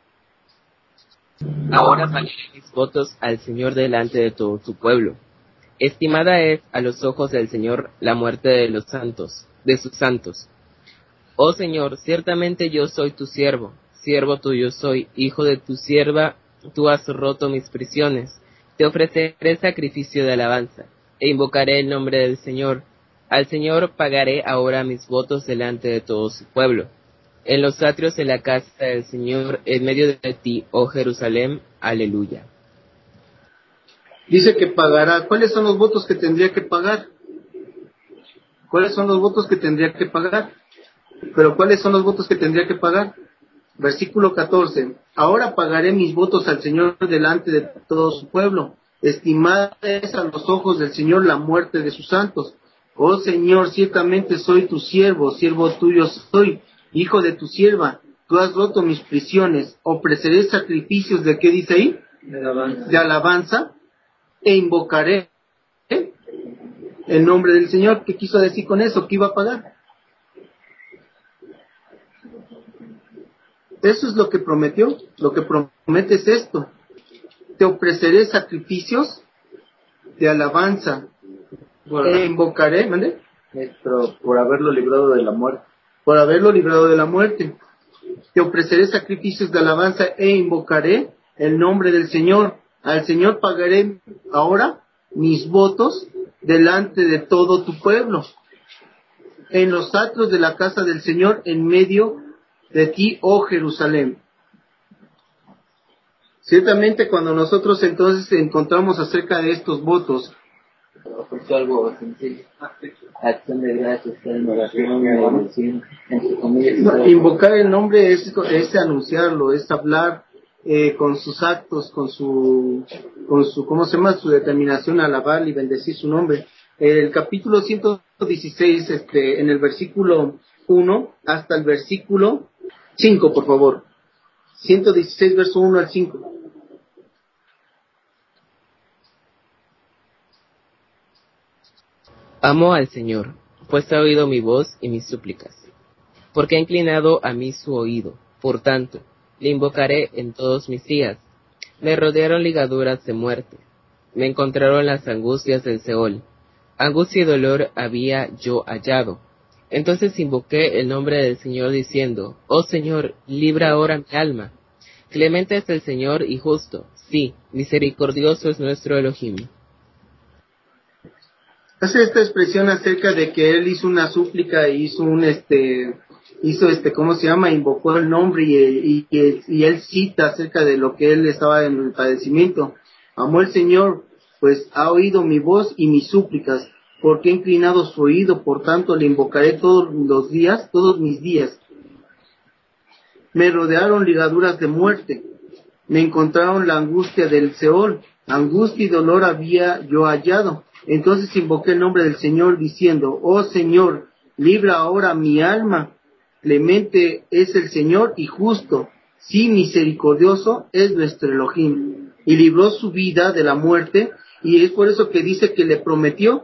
Ahora pagaré mis votos al Señor delante de todo tu pueblo. Estimada es a los ojos del Señor la muerte de los santos, de sus santos. Oh Señor, ciertamente yo soy tu siervo, siervo tuyo soy, hijo de tu sierva, tú has roto mis prisiones. Te ofreceré sacrificio de alabanza, e invocaré el nombre del Señor. Al Señor pagaré ahora mis votos delante de todo su pueblo. En los atrios de la casa del Señor, en medio de ti, oh Jerusalén, aleluya. Dice que pagará. ¿Cuáles son los votos que tendría que pagar? ¿Cuáles son los votos que tendría que pagar? Pero ¿cuáles son los votos que tendría que pagar? Versículo catorce. Ahora pagaré mis votos al Señor delante de todo su pueblo. Estimada es a los ojos del Señor la muerte de sus santos. Oh Señor, ciertamente soy tu siervo, siervo tuyo soy, hijo de tu sierva. Tú has roto mis prisiones. Ofreceré sacrificios de ¿qué dice ahí? De alabanza. De alabanza. E invocaré el nombre del Señor. ¿Qué quiso decir con eso? ¿Qué iba a pagar? Eso es lo que prometió. Lo que promete es esto. Te ofreceré sacrificios de alabanza. Bueno, E invocaré, ¿mande? Pero por haberlo librado de la muerte. Por haberlo librado de la muerte. Te ofreceré sacrificios de alabanza e invocaré el nombre del Señor. Al Señor pagaré ahora mis votos delante de todo tu pueblo. En los atrios de la casa del Señor, en medio de ti, oh Jerusalén. Ciertamente cuando nosotros entonces encontramos acerca de estos votos, Ofreció algo sencillo. Acción de gracias, en oración, en oración, entre comillas. invocar el nombre es, es anunciarlo, es hablar eh, con sus actos, con su, con su, ¿cómo se llama? Su determinación a alabar y bendecir su nombre. El capítulo ciento dieciséis, este, en el versículo uno hasta el versículo cinco, por favor. ciento dieciséis, verso uno al cinco. Amo al Señor, pues ha oído mi voz y mis súplicas, porque ha inclinado a mí su oído. Por tanto, le invocaré en todos mis días. Me rodearon ligaduras de muerte, me encontraron las angustias del Seol. Angustia y dolor había yo hallado. Entonces invoqué el nombre del Señor diciendo, oh Señor, libra ahora mi alma. Clemente es el Señor y justo, sí, misericordioso es nuestro Elohim. Hace esta expresión acerca de que él hizo una súplica e hizo un este hizo este cómo se llama invocó el nombre y, y, y él cita acerca de lo que él estaba en el padecimiento. Amó el Señor, pues ha oído mi voz y mis súplicas, porque he inclinado su oído, por tanto le invocaré todos los días, todos mis días. Me rodearon ligaduras de muerte, me encontraron la angustia del Seol, angustia y dolor había yo hallado. Entonces invoqué el nombre del Señor diciendo, oh Señor, libra ahora mi alma. Clemente es el Señor y justo, sí, misericordioso es nuestro Elohim. Y libró su vida de la muerte, y es por eso que dice que le prometió,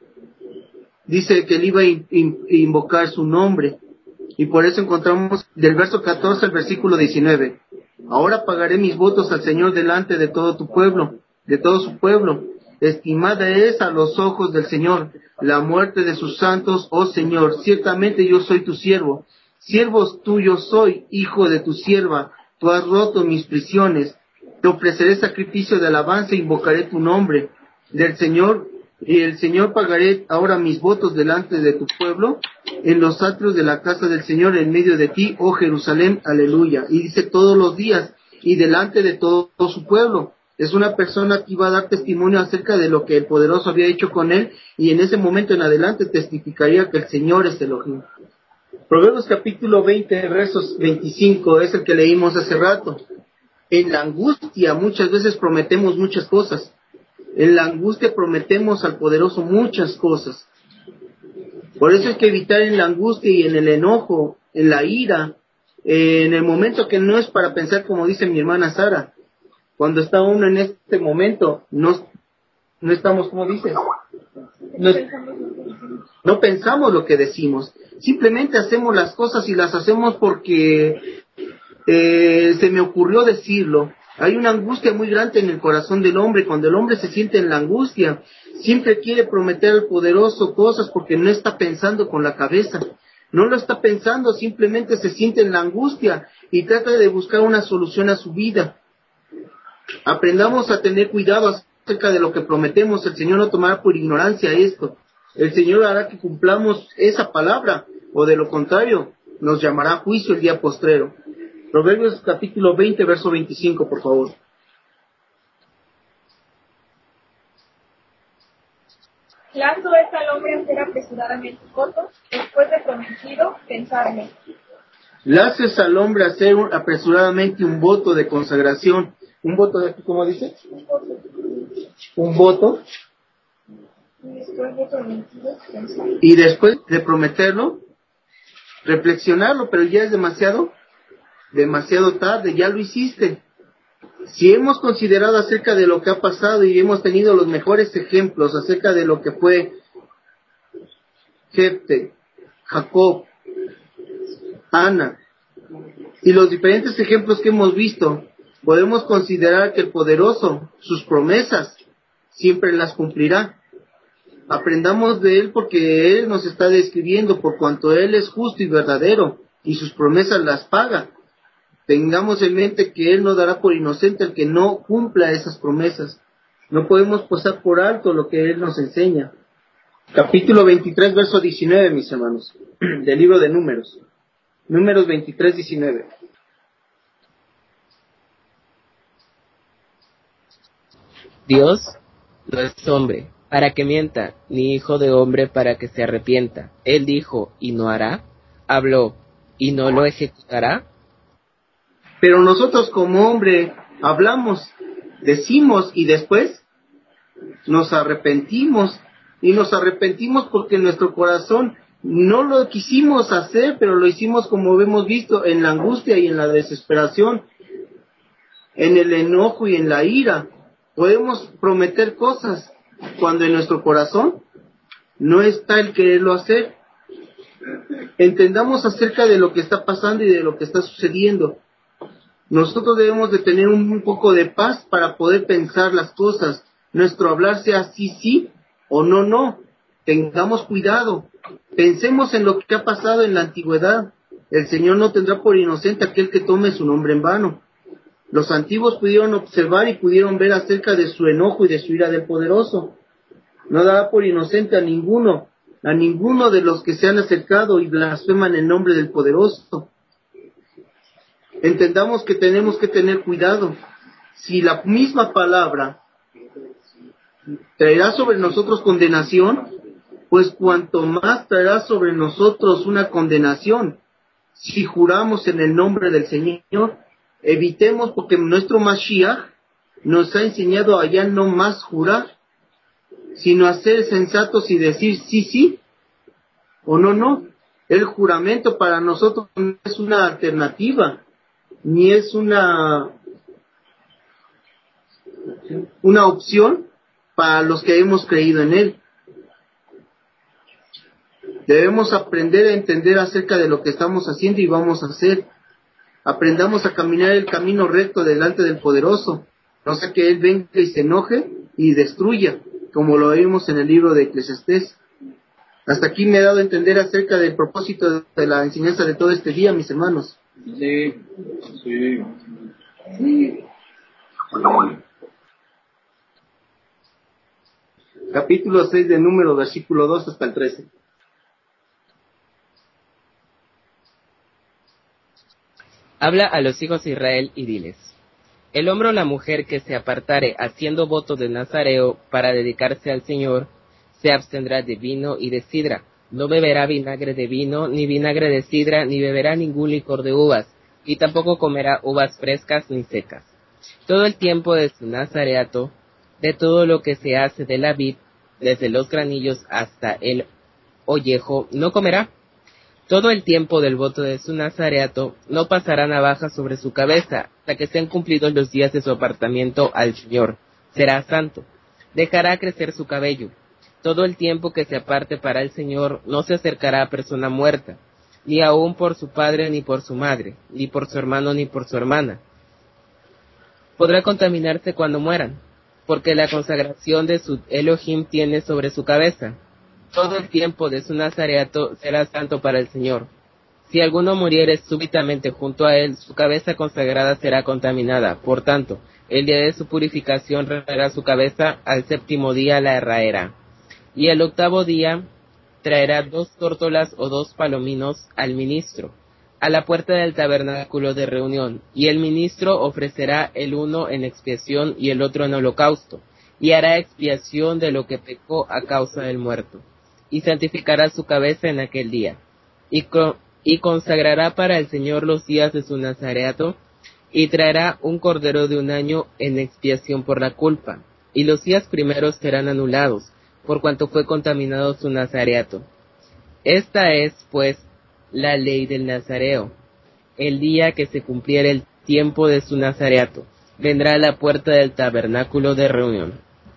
dice que él iba a in- in- invocar su nombre. Y por eso encontramos del verso catorce al versículo diecinueve. Ahora pagaré mis votos al Señor delante de todo tu pueblo, de todo su pueblo. Estimada es a los ojos del Señor la muerte de sus santos, oh Señor. Ciertamente yo soy tu siervo, siervos tuyos soy, hijo de tu sierva. Tú has roto mis prisiones. Te ofreceré sacrificio de alabanza e invocaré tu nombre del Señor. Y el Señor pagaré ahora mis votos delante de tu pueblo, en los atrios de la casa del Señor, en medio de ti, oh Jerusalén, aleluya. Y dice todos los días, y delante de todo, todo su pueblo. Es una persona que iba a dar testimonio acerca de lo que el poderoso había hecho con él, y en ese momento en adelante testificaría que el Señor es Elohim. Proverbios capítulo veinte, versos veinticinco, es el que leímos hace rato. En la angustia muchas veces prometemos muchas cosas. En la angustia prometemos al poderoso muchas cosas. Por eso hay que evitar en la angustia y en el enojo, en la ira, eh, en el momento que no es para pensar como dice mi hermana Sara. Cuando está uno en este momento, no, no estamos, como dices, no, no pensamos lo que decimos. Simplemente hacemos las cosas y las hacemos porque eh, se me ocurrió decirlo. Hay una angustia muy grande en el corazón del hombre. Cuando el hombre se siente en la angustia, Siempre quiere prometer al poderoso cosas porque no está pensando con la cabeza. No lo está pensando, simplemente se siente en la angustia y trata de buscar una solución a su vida. Aprendamos a tener cuidado acerca de lo que prometemos. El Señor no tomará por ignorancia esto. El Señor hará que cumplamos esa palabra, o de lo contrario, nos llamará a juicio el día postrero. Proverbios capítulo veinte, verso veinticinco, por favor. Lazo es al hombre hacer apresuradamente voto, después de prometido, pensarlo. Lazo es al hombre hacer un, apresuradamente un voto de consagración. ¿Un voto de cómo dice? Un voto. Y después de prometido, pensarlo. Y después de prometerlo, reflexionarlo, pero ya es demasiado, demasiado tarde, ya lo hiciste. Si hemos considerado acerca de lo que ha pasado y hemos tenido los mejores ejemplos acerca de lo que fue Jefte, Jacob, Ana, y los diferentes ejemplos que hemos visto, podemos considerar que el poderoso, sus promesas, siempre las cumplirá. Aprendamos de él porque él nos está describiendo, por cuanto él es justo y verdadero, y sus promesas las paga. Tengamos en mente que él no dará por inocente al que no cumpla esas promesas. No podemos pasar por alto lo que él nos enseña. Capítulo veintitrés, verso diecinueve, mis hermanos, del libro de Números. Números veintitrés, diecinueve. Dios no es hombre para que mienta, ni hijo de hombre para que se arrepienta. Él dijo, y no hará. Habló, y no lo ejecutará. Pero nosotros como hombre hablamos, decimos y después nos arrepentimos. Y nos arrepentimos porque nuestro corazón no lo quisimos hacer, pero lo hicimos como hemos visto en la angustia y en la desesperación, en el enojo y en la ira. Podemos prometer cosas cuando en nuestro corazón no está el quererlo hacer. Entendamos acerca de lo que está pasando y de lo que está sucediendo. Nosotros debemos de tener un, un poco de paz para poder pensar las cosas. Nuestro hablar sea sí, sí o no, no. Tengamos cuidado. Pensemos en lo que ha pasado en la antigüedad. El Señor no tendrá por inocente aquel que tome su nombre en vano. Los antiguos pudieron observar y pudieron ver acerca de su enojo y de su ira del poderoso. No dará por inocente a ninguno, a ninguno de los que se han acercado y blasfeman el nombre del poderoso. Entendamos que tenemos que tener cuidado. Si la misma palabra traerá sobre nosotros condenación, pues cuanto más traerá sobre nosotros una condenación. Si juramos en el nombre del Señor, evitemos, porque nuestro Mashiach nos ha enseñado a ya no más jurar, sino a ser sensatos y decir sí, sí, o no, no. El juramento para nosotros no es una alternativa, ni es una, una opción para los que hemos creído en Él. Debemos aprender a entender acerca de lo que estamos haciendo y vamos a hacer. Aprendamos a caminar el camino recto delante del poderoso, no sea que Él venga y se enoje y destruya, como lo vimos en el libro de Eclesiastés. Hasta aquí me he dado a entender acerca del propósito de la enseñanza de todo este día, mis hermanos. Sí, sí, sí. Capítulo seis de Números, versículo dos hasta el trece. Habla a los hijos de Israel y diles: el hombre o la mujer que se apartare haciendo voto de nazareo para dedicarse al Señor, se abstendrá de vino y de sidra. No beberá vinagre de vino, ni vinagre de sidra, ni beberá ningún licor de uvas, y tampoco comerá uvas frescas ni secas. Todo el tiempo de su nazareato, de todo lo que se hace de la vid, desde los granillos hasta el ollejo, no comerá. Todo el tiempo del voto de su nazareato no pasará navaja sobre su cabeza, hasta que sean cumplidos los días de su apartamiento al Señor. Será santo. Dejará crecer su cabello. Todo el tiempo que se aparte para el Señor no se acercará a persona muerta, ni aun por su padre ni por su madre, ni por su hermano ni por su hermana. Podrá contaminarse cuando mueran. porque la consagración de su Elohim tiene sobre su cabeza. Todo el tiempo de su nazareato será santo para el Señor. Si alguno muriere súbitamente junto a él, su cabeza consagrada será contaminada. Por tanto, el día de su purificación raerá su cabeza, al séptimo día la raerá. Y el octavo día traerá dos tórtolas o dos palominos al ministro, a la puerta del tabernáculo de reunión, y el ministro ofrecerá el uno en expiación y el otro en holocausto, y hará expiación de lo que pecó a causa del muerto, y santificará su cabeza en aquel día, y, co- y consagrará para el Señor los días de su nazareato, y traerá un cordero de un año en expiación por la culpa, y los días primeros serán anulados, por cuanto fue contaminado su nazareato. Esta es, pues, la ley del nazareo. El día que se cumpliere el tiempo de su nazareato, vendrá a la puerta del tabernáculo de reunión.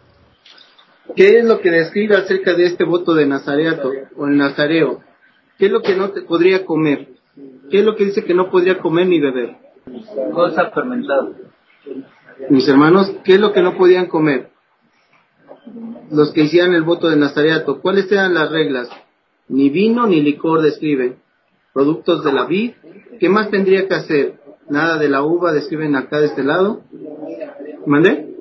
¿Qué es lo que describe acerca de este voto de nazareato o el nazareo? ¿Qué es lo que no te podría comer? ¿Qué es lo que dice que no podría comer ni beber? Cosa fermentada. Mis hermanos, ¿qué es lo que no podían comer? Los que hicieran el voto de nazareato, ¿cuáles eran las reglas? Ni vino ni licor describen. Productos de la vid, ¿qué más tendría que hacer? Nada de la uva describen acá de este lado. ¿Mandé?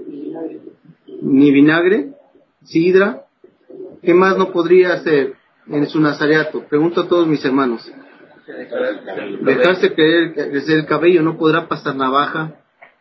Ni vinagre, sidra. ¿Qué más no podría hacer en su nazareato? Pregunto a todos mis hermanos. Dejarse crecer, crecer el cabello, no podrá pasar navaja.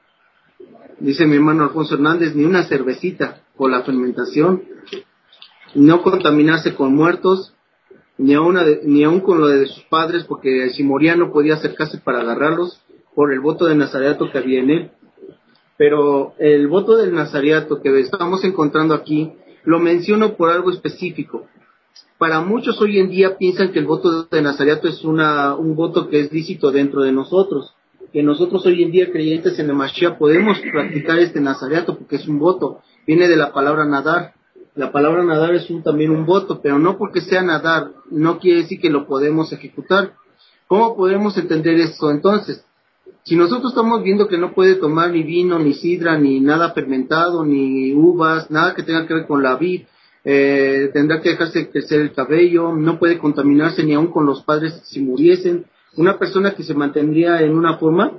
Dice mi hermano Alfonso Hernández, ni una cervecita por la fermentación. No contaminarse con muertos, ni aún, ni aún con lo de sus padres, porque si moría no podía acercarse para agarrarlos por el voto de nazareato que había en él. Pero el voto del nazareato que estamos encontrando aquí, lo menciono por algo específico. Para muchos hoy en día piensan que el voto de nazareato es una, un voto que es lícito dentro de nosotros, que nosotros hoy en día creyentes en el Mashiach podemos practicar este nazareato porque es un voto, viene de la palabra nadar. La palabra nadar es un, también un voto, pero no porque sea nadar, no quiere decir que lo podemos ejecutar. ¿Cómo podemos entender esto entonces? Si nosotros estamos viendo que no puede tomar ni vino, ni sidra, ni nada fermentado, ni uvas, nada que tenga que ver con la vid, eh, tendrá que dejarse crecer el cabello, no puede contaminarse ni aun con los padres si muriesen, una persona que se mantendría en una forma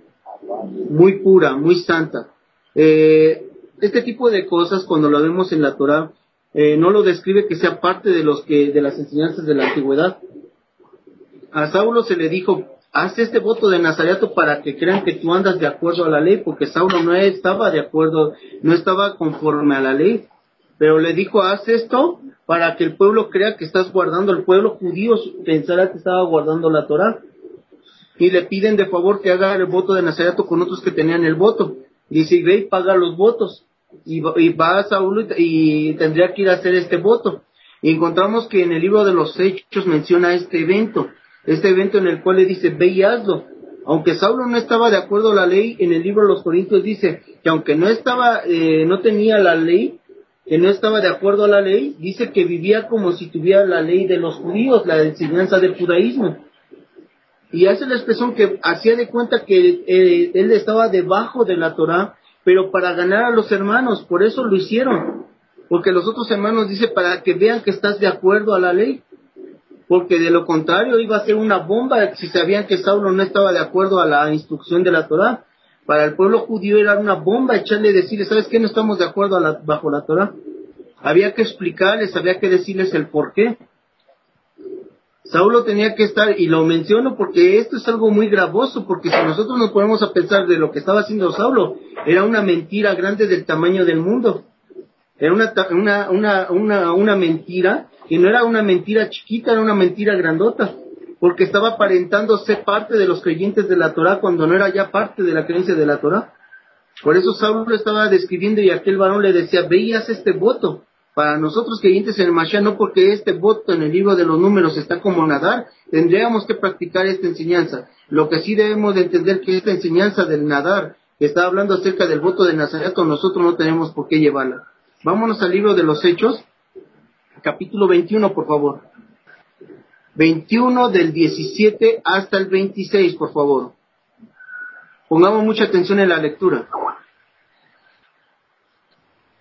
muy pura, muy santa. Eh, este tipo de cosas, cuando lo vemos en la Torah, eh, no lo describe que sea parte de los que de las enseñanzas de la antigüedad. A Saulo se le dijo, haz este voto de nazareato para que crean que tú andas de acuerdo a la ley, porque Saulo no estaba de acuerdo, no estaba conforme a la ley, pero le dijo, haz esto para que el pueblo crea que estás guardando, el pueblo judío pensará que estaba guardando la Torah. Y le piden de favor que haga el voto de nazareato con otros que tenían el voto. Dice, y ve y paga los votos. Y va, y va a Saulo y, y tendría que ir a hacer este voto. Y encontramos que en el libro de los Hechos menciona este evento. Este evento en el cual le dice, ve y hazlo. Aunque Saulo no estaba de acuerdo a la ley, en el libro de los Corintios dice que aunque no estaba, eh, no tenía la ley, que no estaba de acuerdo a la ley, dice que vivía como si tuviera la ley de los judíos, la enseñanza del judaísmo. Y hace la expresión que hacía de cuenta que eh, él estaba debajo de la Torah, pero para ganar a los hermanos, por eso lo hicieron. Porque los otros hermanos dice para que vean que estás de acuerdo a la ley. Porque de lo contrario iba a ser una bomba si sabían que Saulo no estaba de acuerdo a la instrucción de la Torah. Para el pueblo judío era una bomba echarle y decirle, ¿sabes qué? No estamos de acuerdo a la, bajo la Torah. Había que explicarles, había que decirles el por qué. Saulo tenía que estar, y lo menciono porque esto es algo muy gravoso, porque si nosotros nos ponemos a pensar de lo que estaba haciendo Saulo, era una mentira grande del tamaño del mundo. Era una, una, una, una, una mentira, que no era una mentira chiquita, era una mentira grandota, porque estaba aparentando ser parte de los creyentes de la Torah cuando no era ya parte de la creencia de la Torah. Por eso Saulo lo estaba describiendo y aquel varón le decía, ve y haz este voto. Para nosotros creyentes en el Mashiach, no porque este voto en el libro de los números está como nadar, tendríamos que practicar esta enseñanza. Lo que sí debemos de entender que esta enseñanza del nadar, que está hablando acerca del voto de nazareato, nosotros no tenemos por qué llevarla. Vámonos al libro de los Hechos, capítulo veintiuno, por favor. veintiuno del diecisiete hasta el veintiséis, por favor. Pongamos mucha atención en la lectura.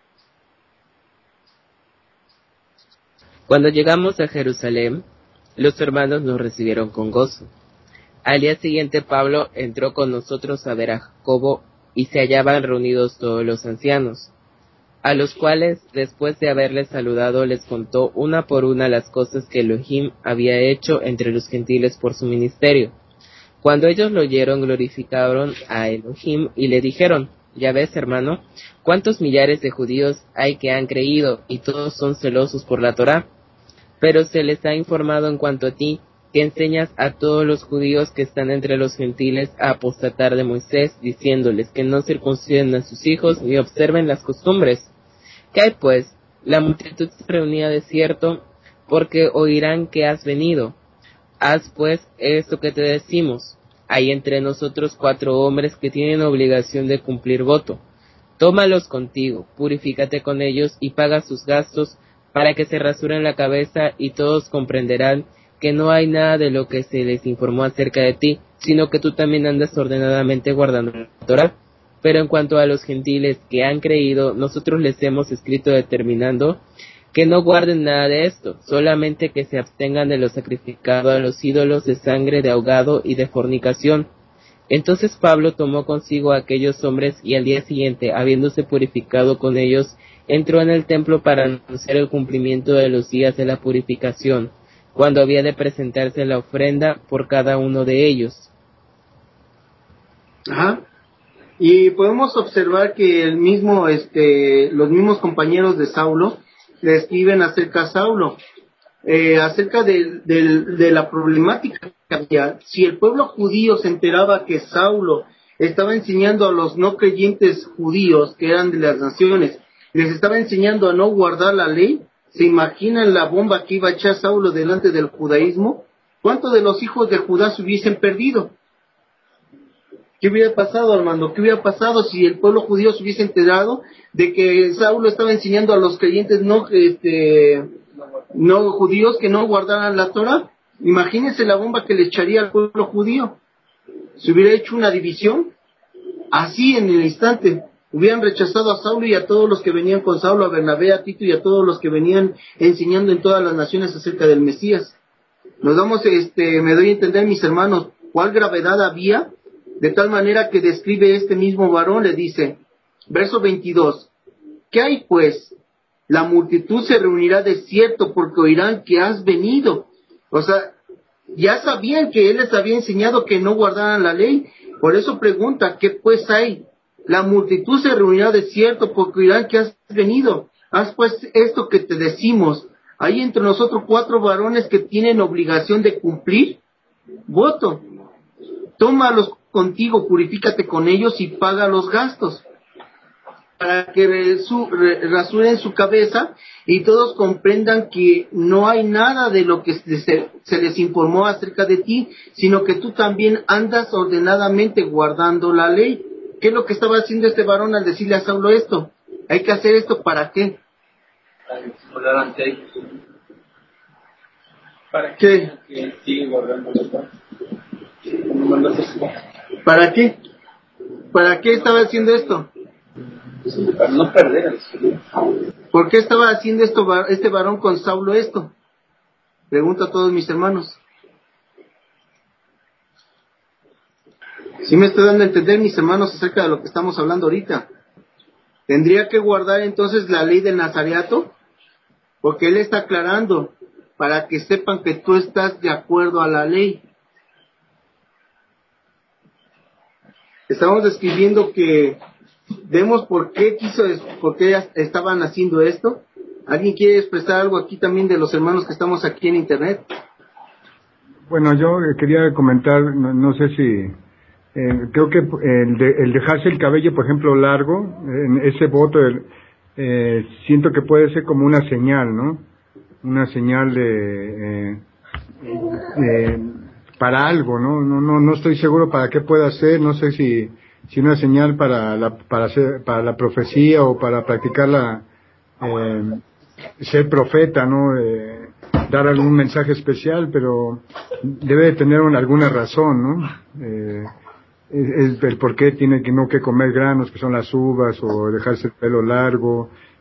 Cuando llegamos a Jerusalén, los hermanos nos recibieron con gozo. Al día siguiente Pablo entró con nosotros a ver a Jacobo y se hallaban reunidos todos los ancianos, a los cuales, después de haberles saludado, les contó una por una las cosas que Elohim había hecho entre los gentiles por su ministerio. Cuando ellos lo oyeron, glorificaron a Elohim y le dijeron: ya ves, hermano, cuántos millares de judíos hay que han creído, y todos son celosos por la Torá. Pero se les ha informado en cuanto a ti, que enseñas a todos los judíos que están entre los gentiles a apostatar de Moisés, diciéndoles que no circunciden a sus hijos ni observen las costumbres. ¿Qué hay pues? La multitud se reunía de cierto, porque oirán que has venido. Haz pues esto que te decimos. Hay entre nosotros cuatro hombres que tienen obligación de cumplir voto. Tómalos contigo, purifícate con ellos y paga sus gastos, para que se rasuren la cabeza, y todos comprenderán que no hay nada de lo que se les informó acerca de ti, sino que tú también andas ordenadamente guardando la Torá. Pero en cuanto a los gentiles que han creído, nosotros les hemos escrito determinando que no guarden nada de esto, solamente que se abstengan de lo sacrificado a los ídolos, de sangre, de ahogado y de fornicación. Entonces Pablo tomó consigo a aquellos hombres y al día siguiente, habiéndose purificado con ellos, entró en el templo para anunciar el cumplimiento de los días de la purificación, cuando había de presentarse la ofrenda por cada uno de ellos. Ajá. Y podemos observar que el mismo, este, los mismos compañeros de Saulo le escriben acerca a Saulo, eh, acerca de, de, de la problemática que había. Si el pueblo judío se enteraba que Saulo estaba enseñando a los no creyentes judíos, que eran de las naciones, les estaba enseñando a no guardar la ley, ¿se imaginan la bomba que iba a echar Saulo delante del judaísmo? ¿Cuántos de los hijos de Judá se hubiesen perdido? ¿Qué hubiera pasado, Armando? ¿Qué hubiera pasado si el pueblo judío se hubiese enterado de que Saulo estaba enseñando a los creyentes no, este, no judíos que no guardaran la Torah? Imagínense la bomba que le echaría al pueblo judío. Se hubiera hecho una división, así en el instante. Hubieran rechazado a Saulo y a todos los que venían con Saulo, a Bernabé, a Tito y a todos los que venían enseñando en todas las naciones acerca del Mesías. Nos damos, este, me doy a entender, mis hermanos, cuál gravedad había, de tal manera que describe este mismo varón, le dice, verso veintidós, ¿qué hay pues? La multitud se reunirá de cierto, porque oirán que has venido. O sea, ya sabían que él les había enseñado que no guardaran la ley, por eso pregunta, ¿qué pues hay? La multitud se reunirá de cierto, porque oirán que has venido. Haz pues esto que te decimos. Hay entre nosotros cuatro varones que tienen obligación de cumplir voto. Tómalos contigo, purifícate con ellos y paga los gastos, para que resu, re, rasuren su cabeza y todos comprendan que no hay nada de lo que se, se les informó acerca de ti, sino que tú también andas ordenadamente guardando la ley. ¿Qué es lo que estaba haciendo este varón al decirle a Saulo esto? Hay que hacer esto, ¿para qué? Para disimular ante ellos. ¿Para qué? Que sigue guardando la paz. ¿Cómo mandas eso? ¿Para qué? ¿Para qué estaba haciendo esto? Para no perder el sueño. ¿Por qué estaba haciendo esto este varón con Saulo esto? Pregunto a todos mis hermanos. ¿Sí me estoy dando a entender, mis hermanos, acerca de lo que estamos hablando ahorita? ¿Tendría que guardar entonces la ley del nazareato? Porque él está aclarando, para que sepan que tú estás de acuerdo a la ley. Estamos describiendo que vemos por qué quiso, por qué estaban haciendo esto. ¿Alguien quiere expresar algo aquí también de los hermanos que estamos aquí en internet? Bueno, yo quería comentar, no, no sé si, eh, creo que el, de, el dejarse el cabello, por ejemplo, largo, en ese voto, eh, siento que puede ser como una señal, ¿no? Una señal de, eh, eh, para algo, ¿no? No, no, no estoy seguro para qué pueda ser, no sé si, si una señal para la, para ser, para la profecía o para practicar la, eh, ser profeta, ¿no? Eh, dar algún mensaje especial, pero debe de tener una, alguna razón, ¿no? Eh, es, es el por qué tiene que no que comer granos, que son las uvas, o dejarse el pelo largo,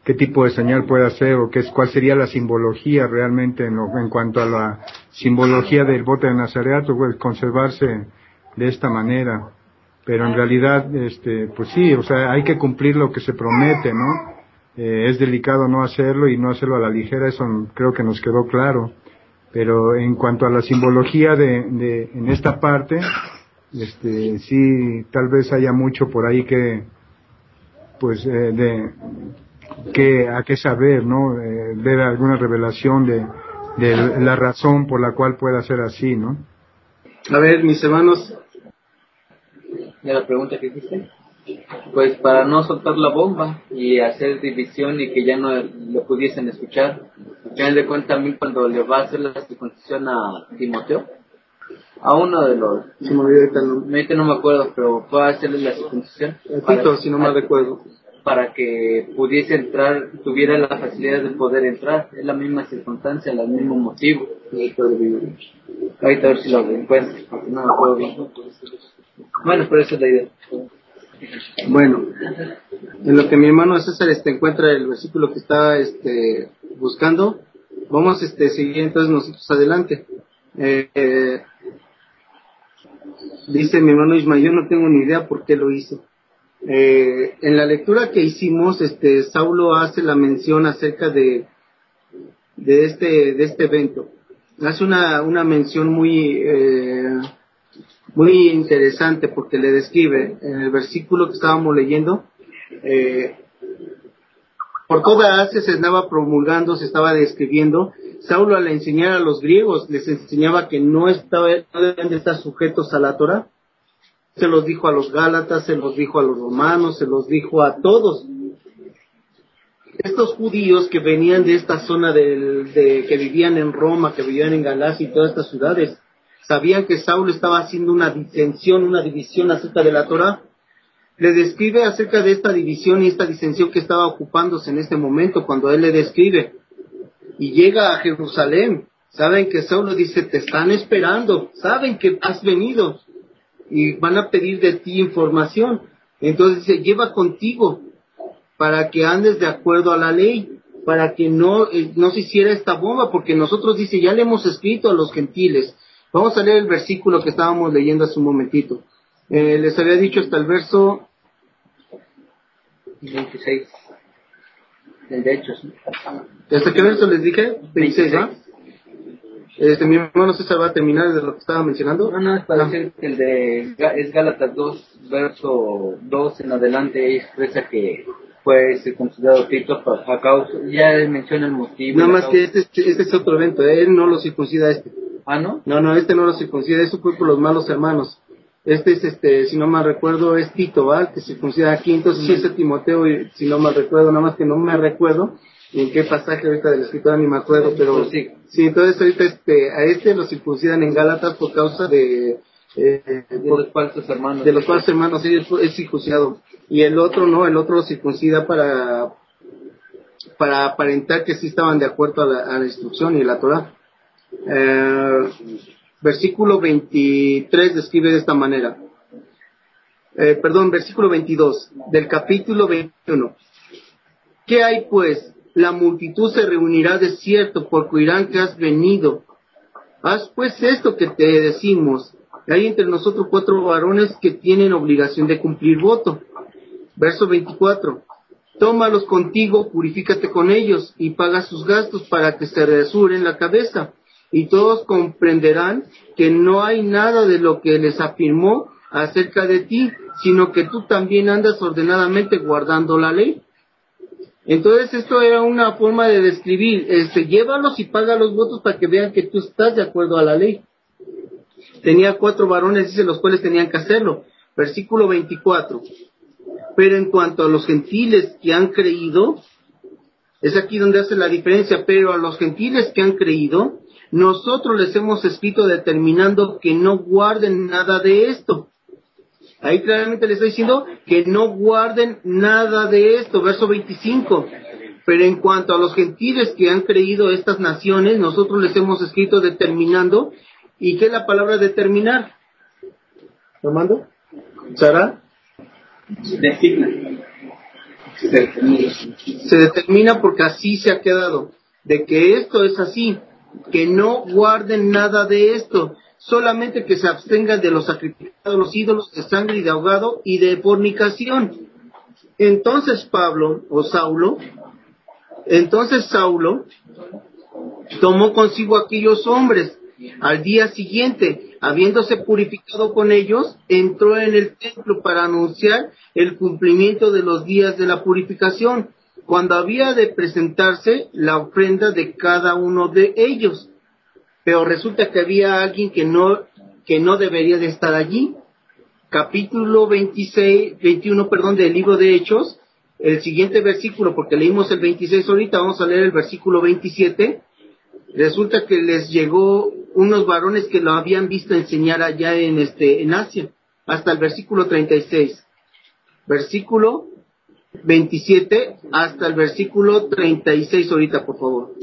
qué tipo de señal puede hacer o qué es, cuál sería la simbología realmente en, lo, en cuanto a la simbología del bote de Nazareato, pues conservarse de esta manera. Pero en realidad, este, pues sí, o sea, hay que cumplir lo que se promete, ¿no? Eh, es delicado no hacerlo y no hacerlo a la ligera, eso creo que nos quedó claro. Pero en cuanto a la simbología de, de en esta parte, este, sí, tal vez haya mucho por ahí que, pues, eh, de, que, a qué saber, ¿no? Eh, ver alguna revelación de, de la razón por la cual pueda ser así, ¿no? A ver, mis hermanos. De la pregunta que hiciste, pues para no soltar la bomba y hacer división y que ya no lo pudiesen escuchar. Al final de cuentas, a mí cuando le va a hacer la circuncisión a Timoteo, a uno de los, Se me olvidó ahorita el nombre. ahorita no me acuerdo, pero fue a hacerle la circuncisión A Tito, si no mal recuerdo. para que pudiese entrar, tuviera la facilidad de poder entrar. Es la misma circunstancia, el mismo motivo. Ahorita a ver si lo encuentro, porque no me acuerdo bien. Bueno, pero esa es la idea. Bueno, en lo que mi hermano César este, encuentra el versículo que está este, buscando, vamos a este, seguir entonces nosotros adelante. Eh, eh, dice mi hermano Ismael, yo no tengo ni idea por qué lo hizo. Eh, en la lectura que hicimos, este, Saulo hace la mención acerca de, de este, de este evento. Hace una, una mención muy, eh, muy interesante porque le describe en el versículo que estábamos leyendo, eh, por toda Asia se estaba promulgando, se estaba describiendo. Saulo al enseñar a los griegos les enseñaba que no, estaba, no deben de estar sujetos a la Torá. Se los dijo a los gálatas, se los dijo a los romanos, se los dijo a todos. Estos judíos que venían de esta zona del, de, que vivían en Roma, que vivían en Galacia y todas estas ciudades, sabían que Saulo estaba haciendo una disensión, una división acerca de la Torá. Le describe acerca de esta división y esta disensión que estaba ocupándose en este momento, cuando él le describe. Y llega a Jerusalén. Saben que Saulo dice, te están esperando, saben que has venido y van a pedir de ti información. Entonces dice, lleva contigo para que andes de acuerdo a la ley, para que no, eh, no se hiciera esta bomba, porque nosotros, dice, ya le hemos escrito a los gentiles. Vamos a leer el versículo que estábamos leyendo hace un momentito. Eh, les había dicho hasta el verso veintiséis. El de Hechos. ¿Hasta qué verso les dije? veintiséis, ¿no? Este, mi hermano César va a terminar de lo que estaba mencionando. No, no, es para decir que el de es Gálatas dos, verso dos en adelante, expresa que fue circuncidado Tito a causa, ya menciona el motivo. Nada más que este, este es otro evento, él no lo circuncida este. ¿Ah, no? No, no, este no lo circuncida, eso fue por los malos hermanos. Este es, este, si no mal recuerdo, es Tito, ¿vale? Que circuncida aquí, entonces sí es el Timoteo, y si no mal recuerdo, nada más que no me recuerdo en qué pasaje ahorita de la escritura ni me acuerdo, pero sí, sí, entonces ahorita este, a este lo circuncidan en Gálatas por causa de, eh, de por, los falsos hermanos. De los falsos hermanos, sí, es, es circuncidado. Y el otro no, el otro lo circuncida para, para aparentar que sí estaban de acuerdo a la, a la instrucción y la Torah. Eh, versículo veintitrés describe de esta manera. Eh, perdón, versículo veintidós del capítulo veintiuno. ¿Qué hay pues? La multitud se reunirá de cierto, porque oirán que has venido. Haz pues esto que te decimos. Hay entre nosotros cuatro varones que tienen obligación de cumplir voto. Verso veinticuatro. Tómalos contigo, purifícate con ellos, y paga sus gastos para que se rasuren la cabeza. Y todos comprenderán que no hay nada de lo que les afirmó acerca de ti, sino que tú también andas ordenadamente guardando la ley. Entonces esto era una forma de describir, este, llévalos y paga los votos para que vean que tú estás de acuerdo a la ley. Tenía cuatro varones, dice, los cuales tenían que hacerlo. Versículo veinticuatro. Pero en cuanto a los gentiles que han creído, es aquí donde hace la diferencia, pero a los gentiles que han creído, nosotros les hemos escrito determinando que no guarden nada de esto. Ahí claramente les está diciendo que no guarden nada de esto. Verso veinticinco. Pero en cuanto a los gentiles que han creído estas naciones, nosotros les hemos escrito determinando. ¿Y qué es la palabra determinar? ¿Armando? ¿Sara? Designa. Se determina. Se determina porque así se ha quedado, de que esto es así, que no guarden nada de esto, solamente que se abstengan de los sacrificados, los ídolos, de sangre y de ahogado y de fornicación. Entonces Pablo, o Saulo, entonces Saulo tomó consigo aquellos hombres. Al día siguiente, habiéndose purificado con ellos, entró en el templo para anunciar el cumplimiento de los días de la purificación, cuando había de presentarse la ofrenda de cada uno de ellos. Pero resulta que había alguien que no, que no debería de estar allí. Capítulo veintiséis, veintiuno, perdón, del libro de Hechos, el siguiente versículo, porque leímos el veintiséis ahorita, vamos a leer el versículo veintisiete. Resulta que les llegó unos varones que lo habían visto enseñar allá en este en Asia, hasta el versículo treinta y seis. Versículo veintisiete hasta el versículo treinta y seis ahorita, por favor.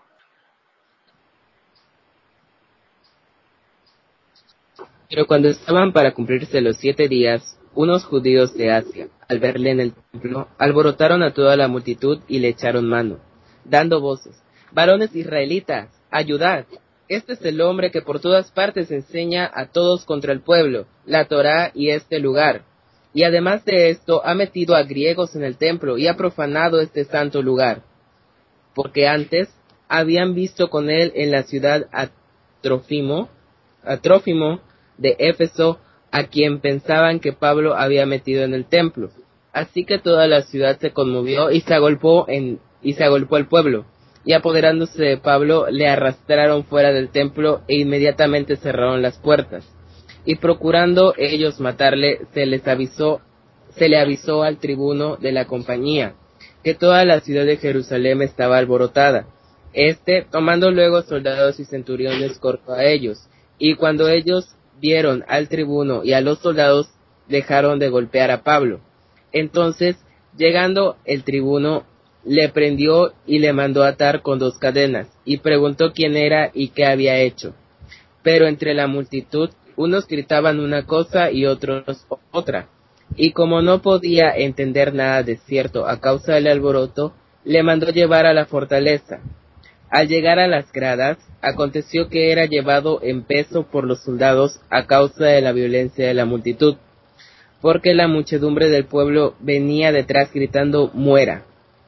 Pero cuando estaban para cumplirse los siete días, unos judíos de Asia, al verle en el templo, alborotaron a toda la multitud y le echaron mano, dando voces: «Varones israelitas, ayudad. Este es el hombre que por todas partes enseña a todos contra el pueblo, la Torá y este lugar. Y además de esto, ha metido a griegos en el templo y ha profanado este santo lugar». Porque antes habían visto con él en la ciudad a Trófimo, a Trófimo de Éfeso, a quien pensaban que Pablo había metido en el templo. Así que toda la ciudad se conmovió y se agolpó en, y se agolpó el pueblo. Y apoderándose de Pablo, le arrastraron fuera del templo e inmediatamente cerraron las puertas. Y procurando ellos matarle, se les avisó, se le avisó al tribuno de la compañía, que toda la ciudad de Jerusalén estaba alborotada. Este, tomando luego soldados y centuriones, corrió a ellos, y cuando ellos vieron al tribuno y a los soldados, dejaron de golpear a Pablo. Entonces, llegando el tribuno, le prendió y le mandó atar con dos cadenas, y preguntó quién era y qué había hecho. Pero entre la multitud, unos gritaban una cosa y otros otra, y como no podía entender nada de cierto a causa del alboroto, le mandó llevar a la fortaleza. Al llegar a las gradas, aconteció que era llevado en peso por los soldados a causa de la violencia de la multitud, porque la muchedumbre del pueblo venía detrás gritando: «¡Muera!».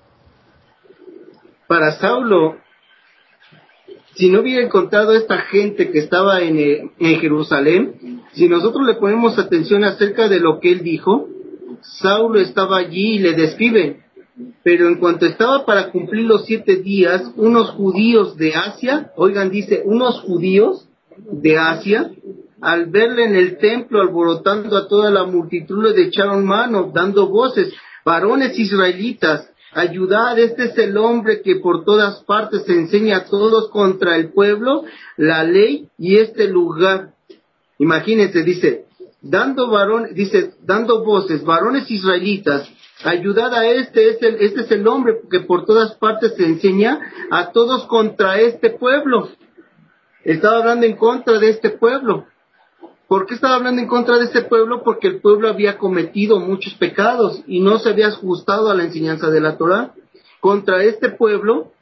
Para Saulo, si no hubiera encontrado esta gente que estaba en, eh, en Jerusalén, si nosotros le ponemos atención acerca de lo que él dijo, Saulo estaba allí y le describe, pero en cuanto estaba para cumplir los siete días, unos judíos de Asia, oigan, dice, unos judíos de Asia, al verle en el templo alborotando a toda la multitud, le echaron mano, dando voces: «Varones israelitas, ayudad, este es el hombre que por todas partes enseña a todos contra el pueblo, la ley y este lugar». Imagínense, dice, dando varón, dice, dando voces: «Varones israelitas, ayudad a este, este, este es el hombre que por todas partes se enseña a todos contra este pueblo». Estaba hablando en contra de este pueblo. ¿Por qué estaba hablando en contra de este pueblo? Porque el pueblo había cometido muchos pecados y no se había ajustado a la enseñanza de la Torá. Contra este pueblo,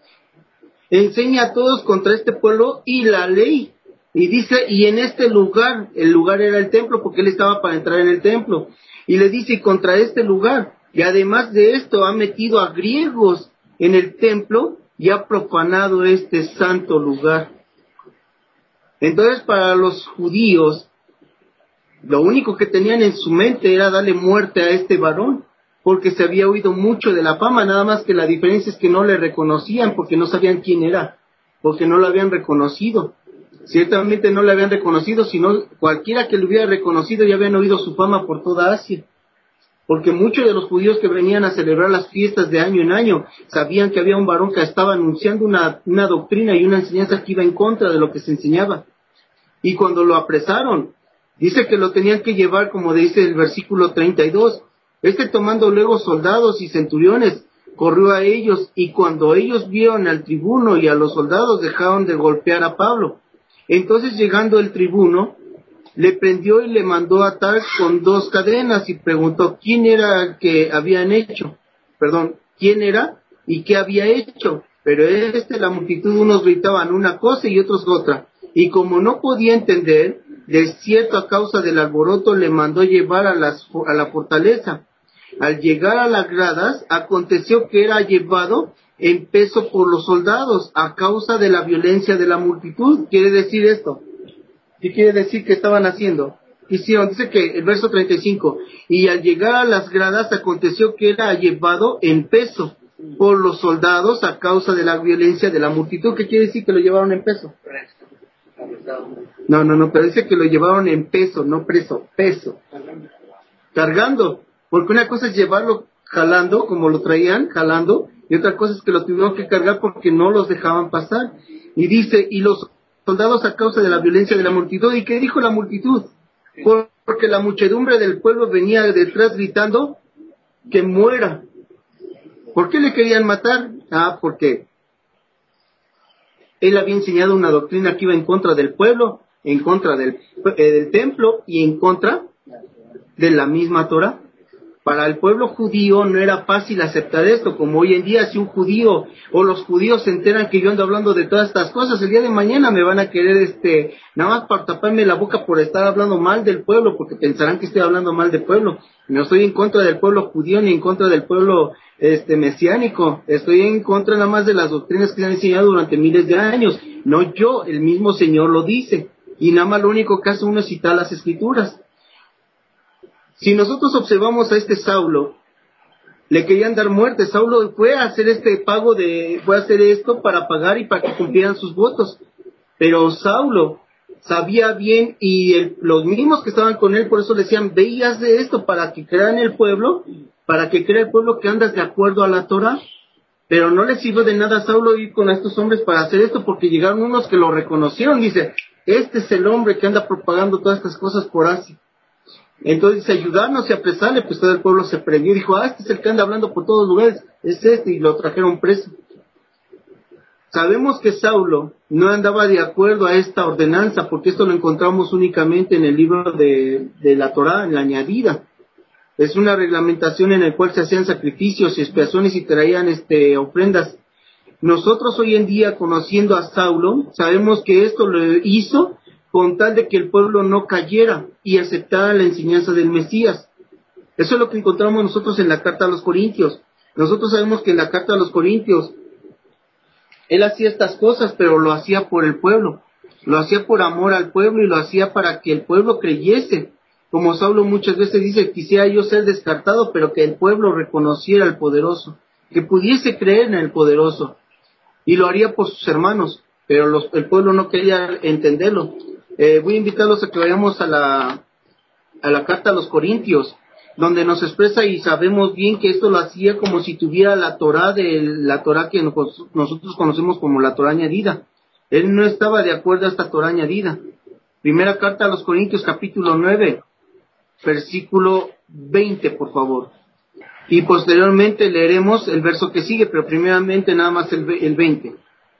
enseña a todos contra este pueblo y la ley. Y dice, y en este lugar, el lugar era el templo, porque él estaba para entrar en el templo. Y le dice, y contra este lugar, y además de esto ha metido a griegos en el templo y ha profanado este santo lugar. Entonces, para los judíos, lo único que tenían en su mente era darle muerte a este varón, porque se había oído mucho de la fama, nada más que la diferencia es que no le reconocían, porque no sabían quién era, porque no lo habían reconocido. Ciertamente no le habían reconocido, sino cualquiera que lo hubiera reconocido ya habían oído su fama por toda Asia. Porque muchos de los judíos que venían a celebrar las fiestas de año en año sabían que había un varón que estaba anunciando una, una doctrina y una enseñanza que iba en contra de lo que se enseñaba. Y cuando lo apresaron, dice que lo tenían que llevar, como dice el versículo treinta y dos, este tomando luego soldados y centuriones, corrió a ellos, y cuando ellos vieron al tribuno y a los soldados, dejaron de golpear a Pablo. Entonces, llegando el tribuno, le prendió y le mandó atar con dos cadenas y preguntó quién era el que habían hecho. perdón, quién era y qué había hecho. Pero este, la multitud, unos gritaban una cosa y otros otra. Y como no podía entender, de cierto a causa del alboroto le mandó llevar a, las, a la fortaleza. Al llegar a las gradas, aconteció que era llevado en peso por los soldados a causa de la violencia de la multitud. ¿Quiere decir esto? ¿Qué quiere decir que estaban haciendo? Hicieron, dice que el verso treinta y cinco, y al llegar a las gradas aconteció que era llevado en peso por los soldados a causa de la violencia de la multitud. ¿Qué quiere decir que lo llevaron en peso? No, no, no, pero dice que lo llevaron en peso, no preso, peso. Cargando, porque una cosa es llevarlo jalando, como lo traían, jalando, y otra cosa es que lo tuvieron que cargar porque no los dejaban pasar. Y dice, y los soldados a causa de la violencia de la multitud. ¿Y qué dijo la multitud? Porque la muchedumbre del pueblo venía detrás gritando que muera. ¿Por qué le querían matar? Ah, porque él había enseñado una doctrina que iba en contra del pueblo, en contra del, eh, del templo y en contra de la misma Torah. Para el pueblo judío no era fácil aceptar esto, como hoy en día si un judío o los judíos se enteran que yo ando hablando de todas estas cosas, el día de mañana me van a querer, este, nada más para taparme la boca por estar hablando mal del pueblo, porque pensarán que estoy hablando mal del pueblo. No estoy en contra del pueblo judío ni en contra del pueblo, este, mesiánico. Estoy en contra nada más de las doctrinas que se han enseñado durante miles de años. No yo, el mismo Señor lo dice. Y nada más lo único que hace uno es citar las Escrituras. Si nosotros observamos a este Saulo, le querían dar muerte. Saulo fue a hacer este pago de, fue a hacer esto para pagar y para que cumplieran sus votos. Pero Saulo sabía bien, y el, los mismos que estaban con él, por eso le decían, ve y haz de esto para que crean el pueblo, para que crea el pueblo que andas de acuerdo a la Torah. Pero no le sirvió de nada a Saulo ir con estos hombres para hacer esto, porque llegaron unos que lo reconocieron. Dice, este es el hombre que anda propagando todas estas cosas por Asia. Entonces dice, ayudarnos y apresarle, pues todo el pueblo se prendió y dijo, ah, este es el que anda hablando por todos lugares, es este, y lo trajeron preso. Sabemos que Saulo no andaba de acuerdo a esta ordenanza, porque esto lo encontramos únicamente en el libro de, de la Torá, en la añadida. Es una reglamentación en la cual se hacían sacrificios y expiaciones y traían este, ofrendas. Nosotros hoy en día, conociendo a Saulo, sabemos que esto lo hizo con tal de que el pueblo no cayera y aceptara la enseñanza del Mesías. Eso es lo que encontramos nosotros en la carta a los Corintios. Nosotros sabemos que en la carta a los Corintios, él hacía estas cosas, pero lo hacía por el pueblo. Lo hacía por amor al pueblo y lo hacía para que el pueblo creyese. Como Saulo muchas veces dice, quisiera yo ser descartado, pero que el pueblo reconociera al poderoso, que pudiese creer en el poderoso. Y lo haría por sus hermanos, pero los, el pueblo no quería entenderlo. Eh, voy a invitarlos a que vayamos a la, a la carta a los Corintios, donde nos expresa y sabemos bien que esto lo hacía como si tuviera la Torá de la Torá que nosotros conocemos como la Torá añadida. Él no estaba de acuerdo a esta Torá añadida. Primera carta a los Corintios, capítulo nueve, versículo veinte, por favor. Y posteriormente leeremos el verso que sigue, pero primeramente nada más el, el veinte.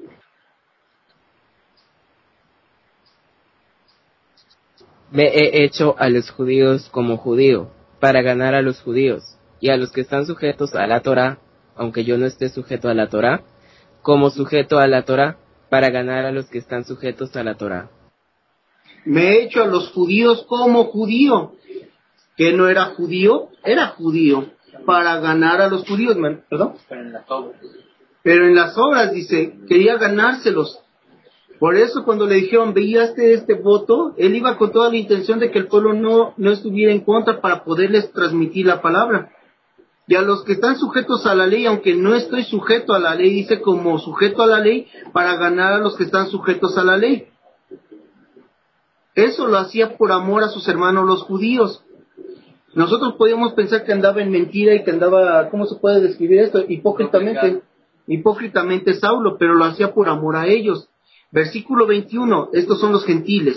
Me he hecho a los judíos como judío, para ganar a los judíos, y a los que están sujetos a la Torá, aunque yo no esté sujeto a la Torá, como sujeto a la Torá, para ganar a los que están sujetos a la Torá. Me he hecho a los judíos como judío, que no era judío, era judío, para ganar a los judíos, ¿perdón? Pero en las obras. Pero en las obras, dice, quería ganárselos. Por eso cuando le dijeron, veíaste este voto, él iba con toda la intención de que el pueblo no, no estuviera en contra para poderles transmitir la palabra. Y a los que están sujetos a la ley, aunque no estoy sujeto a la ley, dice como sujeto a la ley, para ganar a los que están sujetos a la ley. Eso lo hacía por amor a sus hermanos los judíos. Nosotros podíamos pensar que andaba en mentira y que andaba, ¿cómo se puede describir esto? Hipócritamente, hipócritamente Saulo, pero lo hacía por amor a ellos. Versículo veintiuno, estos son los gentiles.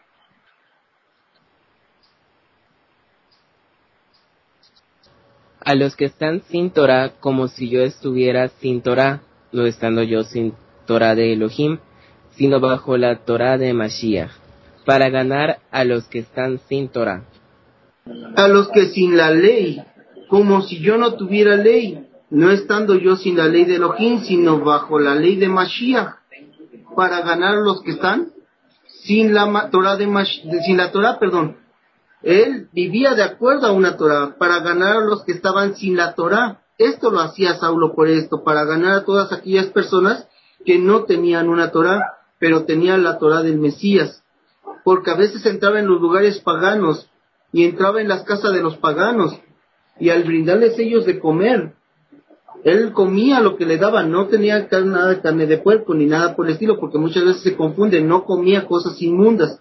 A los que están sin Torá, como si yo estuviera sin Torá, no estando yo sin Torá de Elohim, sino bajo la Torá de Mashiach, para ganar a los que están sin Torá. A los que sin la ley, como si yo no tuviera ley, no estando yo sin la ley de Elohim, sino bajo la ley de Mashiach, para ganar a los que están sin la Torah de Mash, sin la Torah, perdón. Él vivía de acuerdo a una Torah, para ganar a los que estaban sin la Torah. Esto lo hacía Saulo por esto, para ganar a todas aquellas personas que no tenían una Torah, pero tenían la Torah del Mesías. Porque a veces entraba en los lugares paganos, y entraba en las casas de los paganos, y al brindarles ellos de comer, él comía lo que le daban, no tenía nada de carne de puerco, ni nada por el estilo, porque muchas veces se confunde, no comía cosas inmundas.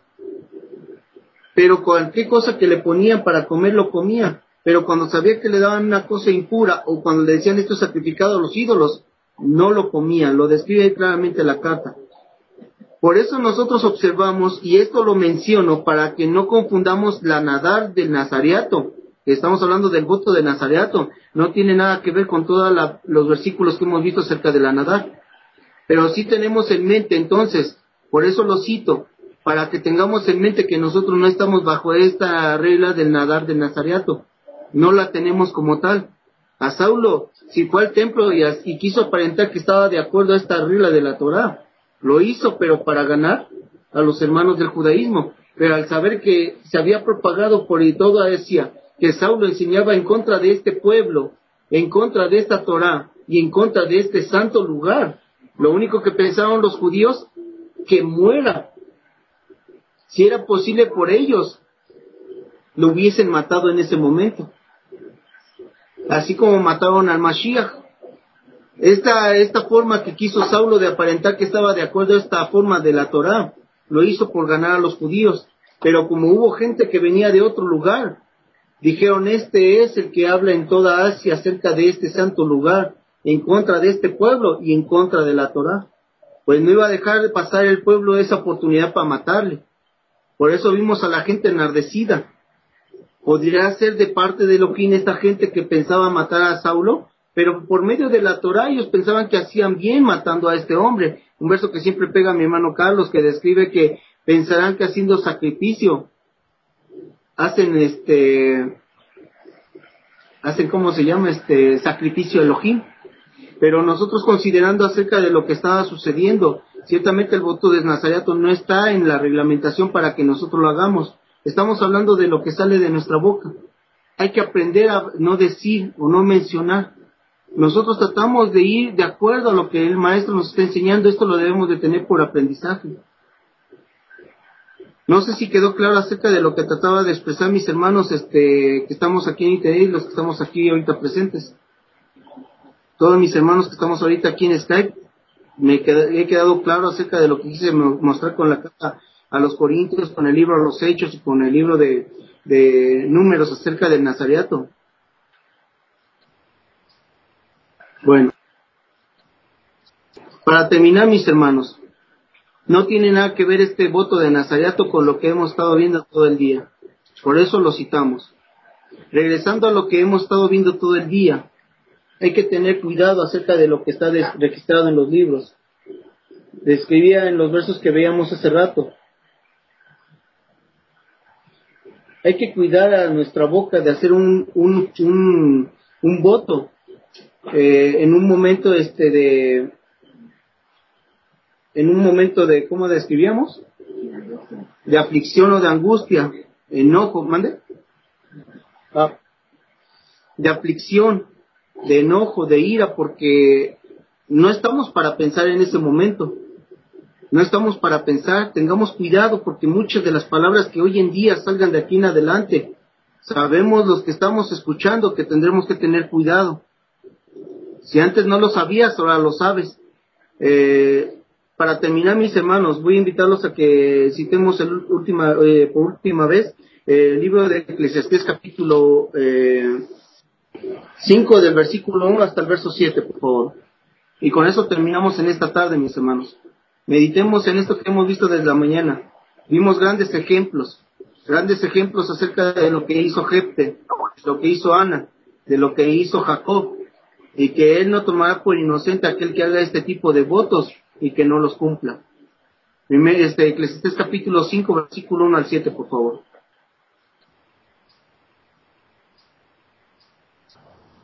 Pero cualquier cosa que le ponían para comer lo comía, pero cuando sabía que le daban una cosa impura, o cuando le decían esto es sacrificado a los ídolos, no lo comía, lo describe claramente la carta. Por eso nosotros observamos, y esto lo menciono para que no confundamos la nadar del nazareato, que estamos hablando del voto de nazareato, no tiene nada que ver con todos los versículos que hemos visto acerca de la nadar, pero sí tenemos en mente entonces, por eso lo cito, para que tengamos en mente que nosotros no estamos bajo esta regla del nadar del nazareato, no la tenemos como tal. A Saulo, si fue al templo y, y quiso aparentar que estaba de acuerdo a esta regla de la Torá, lo hizo, pero para ganar a los hermanos del judaísmo. Pero al saber que se había propagado por toda Asia, que Saulo enseñaba en contra de este pueblo, en contra de esta Torá y en contra de este santo lugar, lo único que pensaban los judíos, que muera. Si era posible por ellos, lo hubiesen matado en ese momento. Así como mataron al Mashiach. Esta, esta forma que quiso Saulo de aparentar que estaba de acuerdo a esta forma de la Torá, lo hizo por ganar a los judíos. Pero como hubo gente que venía de otro lugar, dijeron, este es el que habla en toda Asia acerca de este santo lugar, en contra de este pueblo y en contra de la Torá. Pues no iba a dejar de pasar el pueblo esa oportunidad para matarle. Por eso vimos a la gente enardecida. ¿Podría ser de parte de Elohim esta gente que pensaba matar a Saulo? Pero por medio de la Torá ellos pensaban que hacían bien matando a este hombre. Un verso que siempre pega mi hermano Carlos, que describe que pensarán que haciendo sacrificio hacen este hacen cómo se llama este sacrificio Elohim. Pero nosotros, considerando acerca de lo que estaba sucediendo, ciertamente el voto de nazareato no está en la reglamentación para que nosotros lo hagamos. Estamos hablando de lo que sale de nuestra boca. Hay que aprender a no decir o no mencionar. Nosotros tratamos de ir de acuerdo a lo que el maestro nos está enseñando. Esto lo debemos de tener por aprendizaje. No sé si quedó claro acerca de lo que trataba de expresar mis hermanos este, que estamos aquí en internet y los que estamos aquí ahorita presentes. Todos mis hermanos que estamos ahorita aquí en Skype, me qued- he quedado claro acerca de lo que quise mostrar con la carta a los Corintios, con el libro de los Hechos y con el libro de, de Números acerca del Nazareato. Bueno, para terminar, mis hermanos, no tiene nada que ver este voto de Nazareato con lo que hemos estado viendo todo el día. Por eso lo citamos. Regresando a lo que hemos estado viendo todo el día, hay que tener cuidado acerca de lo que está des- registrado en los libros. Describía en los versos que veíamos hace rato. Hay que cuidar a nuestra boca de hacer un, un, un, un voto eh, en un momento este de en un momento de, ¿cómo describíamos? De aflicción o de angustia, enojo, ¿mande? Ah, de aflicción, de enojo, de ira, porque no estamos para pensar en ese momento. No estamos para pensar, tengamos cuidado, porque muchas de las palabras que hoy en día salgan de aquí en adelante, sabemos los que estamos escuchando que tendremos que tener cuidado. Si antes no lo sabías, ahora lo sabes. Eh, para terminar, mis hermanos, voy a invitarlos a que citemos el última, eh, por última vez eh, el libro de Eclesiastés capítulo eh, cinco del versículo uno hasta el verso siete, por favor. Y con eso terminamos en esta tarde, mis hermanos. Meditemos en esto que hemos visto desde la mañana. Vimos grandes ejemplos, grandes ejemplos acerca de lo que hizo Jefte, de lo que hizo Ana, de lo que hizo Jacob, y que él no tomará por inocente a aquel que haga este tipo de votos y que no los cumpla. Primer, este, Eclesiastés capítulo cinco, versículo uno al siete, por favor.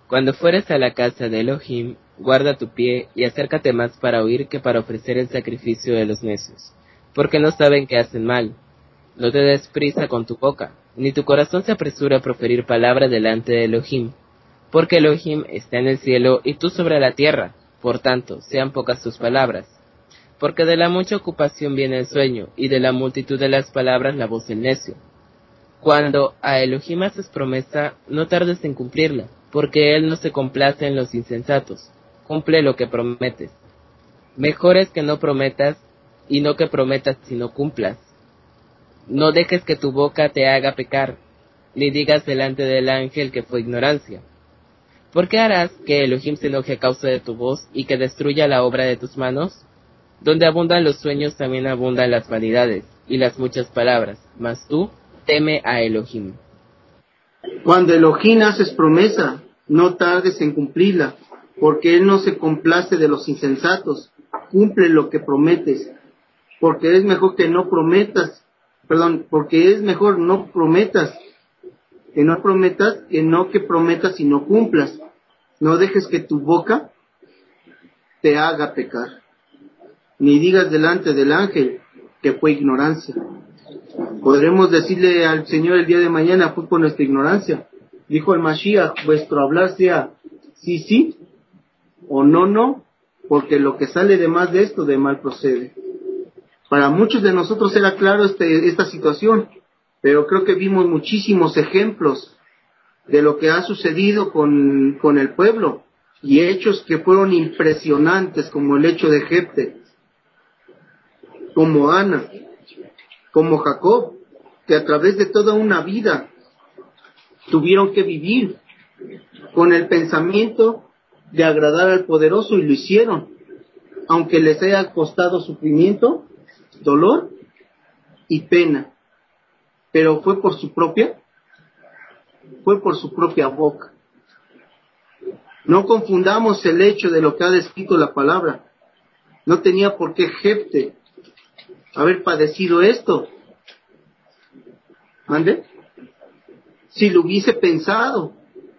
Cuando fueres a la casa de Elohim, guarda tu pie y acércate más para oír que para ofrecer el sacrificio de los necios, porque no saben que hacen mal. No te des prisa con tu boca, ni tu corazón se apresura a proferir palabra delante de Elohim, porque Elohim está en el cielo y tú sobre la tierra, por tanto, sean pocas tus palabras. Porque de la mucha ocupación viene el sueño, y de la multitud de las palabras la voz del necio. Cuando a Elohim haces promesa, no tardes en cumplirla, porque él no se complace en los insensatos. Cumple lo que prometes. Mejor es que no prometas, y no que prometas si no cumplas. No dejes que tu boca te haga pecar, ni digas delante del ángel que fue ignorancia. ¿Por qué harás que Elohim se enoje a causa de tu voz y que destruya la obra de tus manos? Donde abundan los sueños también abundan las vanidades y las muchas palabras, mas tú teme a Elohim. Cuando Elohim haces promesa, no tardes en cumplirla, porque él no se complace de los insensatos. Cumple lo que prometes, porque es mejor que no prometas, perdón, porque es mejor no prometas, que no prometas, que no que prometas y no cumplas. No dejes que tu boca te haga pecar, ni digas delante del ángel que fue ignorancia. Podremos decirle al Señor el día de mañana, fue por nuestra ignorancia. Dijo el Mashiach, vuestro hablar sea sí, sí, o no, no, porque lo que sale de más de esto, de mal procede. Para muchos de nosotros era claro este, esta situación, pero creo que vimos muchísimos ejemplos de lo que ha sucedido con, con el pueblo, y hechos que fueron impresionantes, como el hecho de Jefte, como Ana, como Jacob, que a través de toda una vida tuvieron que vivir con el pensamiento de agradar al poderoso, y lo hicieron, aunque les haya costado sufrimiento, dolor y pena, pero fue por su propia, fue por su propia boca. No confundamos el hecho de lo que ha descrito la palabra. No tenía por qué Jefte haber padecido esto. ¿Mande? Si lo hubiese pensado,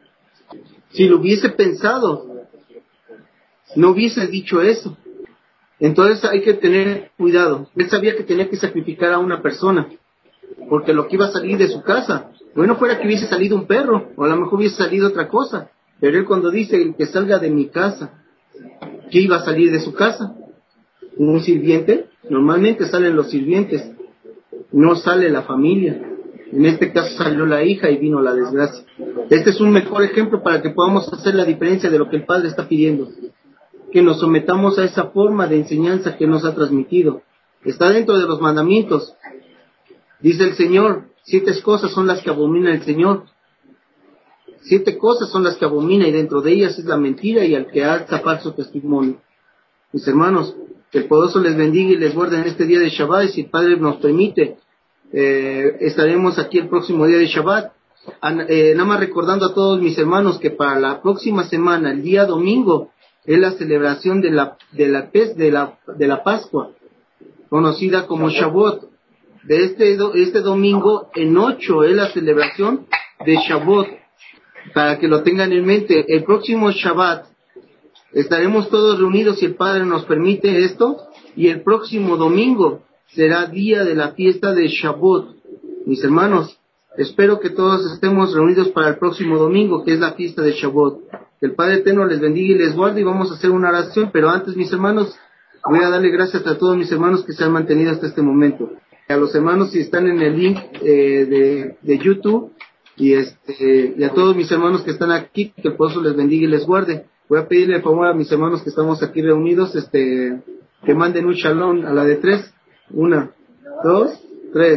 si lo hubiese pensado, no hubiese dicho eso. Entonces hay que tener cuidado. Él sabía que tenía que sacrificar a una persona, porque lo que iba a salir de su casa, bueno, fuera que hubiese salido un perro, o a lo mejor hubiese salido otra cosa, pero él cuando dice el que salga de mi casa, ¿qué iba a salir de su casa? ¿Un sirviente? Normalmente salen los sirvientes, no sale la familia. En este caso salió la hija y vino la desgracia. Este es un mejor ejemplo para que podamos hacer la diferencia de lo que el Padre está pidiendo, que nos sometamos a esa forma de enseñanza que nos ha transmitido. Está dentro de los mandamientos. Dice el Señor, siete cosas son las que abomina el Señor. Siete cosas son las que abomina, y dentro de ellas es la mentira y el que alza falso testimonio. Mis hermanos, que el poderoso les bendiga y les guarde en este día de Shabbat, y si el Padre nos permite, eh, estaremos aquí el próximo día de Shabbat. An, eh, nada más recordando a todos mis hermanos que para la próxima semana, el día domingo, es la celebración de la de la de la de la Pascua, conocida como Shavuot. De este este domingo en ocho es la celebración de Shavuot, para que lo tengan en mente. El próximo Shabbat estaremos todos reunidos, si el Padre nos permite esto, y el próximo domingo será día de la fiesta de Shavuot. Mis hermanos, espero que todos estemos reunidos para el próximo domingo, que es la fiesta de Shavuot. Que el Padre Eterno les bendiga y les guarde, y vamos a hacer una oración, pero antes, mis hermanos, voy a darle gracias a todos mis hermanos que se han mantenido hasta este momento. A los hermanos si están en el link eh, de, de YouTube, y este y a todos mis hermanos que están aquí, que el poderoso les bendiga y les guarde. Voy a pedirle por favor a mis hermanos que estamos aquí reunidos, este que manden un shalom a la de tres. Una, dos, tres.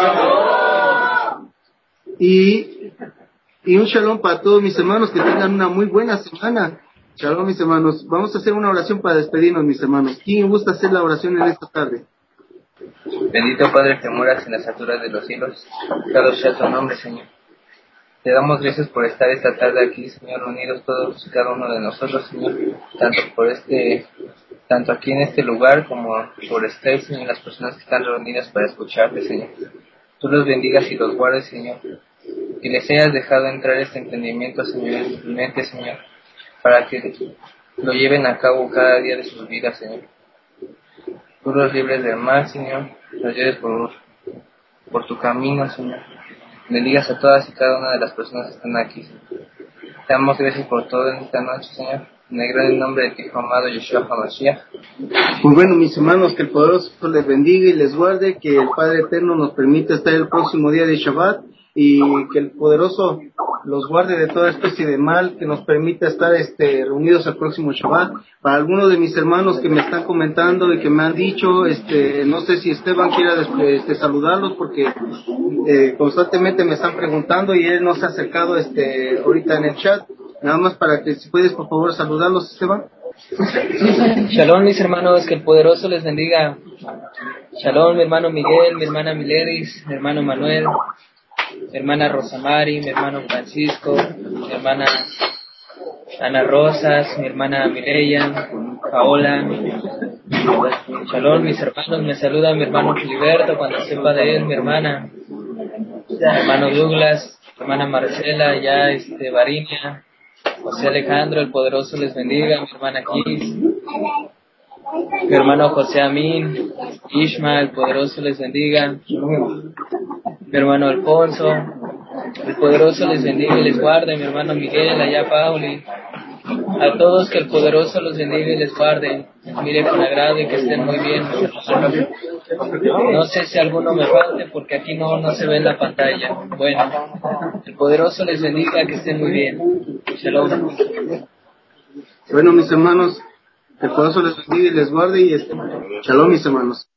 Shalom. Y, y un shalom para todos mis hermanos, que tengan una muy buena semana. Shalom, mis hermanos. Vamos a hacer una oración para despedirnos, mis hermanos. ¿Quién gusta hacer la oración en esta tarde? Bendito Padre que moras en las alturas de los cielos, dado sea tu nombre, Señor. Te damos gracias por estar esta tarde aquí, Señor, unidos todos, cada uno de nosotros, Señor, tanto por este, tanto aquí en este lugar como por estar, Señor, las personas que están reunidas para escucharte, Señor. Tú los bendigas y los guardes, Señor. y les hayas dejado entrar este entendimiento, Señor, en su mente, Señor, para que lo lleven a cabo cada día de sus vidas, Señor. Tú los libres del mal, Señor, los lleves por, por tu camino, Señor. Bendigas a todas y cada una de las personas que están aquí, Señor. Te damos gracias por todo en esta noche, Señor. En el gran nombre de tu Hijo amado, Yeshua HaMashiach. Pues bueno, mis hermanos, que el poderoso les bendiga y les guarde, que el Padre Eterno nos permita estar el próximo día de Shabbat y que el poderoso los guarde de toda especie de mal, que nos permita estar este, reunidos el próximo Shabbat. Para algunos de mis hermanos que me están comentando y que me han dicho, este, no sé si Esteban quiera este, saludarlos porque eh, constantemente me están preguntando y él no se ha acercado este, ahorita en el chat. Nada más para que si puedes por favor saludarlos, Esteban. Shalom, mis hermanos, que el poderoso les bendiga. Shalom, mi hermano Miguel, mi hermana Miledis, mi hermano Manuel, mi hermana Rosamari, mi hermano Francisco, mi hermana Ana Rosas, mi hermana Mireya, Paola. Shalom, mis hermanos, me saluda mi hermano Filiberto, cuando sepa de él, mi hermana, mi hermano Douglas, mi hermana Marcela, ya este Varinia, José Alejandro, el poderoso les bendiga, mi hermana Kiss, mi hermano José Amin, Ishma, el poderoso les bendiga, mi hermano Alfonso, el poderoso les bendiga y les guarde, mi hermano Miguel, allá Pauli, a todos que el poderoso los bendiga y les guarde, mire con agrado y que estén muy bien, mis hermanos. No sé si alguno me falte porque aquí no, no se ve en la pantalla. Bueno, el poderoso les bendiga, que estén muy bien. Shalom. Bueno, mis hermanos, que el poderoso les bendiga y les guarde y este, shalom, mis hermanos.